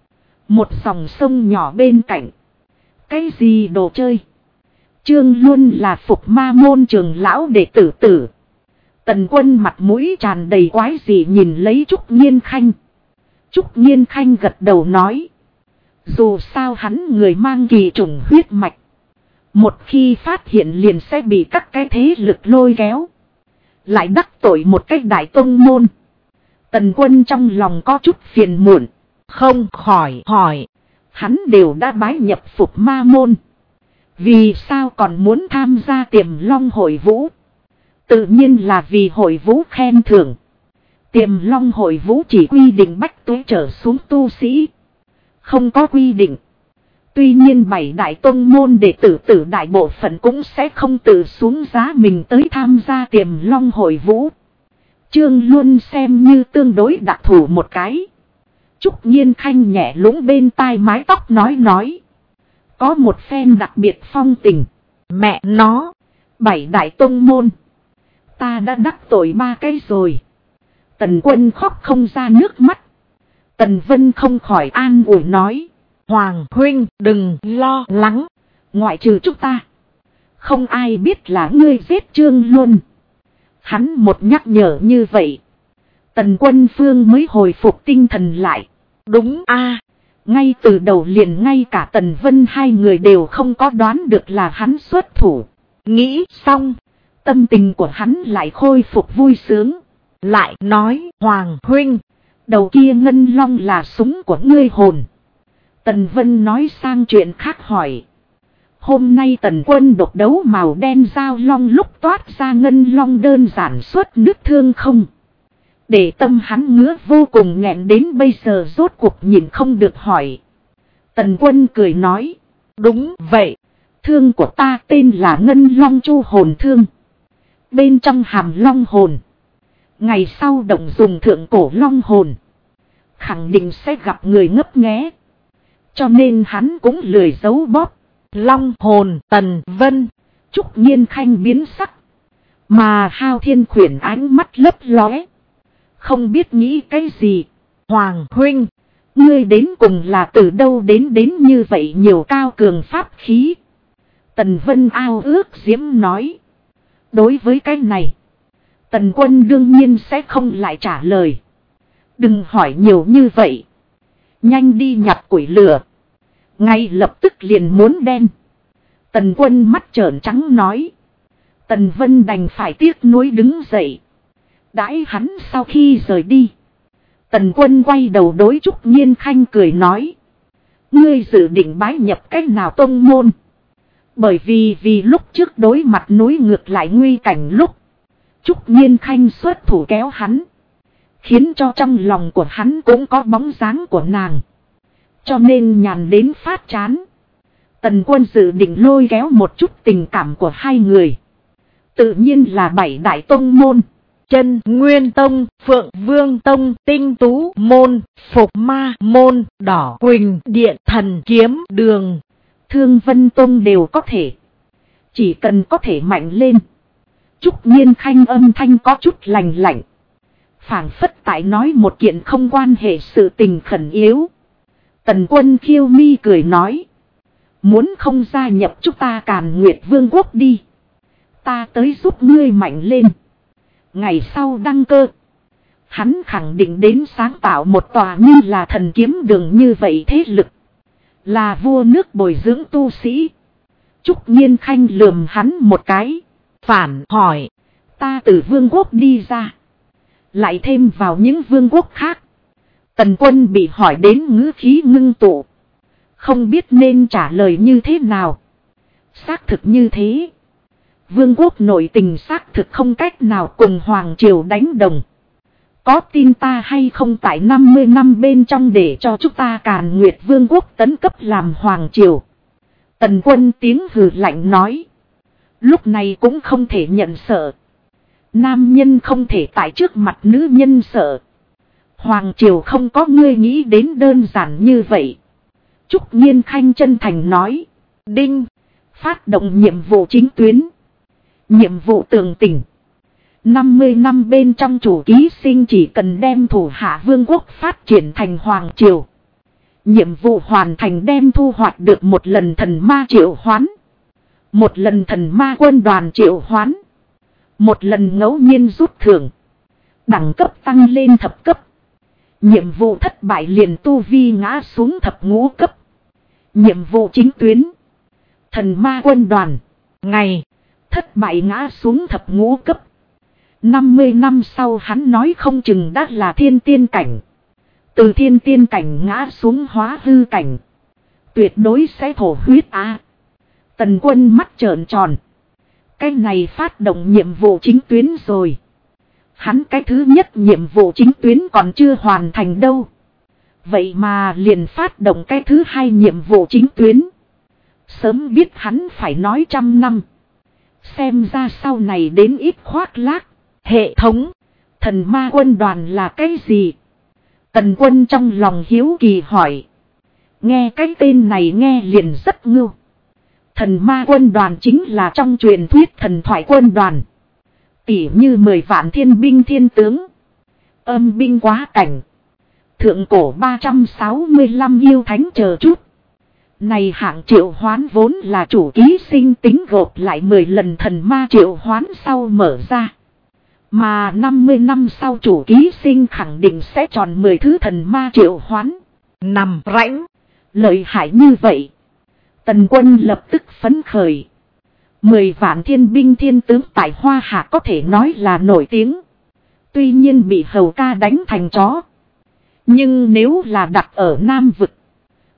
Một dòng sông nhỏ bên cạnh. Cái gì đồ chơi? Trương Luân là Phục Ma Môn trưởng lão đệ tử tử. Tần Quân mặt mũi tràn đầy quái dị nhìn lấy Trúc Nhiên Khanh. Trúc Nhiên Khanh gật đầu nói. Dù sao hắn người mang kỳ chủng huyết mạch. Một khi phát hiện liền sẽ bị các cái thế lực lôi kéo. Lại đắc tội một cách đại tông môn. Tần Quân trong lòng có chút phiền muộn. Không khỏi hỏi. Hắn đều đã bái nhập Phục Ma Môn. Vì sao còn muốn tham gia Tiềm Long Hội Vũ? Tự nhiên là vì hội vũ khen thưởng. Tiềm Long Hội Vũ chỉ quy định bách tuế trở xuống tu sĩ. Không có quy định. Tuy nhiên 7 đại tông môn đệ tử tử đại bộ phận cũng sẽ không tự xuống giá mình tới tham gia Tiềm Long Hội Vũ. Trương Luân xem như tương đối đặc thù một cái. Trúc Nhiên Khanh nhẹ lũng bên tai mái tóc nói. Có một phen đặc biệt phong tình. Mẹ nó. 7 đại tông môn. Ta đã đắc tội 3 cái rồi. Tần Quân khóc không ra nước mắt. Tần Vân không khỏi an ủi nói. Hoàng huynh đừng lo lắng. Ngoại trừ chúng ta. Không ai biết là ngươi giết Trương Luân. Hắn một nhắc nhở như vậy. Tần Quân Phương mới hồi phục tinh thần lại. Đúng a, ngay từ đầu liền ngay cả Tần Vân hai người đều không có đoán được là hắn xuất thủ. Nghĩ xong, tâm tình của hắn lại khôi phục vui sướng. Lại nói, Hoàng huynh, đầu kia ngân long là súng của ngươi hồn. Tần Vân nói sang chuyện khác hỏi. Hôm nay Tần Quân độc đấu màu đen giao long lúc toát ra ngân long đơn giản xuất nước thương không. Để tâm hắn ngứa vô cùng, nghẹn đến bây giờ rốt cuộc nhìn không được hỏi. Tần Quân cười nói. Đúng vậy, thương của ta tên là Ngân Long Chu Hồn Thương. Bên trong hàm long hồn. Ngày sau động dùng thượng cổ long hồn, khẳng định sẽ gặp người ngấp nghé. Cho nên hắn cũng lười giấu bóp. Long hồn Tần Vân. Trúc Nhiên Khanh biến sắc. Mà Hao Thiên Khuyển ánh mắt lấp lóe. Không biết nghĩ cái gì. Hoàng huynh, ngươi đến cùng là từ đâu đến như vậy nhiều cao cường pháp khí? Tần Vân ao ước diễm nói. Đối với cái này, Tần Quân đương nhiên sẽ không lại trả lời. Đừng hỏi nhiều như vậy. Nhanh đi nhặt củi lửa. Ngay lập tức liền muốn đen. Tần Quân mắt trợn trắng nói. Tần Vân đành phải tiếc nuối đứng dậy. Đãi hắn sau khi rời đi, Tần Quân quay đầu đối Trúc Nhiên Khanh cười nói. Ngươi dự định bái nhập cách nào tông môn? Bởi vì lúc trước đối mặt núi ngược lại nguy cảnh lúc, Trúc Nhiên Khanh xuất thủ kéo hắn, khiến cho trong lòng của hắn cũng có bóng dáng của nàng. Cho nên nhàn đến phát chán. Tần Quân dự định lôi kéo một chút tình cảm của hai người. Tự nhiên là 7 đại tông môn: Chân Nguyên Tông, Phượng Vương Tông, Tinh Tú Môn, Phục Ma Môn, Đỏ Quỳnh Điện, Thần Kiếm Đường, Thương Vân Tông đều có thể. Chỉ cần có thể mạnh lên. Trúc Nhiên Khanh âm thanh có chút lạnh lạnh, phảng phất tại nói một kiện không quan hệ sự tình khẩn yếu. Tần Quân khiêu mi cười nói. Muốn không gia nhập chúng ta Càn Nguyệt Vương quốc đi. Ta tới giúp ngươi mạnh lên. Ngày sau đăng cơ, hắn khẳng định đến sáng tạo một tòa như là Thần Kiếm Đường như vậy thế lực. Là vua nước bồi dưỡng tu sĩ. Trúc Nhiên Khanh lườm hắn một cái. Phản hỏi. Ta từ vương quốc đi ra, lại thêm vào những vương quốc khác. Tần Quân bị hỏi đến ngữ khí ngưng tụ, không biết nên trả lời như thế nào. Xác thực như thế. Vương quốc nội tình xác thực không cách nào cùng Hoàng Triều đánh đồng. Có tin ta hay không tại 50 năm bên trong để cho chúng ta Càn Nguyệt Vương quốc tấn cấp làm Hoàng Triều? Tần Quân tiếng hừ lạnh nói. Lúc này cũng không thể nhận sợ. Nam nhân không thể tại trước mặt nữ nhân sợ. Hoàng Triều không có ngươi nghĩ đến đơn giản như vậy. Trúc Nhiên Khanh chân thành nói. Đinh. Phát động nhiệm vụ chính tuyến. Nhiệm vụ tường tình. 50 năm bên trong chủ ký sinh chỉ cần đem thủ hạ vương quốc phát triển thành Hoàng Triều. Nhiệm vụ hoàn thành đem thu hoạch được một lần thần ma triệu hoán, một lần thần ma quân đoàn triệu hoán, một lần ngẫu nhiên rút thưởng. Đẳng cấp tăng lên thập cấp. Nhiệm vụ thất bại liền tu vi ngã xuống thập ngũ cấp. Nhiệm vụ chính tuyến. Thần ma quân đoàn. Ngày. Thất bại ngã xuống thập ngũ cấp. 50 năm sau hắn nói không chừng đã là thiên tiên cảnh. Từ thiên tiên cảnh ngã xuống hóa hư cảnh. Tuyệt đối sẽ thổ huyết á. Tần Quân mắt trợn tròn. Cái này phát động nhiệm vụ chính tuyến rồi. Hắn cái thứ nhất nhiệm vụ chính tuyến còn chưa hoàn thành đâu. Vậy mà liền phát động cái thứ hai nhiệm vụ chính tuyến. Sớm biết hắn phải nói 100 năm. Xem ra sau này đến ít khoác lác. Hệ thống. Thần ma quân đoàn là cái gì? Tần Quân trong lòng hiếu kỳ hỏi. Nghe cái tên này nghe liền rất ngưu. Thần ma quân đoàn chính là trong truyền thuyết thần thoại quân đoàn. Tỉ như 10 vạn thiên binh thiên tướng, âm binh quá cảnh, thượng cổ 365 yêu thánh chờ chút. Này hạng triệu hoán vốn là chủ ký sinh tính gộp lại 10 lần thần ma triệu hoán sau mở ra. Mà 50 năm sau chủ ký sinh khẳng định sẽ tròn 10 thứ thần ma triệu hoán. Nằm rãnh. Lợi hại như vậy. Tần Quân lập tức phấn khởi. 10 vạn thiên binh thiên tướng tại Hoa Hạ có thể nói là nổi tiếng. Tuy nhiên bị hầu ca đánh thành chó. Nhưng nếu là đặt ở Nam Vực,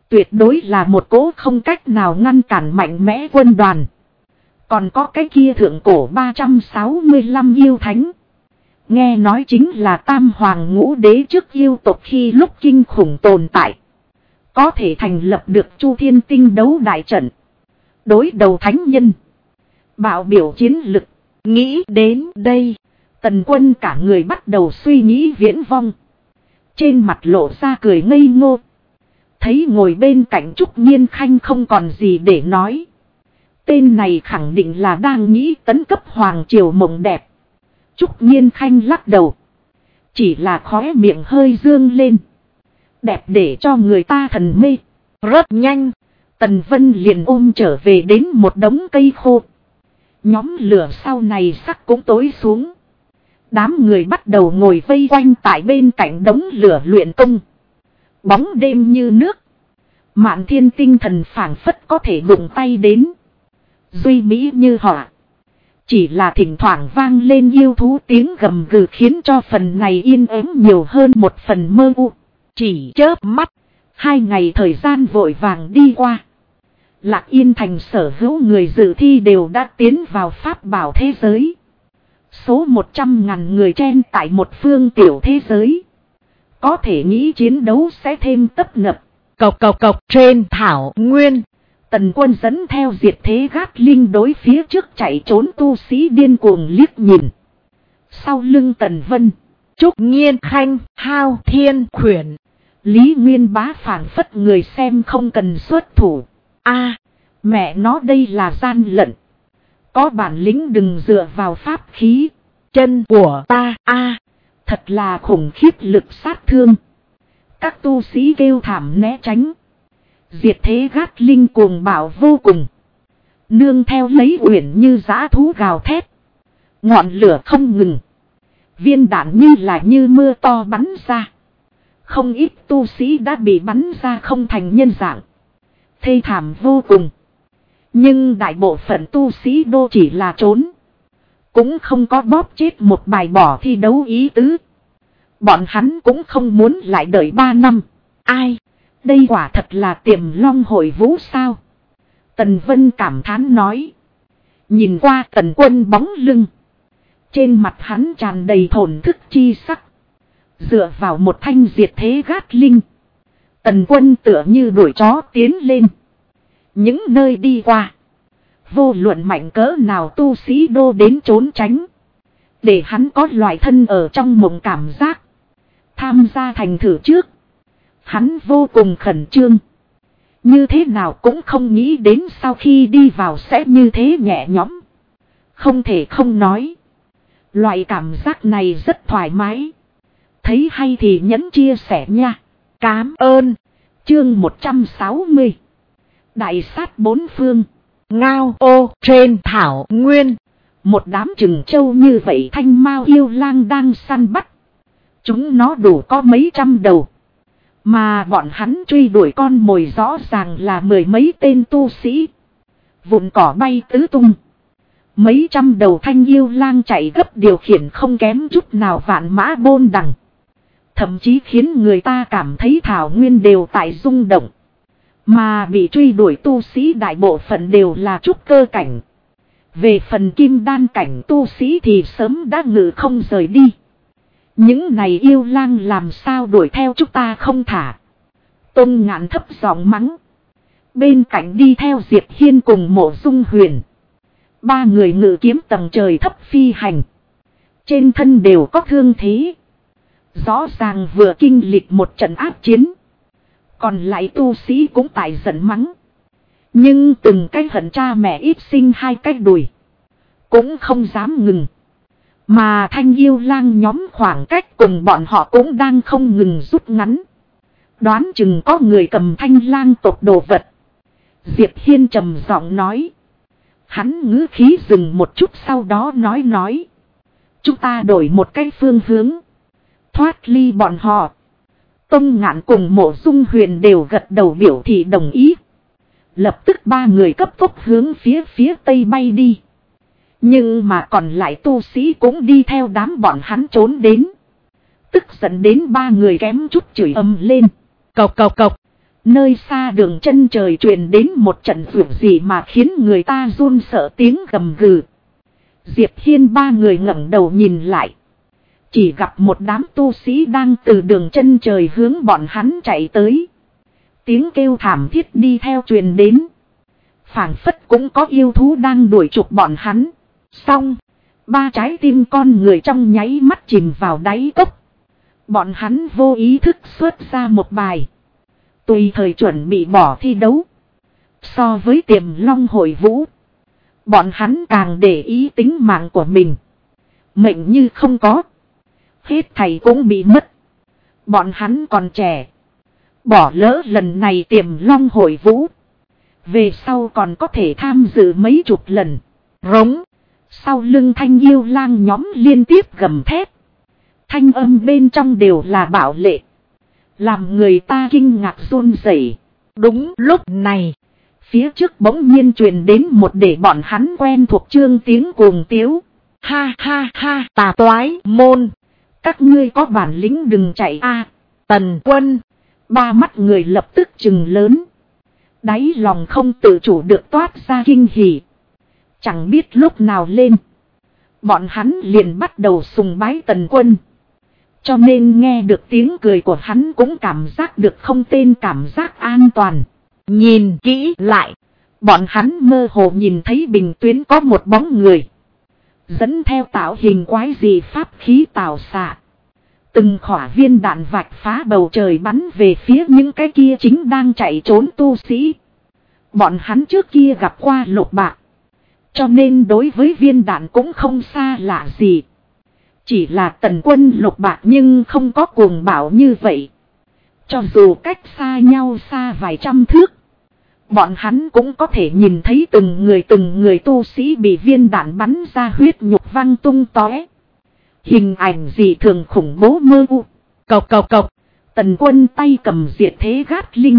Tuyệt đối là một cỗ không cách nào ngăn cản mạnh mẽ quân đoàn. Còn có cái kia thượng cổ 365 yêu thánh. Nghe nói chính là tam hoàng ngũ đế trước yêu tộc khi lúc kinh khủng tồn tại. Có thể thành lập được Chu Thiên Tinh đấu đại trận. Đối đầu thánh nhân. Bạo biểu chiến lực. Nghĩ đến đây. Tần Quân cả người bắt đầu suy nghĩ viễn vong. Trên mặt lộ ra cười ngây ngô. Thấy ngồi bên cạnh Trúc Nhiên Khanh không còn gì để nói. Tên này khẳng định là đang nghĩ tấn cấp hoàng triều mộng đẹp. Trúc Nhiên Khanh lắc đầu. Chỉ là khóe miệng hơi dương lên. Đẹp để cho người ta thần mê. Rất nhanh. Tần Vân liền ôm trở về đến một đống cây khô. Nhóm lửa sau này sắc cũng tối xuống. Đám người bắt đầu ngồi vây quanh tại bên cạnh đống lửa luyện công. Bóng đêm như nước. Mạn Thiên tinh thần phảng phất có thể đụng tay đến. Duy mỹ như họa. Chỉ là thỉnh thoảng vang lên yêu thú tiếng gầm gừ khiến cho phần này yên ắng nhiều hơn một phần mơ u. Chỉ chớp mắt. 2 ngày thời gian vội vàng đi qua. Lạc Yên Thành sở hữu người dự thi đều đã tiến vào pháp bảo thế giới. Số 100.000 người chen tại một phương tiểu thế giới. Có thể nghĩ chiến đấu sẽ thêm tấp nập. Cộc cộc cộc trên thảo nguyên. Tần Quân dẫn theo diệt thế gát linh đối phía trước chạy trốn tu sĩ điên cuồng liếc nhìn. Sau lưng Tần Vân. Trúc Nhiên Khanh, Hao Thiên Khuyển. Lý Nguyên Bá phảng phất người xem không cần xuất thủ. Mẹ nó đây là gian lận. Có bản lĩnh đừng dựa vào pháp khí. Chân của ta thật là khủng khiếp lực sát thương. Các tu sĩ kêu thảm né tránh. Diệt thế gát linh cuồng bạo vô cùng. Nương theo lấy uyển như dã thú gào thét. Ngọn lửa không ngừng. Viên đạn như mưa to bắn ra. Không ít tu sĩ đã bị bắn ra không thành nhân dạng. Thê thảm vô cùng. Nhưng đại bộ phận tu sĩ đô chỉ là trốn. Cũng không có bóp chết một bài bỏ thi đấu ý tứ. Bọn hắn cũng không muốn lại đợi 3 năm. Đây quả thật là Tiềm Long hội vũ sao? Tần Vân cảm thán nói. Nhìn qua Tần Quân bóng lưng. Trên mặt hắn tràn đầy thổn thức chi sắc. Dựa vào một thanh diệt thế gát linh. Tần Quân tựa như đuổi chó tiến lên. Những nơi đi qua. Vô luận mạnh cỡ nào tu sĩ đô đến trốn tránh. Để hắn có loại thân ở trong mộng cảm giác. Tham gia thành thử trước. Hắn vô cùng khẩn trương. Như thế nào cũng không nghĩ đến sau khi đi vào sẽ như thế nhẹ nhõm. Không thể không nói. Loại cảm giác này rất thoải mái. Thấy hay thì nhấn chia sẻ nha. Cảm ơn. Chương 160. Đại sát bốn phương. Ngao ô trên thảo nguyên. Một đám trừng trâu như vậy thanh mao yêu lang đang săn bắt. Chúng nó đủ có mấy trăm đầu. Mà bọn hắn truy đuổi con mồi rõ ràng là 10 mấy tên tu sĩ. Vụn cỏ bay tứ tung. Mấy trăm đầu thanh yêu lang chạy gấp điều khiển không kém chút nào vạn mã bôn đằng. Thậm chí khiến người ta cảm thấy thảo nguyên đều tại rung động. Mà bị truy đuổi tu sĩ đại bộ phận đều là trúc cơ cảnh. Về phần kim đan cảnh tu sĩ thì sớm đã ngự không rời đi. Những này yêu lang làm sao đuổi theo chúng ta không thả. Tôn Ngạn thấp giọng mắng. Bên cạnh đi theo Diệp Hiên cùng Mộ Dung Huyền. 3 người ngự kiếm tầng trời thấp phi hành. Trên thân đều có thương thế. Rõ ràng vừa kinh lịch một trận áp chiến. Còn lại tu sĩ cũng tại giận mắng. Nhưng từng cái hận cha mẹ ít sinh 2 cái đùi. Cũng không dám ngừng. Mà thanh yêu lang nhóm khoảng cách cùng bọn họ cũng đang không ngừng rút ngắn. Đoán chừng có người cầm thanh lang tộc đồ vật. Diệp Hiên trầm giọng nói. Hắn ngữ khí dừng một chút sau đó nói. Chúng ta đổi một cái phương hướng. Thoát ly bọn họ. Tông Ngạn cùng Mộ Dung Huyền đều gật đầu biểu thị đồng ý. Lập tức 3 người cấp tốc hướng phía tây bay đi. Nhưng mà còn lại tu sĩ cũng đi theo đám bọn hắn trốn đến. Tức giận đến 3 người kém chút chửi ầm lên. Cộc cộc cộc. Nơi xa đường chân trời truyền đến một trận vượt gì mà khiến người ta run sợ tiếng gầm gừ. Diệp Hiên ba người ngẩng đầu nhìn lại. Chỉ gặp một đám tu sĩ đang từ đường chân trời hướng bọn hắn chạy tới. Tiếng kêu thảm thiết đi theo truyền đến. Phảng phất cũng có yêu thú đang đuổi trục bọn hắn. Xong, ba trái tim con người trong nháy mắt chìm vào đáy cốc. Bọn hắn vô ý thức xuất ra một bài. Tùy thời chuẩn bị bỏ thi đấu. So với Tiềm Long hội vũ, bọn hắn càng để ý tính mạng của mình. Mệnh như không có, hết thầy cũng bị mất. Bọn hắn còn trẻ, bỏ lỡ lần này Tiềm Long hội vũ, về sau còn có thể tham dự mấy chục lần. Rống. Sau lưng Thanh yêu lang nhóm liên tiếp gầm thét. Thanh âm bên trong đều là bạo lệ, làm người ta kinh ngạc run rẩy. Đúng lúc này, phía trước bỗng nhiên truyền đến một để bọn hắn quen thuộc chương tiếng cuồng tiếu. Ha ha ha, tà toái môn, các ngươi có bản lĩnh đừng chạy a. Tần Quân. Ba mắt người lập tức trừng lớn. Đáy lòng không tự chủ được toát ra kinh hỉ. Chẳng biết lúc nào lên, bọn hắn liền bắt đầu sùng bái Tần Quân. Cho nên nghe được tiếng cười của hắn cũng cảm giác được không tên cảm giác an toàn. Nhìn kỹ lại, bọn hắn mơ hồ nhìn thấy bình tuyến có một bóng người. Dẫn theo tạo hình quái dị pháp khí tào xạ. Từng khỏa viên đạn vạch phá bầu trời bắn về phía những cái kia chính đang chạy trốn tu sĩ. Bọn hắn trước kia gặp qua Lục Bạc, cho nên đối với viên đạn cũng không xa lạ gì. Chỉ là Tần Quân Lục Bạc nhưng không có cuồng bạo như vậy. Cho dù cách xa nhau xa vài trăm thước, bọn hắn cũng có thể nhìn thấy từng người tu sĩ bị viên đạn bắn ra huyết nhục văng tung tóe. Hình ảnh gì thường khủng bố mơ u. Cộc cộc cộc. Tần Quân tay cầm diệt thế gát linh.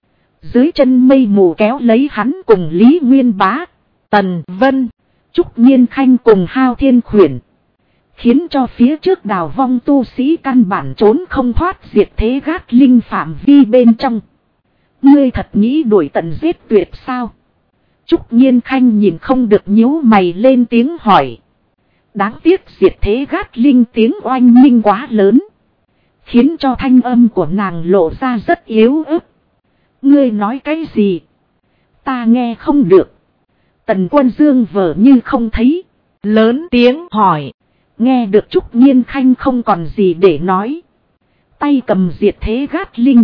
Dưới chân mây mù kéo lấy hắn cùng Lý Nguyên Bá, Tần Vân, Trúc Nhiên Khanh cùng Hao Thiên Khuyển. Khiến cho phía trước đào vong tu sĩ căn bản trốn không thoát diệt thế gát linh phạm vi bên trong. Ngươi thật nghĩ đuổi tận giết tuyệt sao? Trúc Nhiên Khanh nhìn không được nhíu mày lên tiếng hỏi. Đáng tiếc diệt thế gát linh tiếng oanh minh quá lớn, khiến cho thanh âm của nàng lộ ra rất yếu ớt. Ngươi nói cái gì? Ta nghe không được. Tần Quân Dương vờ như không thấy, lớn tiếng hỏi. Nghe được Trúc Nhiên Khanh không còn gì để nói, tay cầm diệt thế gát linh.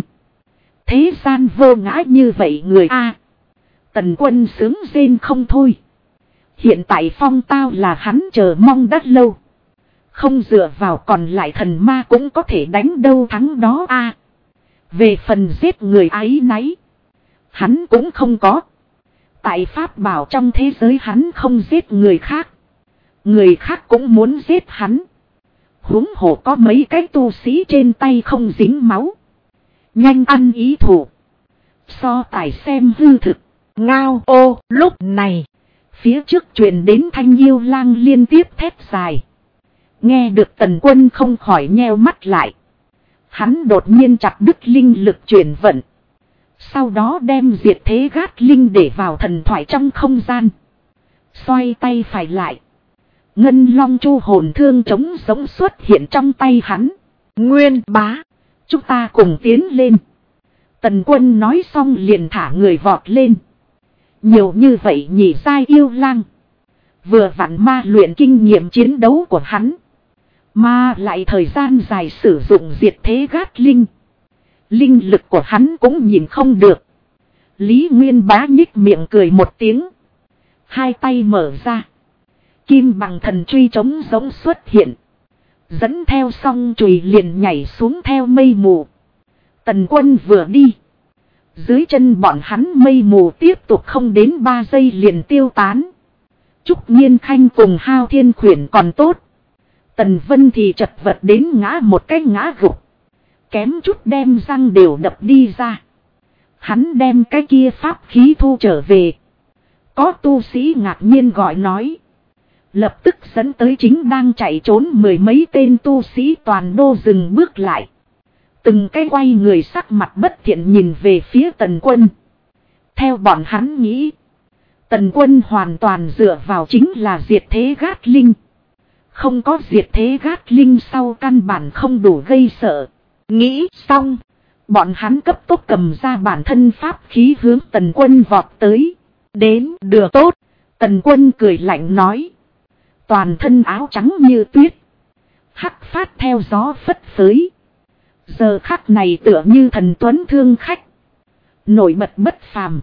Thế gian vô ngã như vậy người a. Tần Quân sướng rên không thôi. Hiện tại phong tao là hắn chờ mong đã lâu. Không dựa vào còn lại thần ma cũng có thể đánh đâu thắng đó a. Về phần giết người ấy nấy, hắn cũng không có. Tại pháp bảo trong thế giới hắn không giết người khác, người khác cũng muốn giết hắn. Huống hồ có mấy cái tu sĩ trên tay không dính máu, nhanh ăn ý thủ. So tài xem hư thực. Ngao ô. Lúc này, phía trước truyền đến Thanh yêu lang liên tiếp thét dài. Nghe được Tần Quân không khỏi nheo mắt lại. Hắn đột nhiên chặt đứt linh lực chuyển vận, sau đó đem diệt thế gát linh để vào thần thoại trong không gian. Xoay tay phải lại, Ngân Long Chu hồn thương trống giống xuất hiện trong tay hắn. Nguyên Bá, chúng ta cùng tiến lên. Tần Quân nói xong liền thả người vọt lên. Nhiều như vậy nhị giai yêu lang, vừa vặn ma luyện kinh nghiệm chiến đấu của hắn, mà lại thời gian dài sử dụng diệt thế gát linh, linh lực của hắn cũng nhìn không được. Lý Nguyên Bá nhích miệng cười một tiếng, hai tay mở ra, kim bằng thần truy trống giống xuất hiện, dẫn theo song chùy liền nhảy xuống theo mây mù. Tần Quân vừa đi, dưới chân bọn hắn mây mù tiếp tục không đến 3 giây liền tiêu tán. Trúc Nhiên Khanh cùng Hao Thiên Khuyển còn tốt, Tần Vân thì chật vật đến ngã một cái ngã gục, kém chút đem răng đều đập đi ra. Hắn đem cái kia pháp khí thu trở về. Có tu sĩ ngạc nhiên gọi nói, lập tức dẫn tới chính đang chạy trốn 10 mấy tên tu sĩ toàn đô dừng bước lại. Từng cái quay người sắc mặt bất thiện nhìn về phía Tần Quân. Theo bọn hắn nghĩ, Tần Quân hoàn toàn dựa vào chính là diệt thế gát linh. Không có diệt thế gát linh sau căn bản không đủ gây sợ. Nghĩ xong, bọn hắn cấp tốc cầm ra bản thân pháp khí hướng Tần Quân vọt tới. Đến được tốt, Tần Quân cười lạnh nói. Toàn thân áo trắng như tuyết, hắc phát theo gió phất phới. Giờ khắc này tựa như thần tuấn thương khách, nổi bật bất phàm.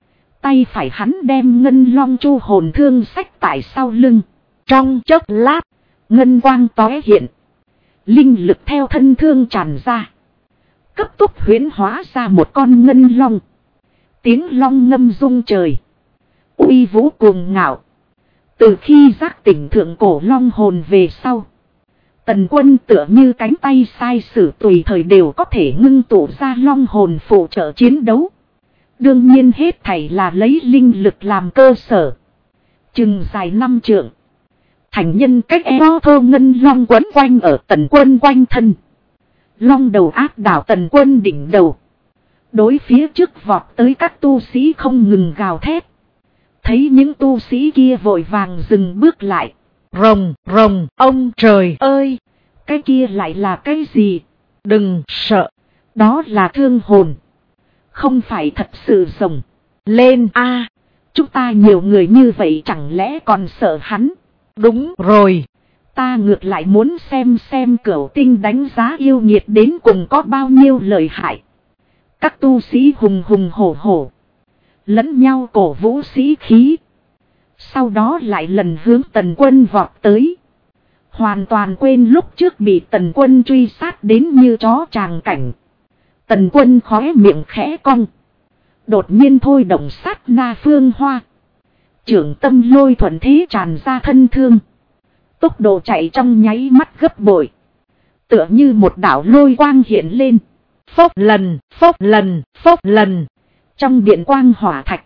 Tay phải hắn đem ngân long chu hồn thương xách tại sau lưng. Trong chốc lát, ngân quang tóe hiện, linh lực theo thân thương tràn ra, cấp tốc huyễn hóa ra một con ngân long. Tiếng long ngâm rung trời, uy vũ cuồng ngạo. Từ khi giác tỉnh thượng cổ long hồn về sau, Tần Quân tựa như cánh tay sai sử tùy thời đều có thể ngưng tụ ra long hồn phụ trợ chiến đấu. Đương nhiên hết thảy là lấy linh lực làm cơ sở. Chừng dài 5 trượng, thành nhân cách eo thô ngân long quấn quanh ở Tần Quân quanh thân. Long đầu áp đảo Tần Quân đỉnh đầu, đối phía trước vọt tới các tu sĩ không ngừng gào thét. Thấy những tu sĩ kia vội vàng dừng bước lại. Rồng, rồng, ông trời ơi! Cái kia lại là cái gì? Đừng sợ, đó là thương hồn, không phải thật sự rồng. Lên a, chúng ta nhiều người như vậy chẳng lẽ còn sợ hắn? Đúng rồi, ta ngược lại muốn xem Cửu Tinh đánh giá yêu nghiệt đến cùng có bao nhiêu lợi hại. Các tu sĩ hùng hùng hổ hổ, lẫn nhau cổ vũ sĩ khí. Sau đó lại lần hướng Tần Quân vọt tới. Hoàn toàn quên lúc trước bị Tần Quân truy sát đến như chó tràng cảnh. Tần Quân khóe miệng khẽ cong, đột nhiên thôi động sát na phương hoa. Trưởng tâm lôi thuận thế tràn ra thân thương. Tốc độ chạy trong nháy mắt gấp bội, tựa như một đạo lôi quang hiện lên. Phốc lần, phốc lần, phốc lần. Trong điện quang hỏa thạch,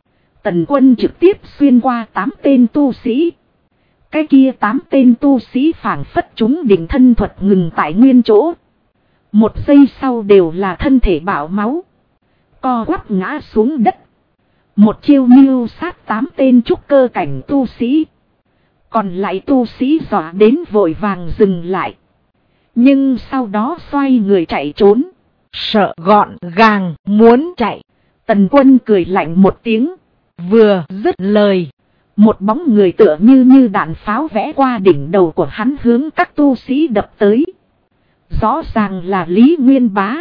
Tần Quân trực tiếp xuyên qua 8 tên tu sĩ. Cái kia 8 tên tu sĩ phảng phất chúng định thân thuật ngừng tại nguyên chỗ. Một giây sau đều là thân thể bạo máu, co quắp ngã xuống đất. Một chiêu mưu sát 8 tên trúc cơ cảnh tu sĩ. Còn lại tu sĩ dọa đến vội vàng dừng lại, nhưng sau đó xoay người chạy trốn. Sợ gọn gàng muốn chạy. Tần Quân cười lạnh một tiếng, vừa dứt lời, một bóng người tựa như đạn pháo vẽ qua đỉnh đầu của hắn hướng các tu sĩ đập tới. Rõ ràng là Lý Nguyên Bá.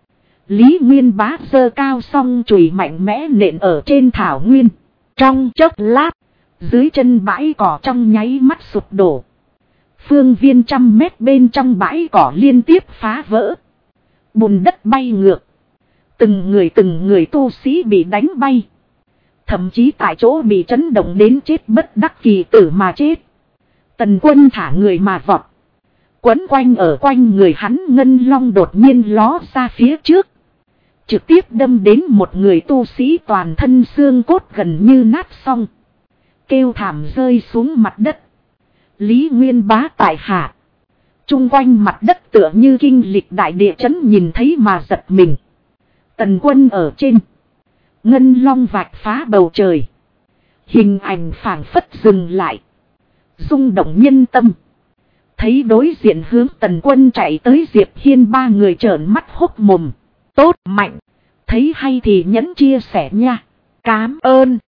Lý Nguyên Bá giơ cao song chùy mạnh mẽ nện ở trên thảo nguyên. Trong chốc lát, dưới chân bãi cỏ trong nháy mắt sụp đổ. Phương viên 100 mét bên trong bãi cỏ liên tiếp phá vỡ, bùn đất bay ngược. Từng người tu sĩ bị đánh bay, thậm chí tại chỗ bị chấn động đến chết bất đắc kỳ tử mà chết. Tần Quân thả người mà vọt, quấn quanh ở quanh người hắn ngân long đột nhiên ló ra phía trước, trực tiếp đâm đến một người tu sĩ toàn thân xương cốt gần như nát xong, kêu thảm rơi xuống mặt đất. Lý Nguyên Bá tại hạ. Trung quanh mặt đất tựa như kinh lịch đại địa chấn nhìn thấy mà giật mình. Tần Quân ở trên, ngân long vạch phá bầu trời. Hình ảnh phảng phất dừng lại, rung động nhân tâm. Thấy đối diện hướng Tần Quân chạy tới Diệp Hiên 3 người trợn mắt hốc mồm. Tốt mạnh, thấy hay thì nhấn chia sẻ nha. Cám ơn.